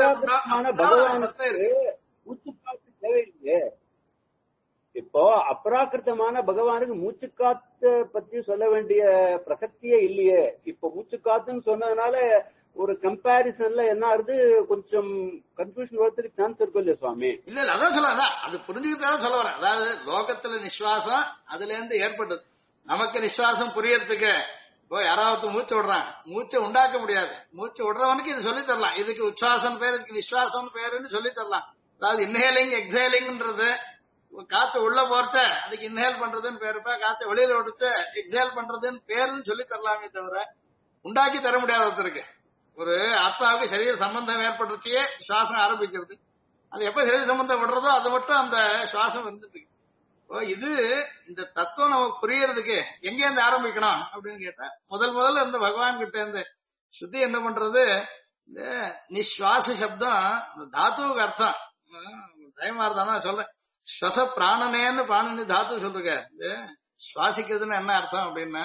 தேவையில்லையே. இப்போ அப்ராக்கிருத்தமான பகவானுக்கு மூச்சுக்காத்து பத்தி சொல்ல வேண்டிய பிரசக்தியே இல்லையே. இப்ப மூச்சுக்காத்துன்னு சொன்னதுனால ஒரு கம்பாரிசன்ல என்ன ஆகுது, கொஞ்சம் கன்ஃபியூஷன் வரதுக்கு சான்ஸ் இருக்கும் இல்லையா சுவாமி? இல்ல இல்ல அதான் சொல்ல, அது புரிஞ்சுக்கிட்டாலும் சொல்ல வரேன். அதாவது லோகத்துல நிஸ்வாசம் அதுல இருந்து ஏற்பட்டது. நமக்கு நிஸ்வாசம் புரியறதுக்கு இப்போ யாராவது மூச்சு விடுறான், மூச்சை உண்டாக்க முடியாது, மூச்சு விடுறவனுக்கு இது சொல்லி தரலாம். இதுக்கு உச்சாசம் பேர், இதுக்கு நிஸ்வாசம் பேருன்னு சொல்லி தரலாம். அதாவது இன்ஹேலிங் எக்ஸேலிங்ன்றது காத்து உள்ள போறச்ச அதுக்கு இன்ஹேல் பண்றதுன்னு பேருப்பா, காத்து வெளியில விடுத்து எக்ஸேல் பண்றதுன்னு பேருன்னு சொல்லி தரலாமே தவிர உண்டாக்கி தர முடியாத ஒருத்தருக்கு. ஒரு ஆத்மாவுக்கு சரீர சம்பந்தம் ஏற்பட்டுச்சே சுவாசம் ஆரம்பிக்கிறது, அது எப்ப சரீர சம்பந்தம் விடுறதோ அது மட்டும் அந்த சுவாசம் இருந்துட்டு. இது இந்த தத்துவம் நமக்கு புரியறதுக்கு எங்க இருந்து ஆரம்பிக்கணும் அப்படின்னு கேட்டா முதல்ல இருந்து பகவான் கிட்ட இருந்து ஸ்ருதி என்ன பண்றது, இந்த நிஸ்வாச சப்தம் இந்த தாத்துவுக்கு அர்த்தம் தயமா இருந்தா சொல்றேன். ஸ்வச பிராணனேன்னு பாணனி தாத்து சொல்லுங்க. சுவாசிக்கிறதுன்னு என்ன அர்த்தம் அப்படின்னா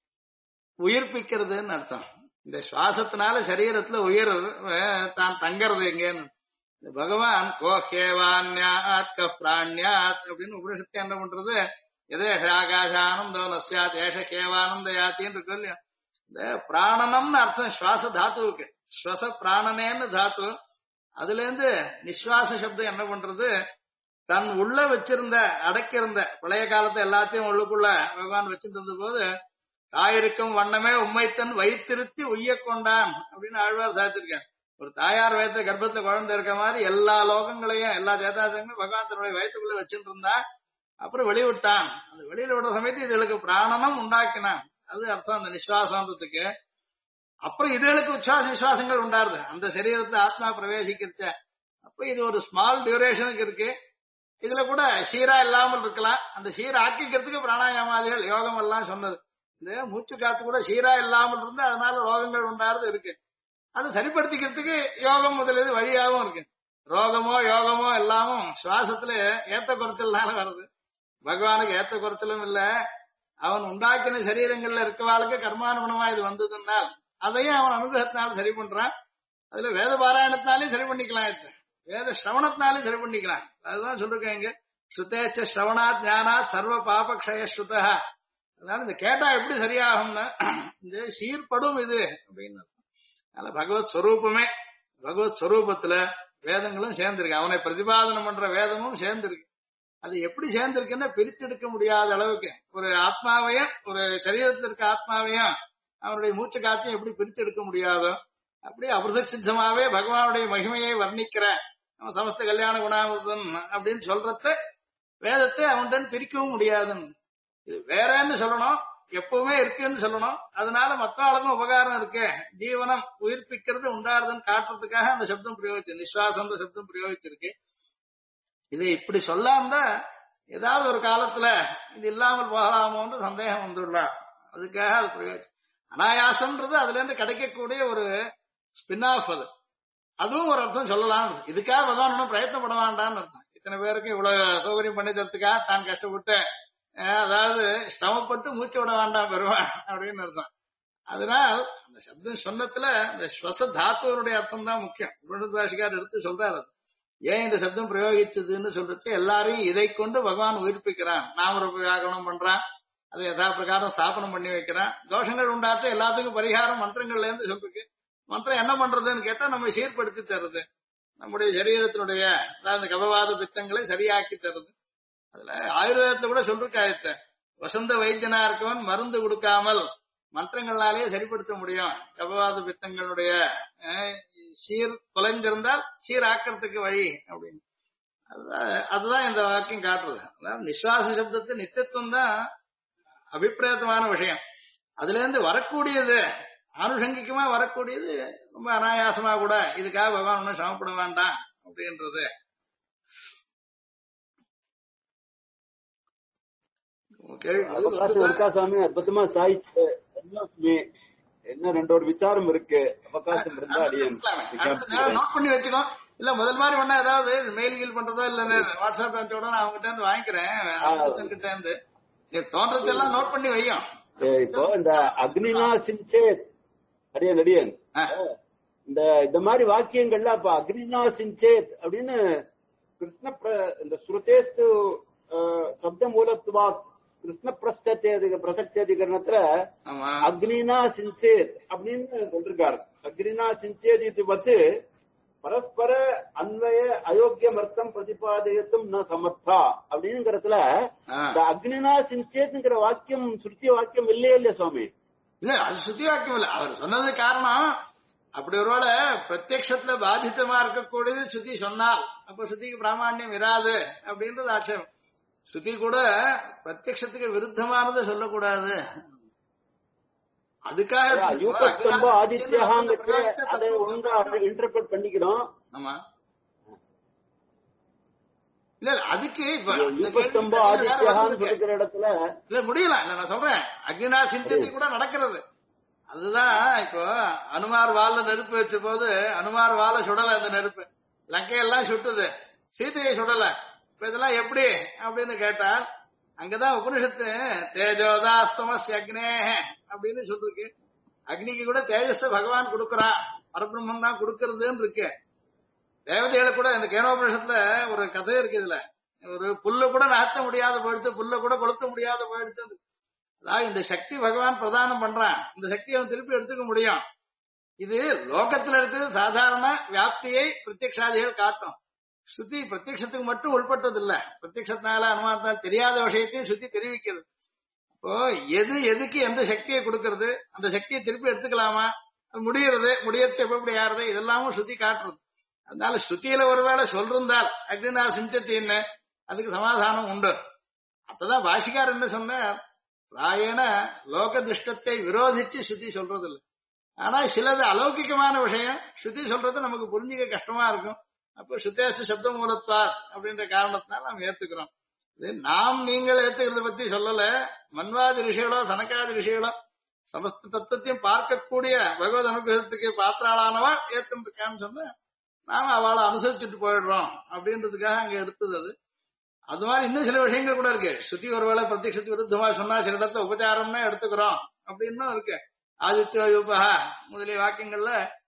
உயிர்ப்பிக்கிறதுன்னு அர்த்தம். இந்த சுவாசத்தினால சரீரத்துல உயிர் தான் தங்கறது எங்கன்னு பகவான் கோஹேவான்யாத் பிராண்யாத் அப்படின்னு உபனிஷத்து என்ன பண்றது, எதேஷ ஆகாஷானந்தோ நஸ்யாத் ஏஷ கேவானந்த யாத்தின்னு இருக்கு இல்லையா. இந்த பிராணனம்னு அர்த்தம் சுவாச தாத்துவுக்கு, ஸ்வச பிராணனேன்னு தாத்து. அதுல இருந்து நிஸ்வாச சப்தம் என்ன பண்றது, தன் உள்ள வச்சிருந்த அடக்கியிருந்த பழைய காலத்தை எல்லாத்தையும் உள்ளுக்குள்ள பகவான் வச்சிருந்த போது தாயிருக்கும் வண்ணமே உம்மைத்தன் வைத்திருத்தி உய்ய கொண்டான் அப்படின்னு ஆழ்வார் சாதிச்சிருக்கேன். ஒரு தாயார் வயத்த கர்ப்பத்துல குழந்தை இருக்க மாதிரி எல்லா லோகங்களையும் எல்லா சேதாசங்களையும் பகவான் தன்னுடைய வயசுக்குள்ள வச்சுட்டு இருந்தா அப்புறம் வெளிவிட்டான். அந்த வெளியில விடுற சமயத்து இதுகளுக்கு பிராணனம் உண்டாக்கினான். அது அர்த்தம் அந்த நிஸ்வாசத்துக்கு. அப்புறம் இதுகளுக்கு உச்சாச நிஸ்வாசங்கள் உண்டாருது அந்த சரீரத்துல ஆத்மா பிரவேசிக்கிறச்ச. அப்ப இது ஒரு ஸ்மால் டியூரேஷனுக்கு இருக்கு. இதுல கூட சீரா இல்லாமல் இருக்கலாம். அந்த சீர ஆக்கிக்கிறதுக்கு பிராணாயாமாதிகள் யோகம் எல்லாம் சொன்னது. இந்த மூச்சு காத்து கூட சீரா இல்லாமல் இருந்து அதனால ரோகங்கள் உண்டாருது இருக்கு. அது சரிப்படுத்திக்கிறதுக்கு யோகம் முதலீடு வழியாகவும் இருக்கு. ரோகமோ யோகமோ எல்லாமும் சுவாசத்துல ஏத்த குறைச்சல்னால வருது. பகவானுக்கு ஏத்த குறைச்சலும் இல்ல, அவன் உண்டாக்கின சரீரங்கள்ல இருக்கவாளுக்கு கர்மானுகுணமா இது வந்ததுனால் அதையும் அவன் அனுகிரகத்தினால சரி பண்றான். அதுல வேத பாராயணத்தினாலே சரி பண்ணிக்கலாம், வேத சிரவணத்தினாலே சரி பண்ணிக்கலாம். அதுதான் சொல்லிருக்கேன் இங்க, ஸ்ருதேச்ச ஸ்ரவணாத் ஞானாத் சர்வ பாபக்ஷய ஸ்ருதா. அதனால இந்த கேட்டா எப்படி சரியாகும்னா இந்த சீர்படும் இது அப்படின்னு. அதனால பகவத் ஸ்வரூபமே, பகவத் ஸ்வரூபத்துல வேதங்களும் சேர்ந்திருக்கு, அவனை பிரதிபாதனம் பண்ற வேதமும் சேர்ந்திருக்கு. அது எப்படி சேர்ந்திருக்குன்னா பிரித்தெடுக்க முடியாத அளவுக்கு ஒரு ஆத்மாவையும் ஒரு சரீரத்தில் இருக்க ஆத்மாவையும் அவனுடைய மூச்சு காத்தையும் எப்படி பிரித்து எடுக்க முடியாதோ அப்படி அபிருத சித்தமாவே பகவானுடைய மகிமையை வர்ணிக்கிற அவன் சமஸ்த கல்யாண குணாமிருதன் அப்படின்னு சொல்றத வேதத்தை அவன்கிட்ட பிரிக்கவும் முடியாதுன்னு இது வேறன்னு சொல்லணும், எப்பவுமே இருக்குன்னு சொல்லணும். அதனால மற்ற ஆளுக்கும் உபகாரம் இருக்கு, ஜீவனம் உயிர்ப்பிக்கிறது உண்டாடுதுன்னு காட்டுறதுக்காக அந்த சப்தம் பிரயோகிச்சு நிஸ்வாசம் சப்தம் பிரயோகிச்சிருக்கு. இது இப்படி சொல்லாம ஏதாவது ஒரு காலத்துல இது இல்லாமல் போகலாமோன்னு சந்தேகம் வந்துள்ளார். அதுக்காக அது பிரயோஜனம். அனாயாசம்ன்றது அதுல இருந்து கிடைக்கக்கூடிய ஒரு ஸ்பின் ஆஃப், அதுவும் ஒரு அர்த்தம் சொல்லலாம். இதுக்காக பகவான் ஒன்றும் பிரயத்னப்பட வேண்டாம்னு அர்த்தம். இத்தனை பேருக்கு இவ்வளவு சௌகரியம் பண்ணி தரத்துக்காக தான் கஷ்டப்பட்டு அதாவது சிரமப்பட்டு மூச்சு விட வேண்டாம் பெறுவான் அப்படின்னு அர்த்தம். அதனால் அந்த சப்தம் சொன்னத்துல இந்த ஸ்வச தாத்துவனுடைய அர்த்தம் தான் முக்கியம். பாஷிகார் எடுத்து சொல்றாரு ஏன் இந்த சப்தம் பிரயோகிச்சதுன்னு சொல்றது, எல்லாரையும் இதை கொண்டு பகவான் உயிர்ப்பிக்கிறான், நாமரூப வியாகரணம் பண்றான், அதை யதா பிரகாரம் ஸ்தாபனம் பண்ணி வைக்கிறான். தோஷங்கள் உண்டாச்சா எல்லாத்துக்கும் பரிகாரம் மந்திரங்கள்ல இருந்து சொல்றதுக்கு. மந்திரம் என்ன பண்றதுன்னு கேட்டா நம்ம சீர்படுத்தி தருது, நம்முடைய சரீரத்தினுடைய அதாவது கபவாத பித்தங்களை சரியாக்கி தருது. அதுல ஆயுர்வேதத்தை கூட சொல்லிருக்காயத்த வசந்த வைத்தியனா இருக்கவன் மருந்து கொடுக்காமல் மந்திரங்களாலேயே சரிப்படுத்த முடியும் கபவாத பித்தங்களுடைய சீர் குலைஞ்சிருந்தால் சீராக்கிறதுக்கு வழி அப்படின்னு. அதுதான் இந்த வாக்கியம் காட்டுறது. அதாவது நிஸ்வாச சப்தத்து நித்தியத்துவம் தான் அபிப்பிராயமான விஷயம். அதுல இருந்து வரக்கூடியது ஆனுஷங்கிகமா வரக்கூடியது ரொம்ப அனாயாசமா கூட இதுக்காக பகவான் ஒன்னும் சமப்பட வேண்டாம் அப்படின்றது. சாமி அற்புதமா சாய்ச்சு என்ன ரெண்டு ஒரு விசாரம் இருக்கு, அவகாசம் இருந்தா அடியேன் நோட் பண்ணி வச்சுக்கோ. இல்ல முதல் மாதிரி ஒண்ணா ஏதாவது மெயில் கீழ் பண்றதோ இல்ல வாட்ஸ்அப் அனுப்பிச்சோட நான் அவங்க கிட்ட இருந்து வாங்கிக்கிறேன் கிட்ட இருந்து தோன்றதெல்லாம் நோட் பண்ணி வையும். இப்போ இந்த அக்னினா சிஞ்சேத் அடியன் இந்த மாதிரி வாக்கியங்கள்ல அப்ப அக்னினா சிஞ்சேத் அப்படின்னு கிருஷ்ண இந்த ஸ்ருதேஸ்து சப்த மூலத்துவாத் கிருஷ்ண பிரசக்தியதிகரணத்துல அக்னினா சிஞ்சேத் அப்படின்னு சொல்லிருக்காரு. அக்னினா சிஞ்சேத் இது வந்து பரஸ்பர அன்வய அயோக்கியம் அர்த்தம் பிரதிபாதயத்தும் ந சமர்த்தா அப்படிங்கிறதுல இந்த அக்னினா சிஞ்சேத்ங்கிற வாக்கியம் ஸ்ருதி வாக்கியம் இல்லையே இல்லையா சுவாமி? இல்ல அது ஸ்ருதி வாக்கியம் இல்ல, அவர் சொன்னது காரணம் அப்படி ஒருவேளை பிரத்யக்ஷத்துல பாதித்தமா இருக்கக்கூடியது ஸ்ருதி சொன்னால் அப்ப ஸ்ருதிக்கு பிராமணியம் இராது அப்படின்றது ஆட்சேபம். ஸ்ருதி கூட பிரத்யக்ஷத்துக்கு விருத்தமானது சொல்லக்கூடாது. அதுக்காக அதை ஒழுங்கா இன்டர்பிரட் பண்ணிக்கிறோம். ஆமா இல்ல அதுக்கு இடத்துல இல்ல முடியல. நான் சொல்றேன் அக்னினா சிஞ்சதி கூட நடக்கிறது. அதுதான் இப்போ அனுமார் வால்ல நெருப்பு வச்ச போது அனுமார் வாழ சுடல, அந்த நெருப்பு லங்கையெல்லாம் சுட்டுது, சீதையை சுடல. இப்ப இதெல்லாம் எப்படி அப்படின்னு கேட்டால் அங்கதான் உபனிஷத்து தேஜோதாஸ்தமஸ் அக்னே அப்படின்னு சொல்லிருக்கு. அக்னிக்கு கூட தேஜஸ பகவான் கொடுக்கறான், பரபிரம்மன் தான் கொடுக்கறதுன்னு இருக்கு. தேவதைகளை கூட இந்த கேனோபனிஷத்துல ஒரு கதை இருக்கு. இதுல ஒரு புல்ல கூட நகர்த்த முடியாத போயிடுத்து, புல்ல கூட கொளுத்த முடியாத போயிடுத்து. அதாவது இந்த சக்தி பகவான் பிரதானம் பண்றான், இந்த சக்தியை அவன் திருப்பி எடுத்துக்க முடியும். இது லோகத்துல இருக்கிறது சாதாரண வியாப்தியை பிரத்யக்ஷாதிகள் காட்டும். ஸ்ருதி பிரத்யக்ஷத்துக்கு மட்டும் உட்பட்டது இல்ல, பிரத்யக்ஷத்தினால அனுமானத்தால் தெரியாத விஷயத்தையும் ஸ்ருதி தெரிவிக்கிறது. இப்போ எதுக்கு எந்த சக்தியை கொடுக்கறது, அந்த சக்தியை திருப்பி எடுத்துக்கலாமா, முடியறது முடியச்சு எப்படி யாருது, இதெல்லாமும் ஸ்ருதி காட்டுறது. அதனால ஸ்ருதியில ஒருவேளை சொல்றால் அக்னினா சிஞ்சத்தின்னு அதுக்கு சமாதானம் உண்டு. அப்பதான் பாஷிகார் என்ன சொன்ன ராயன லோக திருஷ்டத்தை விரோதிச்சு ஸ்ருதி சொல்றது இல்லை. ஆனா சிலது அலௌகிகமான விஷயம் ஸ்ருதி சொல்றது நமக்கு புரிஞ்சுக்க கஷ்டமா இருக்கும். அப்போ சுத்தேச சப்த மூலத்வாத் அப்படின்ற காரணத்தினால நாம் ஏத்துக்கிறோம். நாம் நீங்கள் ஏத்துக்கிறத பத்தி சொல்லல, மன்வாதி ரிஷிகளோ சனகாதி ரிஷிகளோ சமஸ்த தத்துவத்தையும் பார்க்கக்கூடிய பகவத் அனுகிரகத்துக்கு பாத்திராளானவா ஏத்துக்கான்னு சொன்ன நாம அவளை அனுசரிச்சுட்டு போயிடுறோம் அப்படின்றதுக்காக அங்க எடுத்தது. அது மாதிரி இன்னும் சில விஷயங்கள் கூட இருக்கு. ஸ்ருதி ஒருவேளை பிரத்யக்ஷத்துக்கு விருத்தமா சொன்னா சில இடத்துல உபச்சாரம்னா எடுத்துக்கிறோம் அப்படின்னு இருக்கு. ஆதித்ய யூபா முதலிய வாக்கியங்கள்ல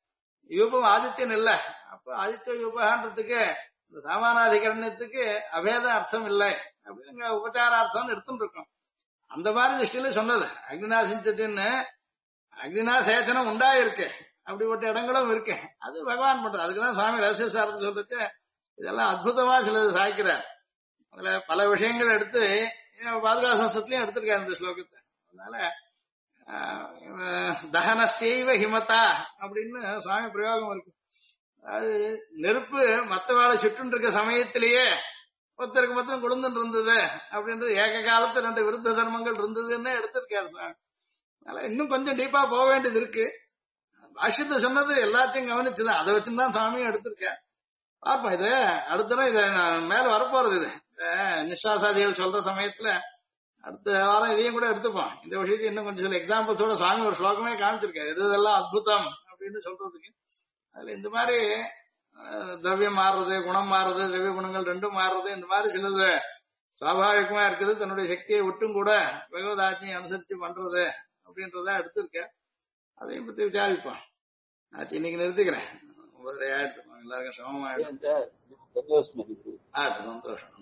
யூபம் ஆதித்யன் இல்ல. அப்ப ஆதித்ய யூபகான்றதுக்கு இந்த சாமானாதிகரணத்துக்கு அபேத அர்த்தம் இல்லை அப்படின்னு உபச்சாரார்த்தம் எடுத்துட்டு இருக்கோம். அந்த மாதிரி திருஷ்டியில சொன்னது அக்னினா சிஞ்சத்தின்னு அக்னினா சேச்சனம் உண்டாயிருக்கு, அப்படிப்பட்ட இடங்களும் இருக்கு. அது பகவான் பண்றது. அதுக்குதான் சுவாமி ரகசிய சாரத்தை சொல்லிட்டு இதெல்லாம் அற்புதமா சிலது சாய்க்கிறார். அதுல பல விஷயங்கள் எடுத்து பாதுகாசத்திலையும் எடுத்திருக்காரு இந்த ஸ்லோகத்தை. அதனால தகனசெய்வ ஹிமதா அப்படின்னு சுவாமி பிரயோகம் இருக்கு. அது நெருப்பு மத்தவாளை சுட்டு இருக்க சமயத்திலேயே ஒருத்தருக்கு மொத்தம் குடும்பம் இருந்தது அப்படின்றது ஏக காலத்து 2 விருத்த தர்மங்கள் இருந்ததுன்னு எடுத்திருக்காரு சுவாமி. அதனால இன்னும் கொஞ்சம் டீப்பா போக வேண்டியது இருக்கு. பாஷ்யத்தை சொன்னது எல்லாத்தையும் கவனிச்சுதான் அதை வச்சுதான் சுவாமியும் எடுத்திருக்கேன். பார்ப்போம் இது அடுத்த இதை மேல வரப்போறது. இது நிஸ்வாசாதிகள் சொல்ற சமயத்துல அடுத்த வாரம் இதையும் கூட எடுத்துப்போம். இந்த விஷயத்தையும் இன்னும் கொஞ்சம் சில எக்ஸாம்பிள்ஸோட சுவாமி ஒரு ஸ்லோகமே காமிச்சிருக்கேன். இதெல்லாம் அத்புதம் அப்படின்னு சொல்றதுக்கு. அதுல இந்த மாதிரி திரவியம் மாறுறது, குணம் மாறுறது, திரவிய குணங்கள் ரெண்டும் மாறுறது, இந்த மாதிரி சிலது சுவாபாவிகமா இருக்குது. தன்னுடைய சக்தியை விட்டும் கூட பகவதாட்சியை அனுசரிச்சு பண்றது அப்படின்றத எடுத்திருக்கேன். அதையும் பத்தி விசாரிப்போம். ஆச்சு இன்னைக்கு நிறுத்திக்கிறேன். எல்லாருக்கும் சமமா சந்தோஷம். சந்தோஷம்.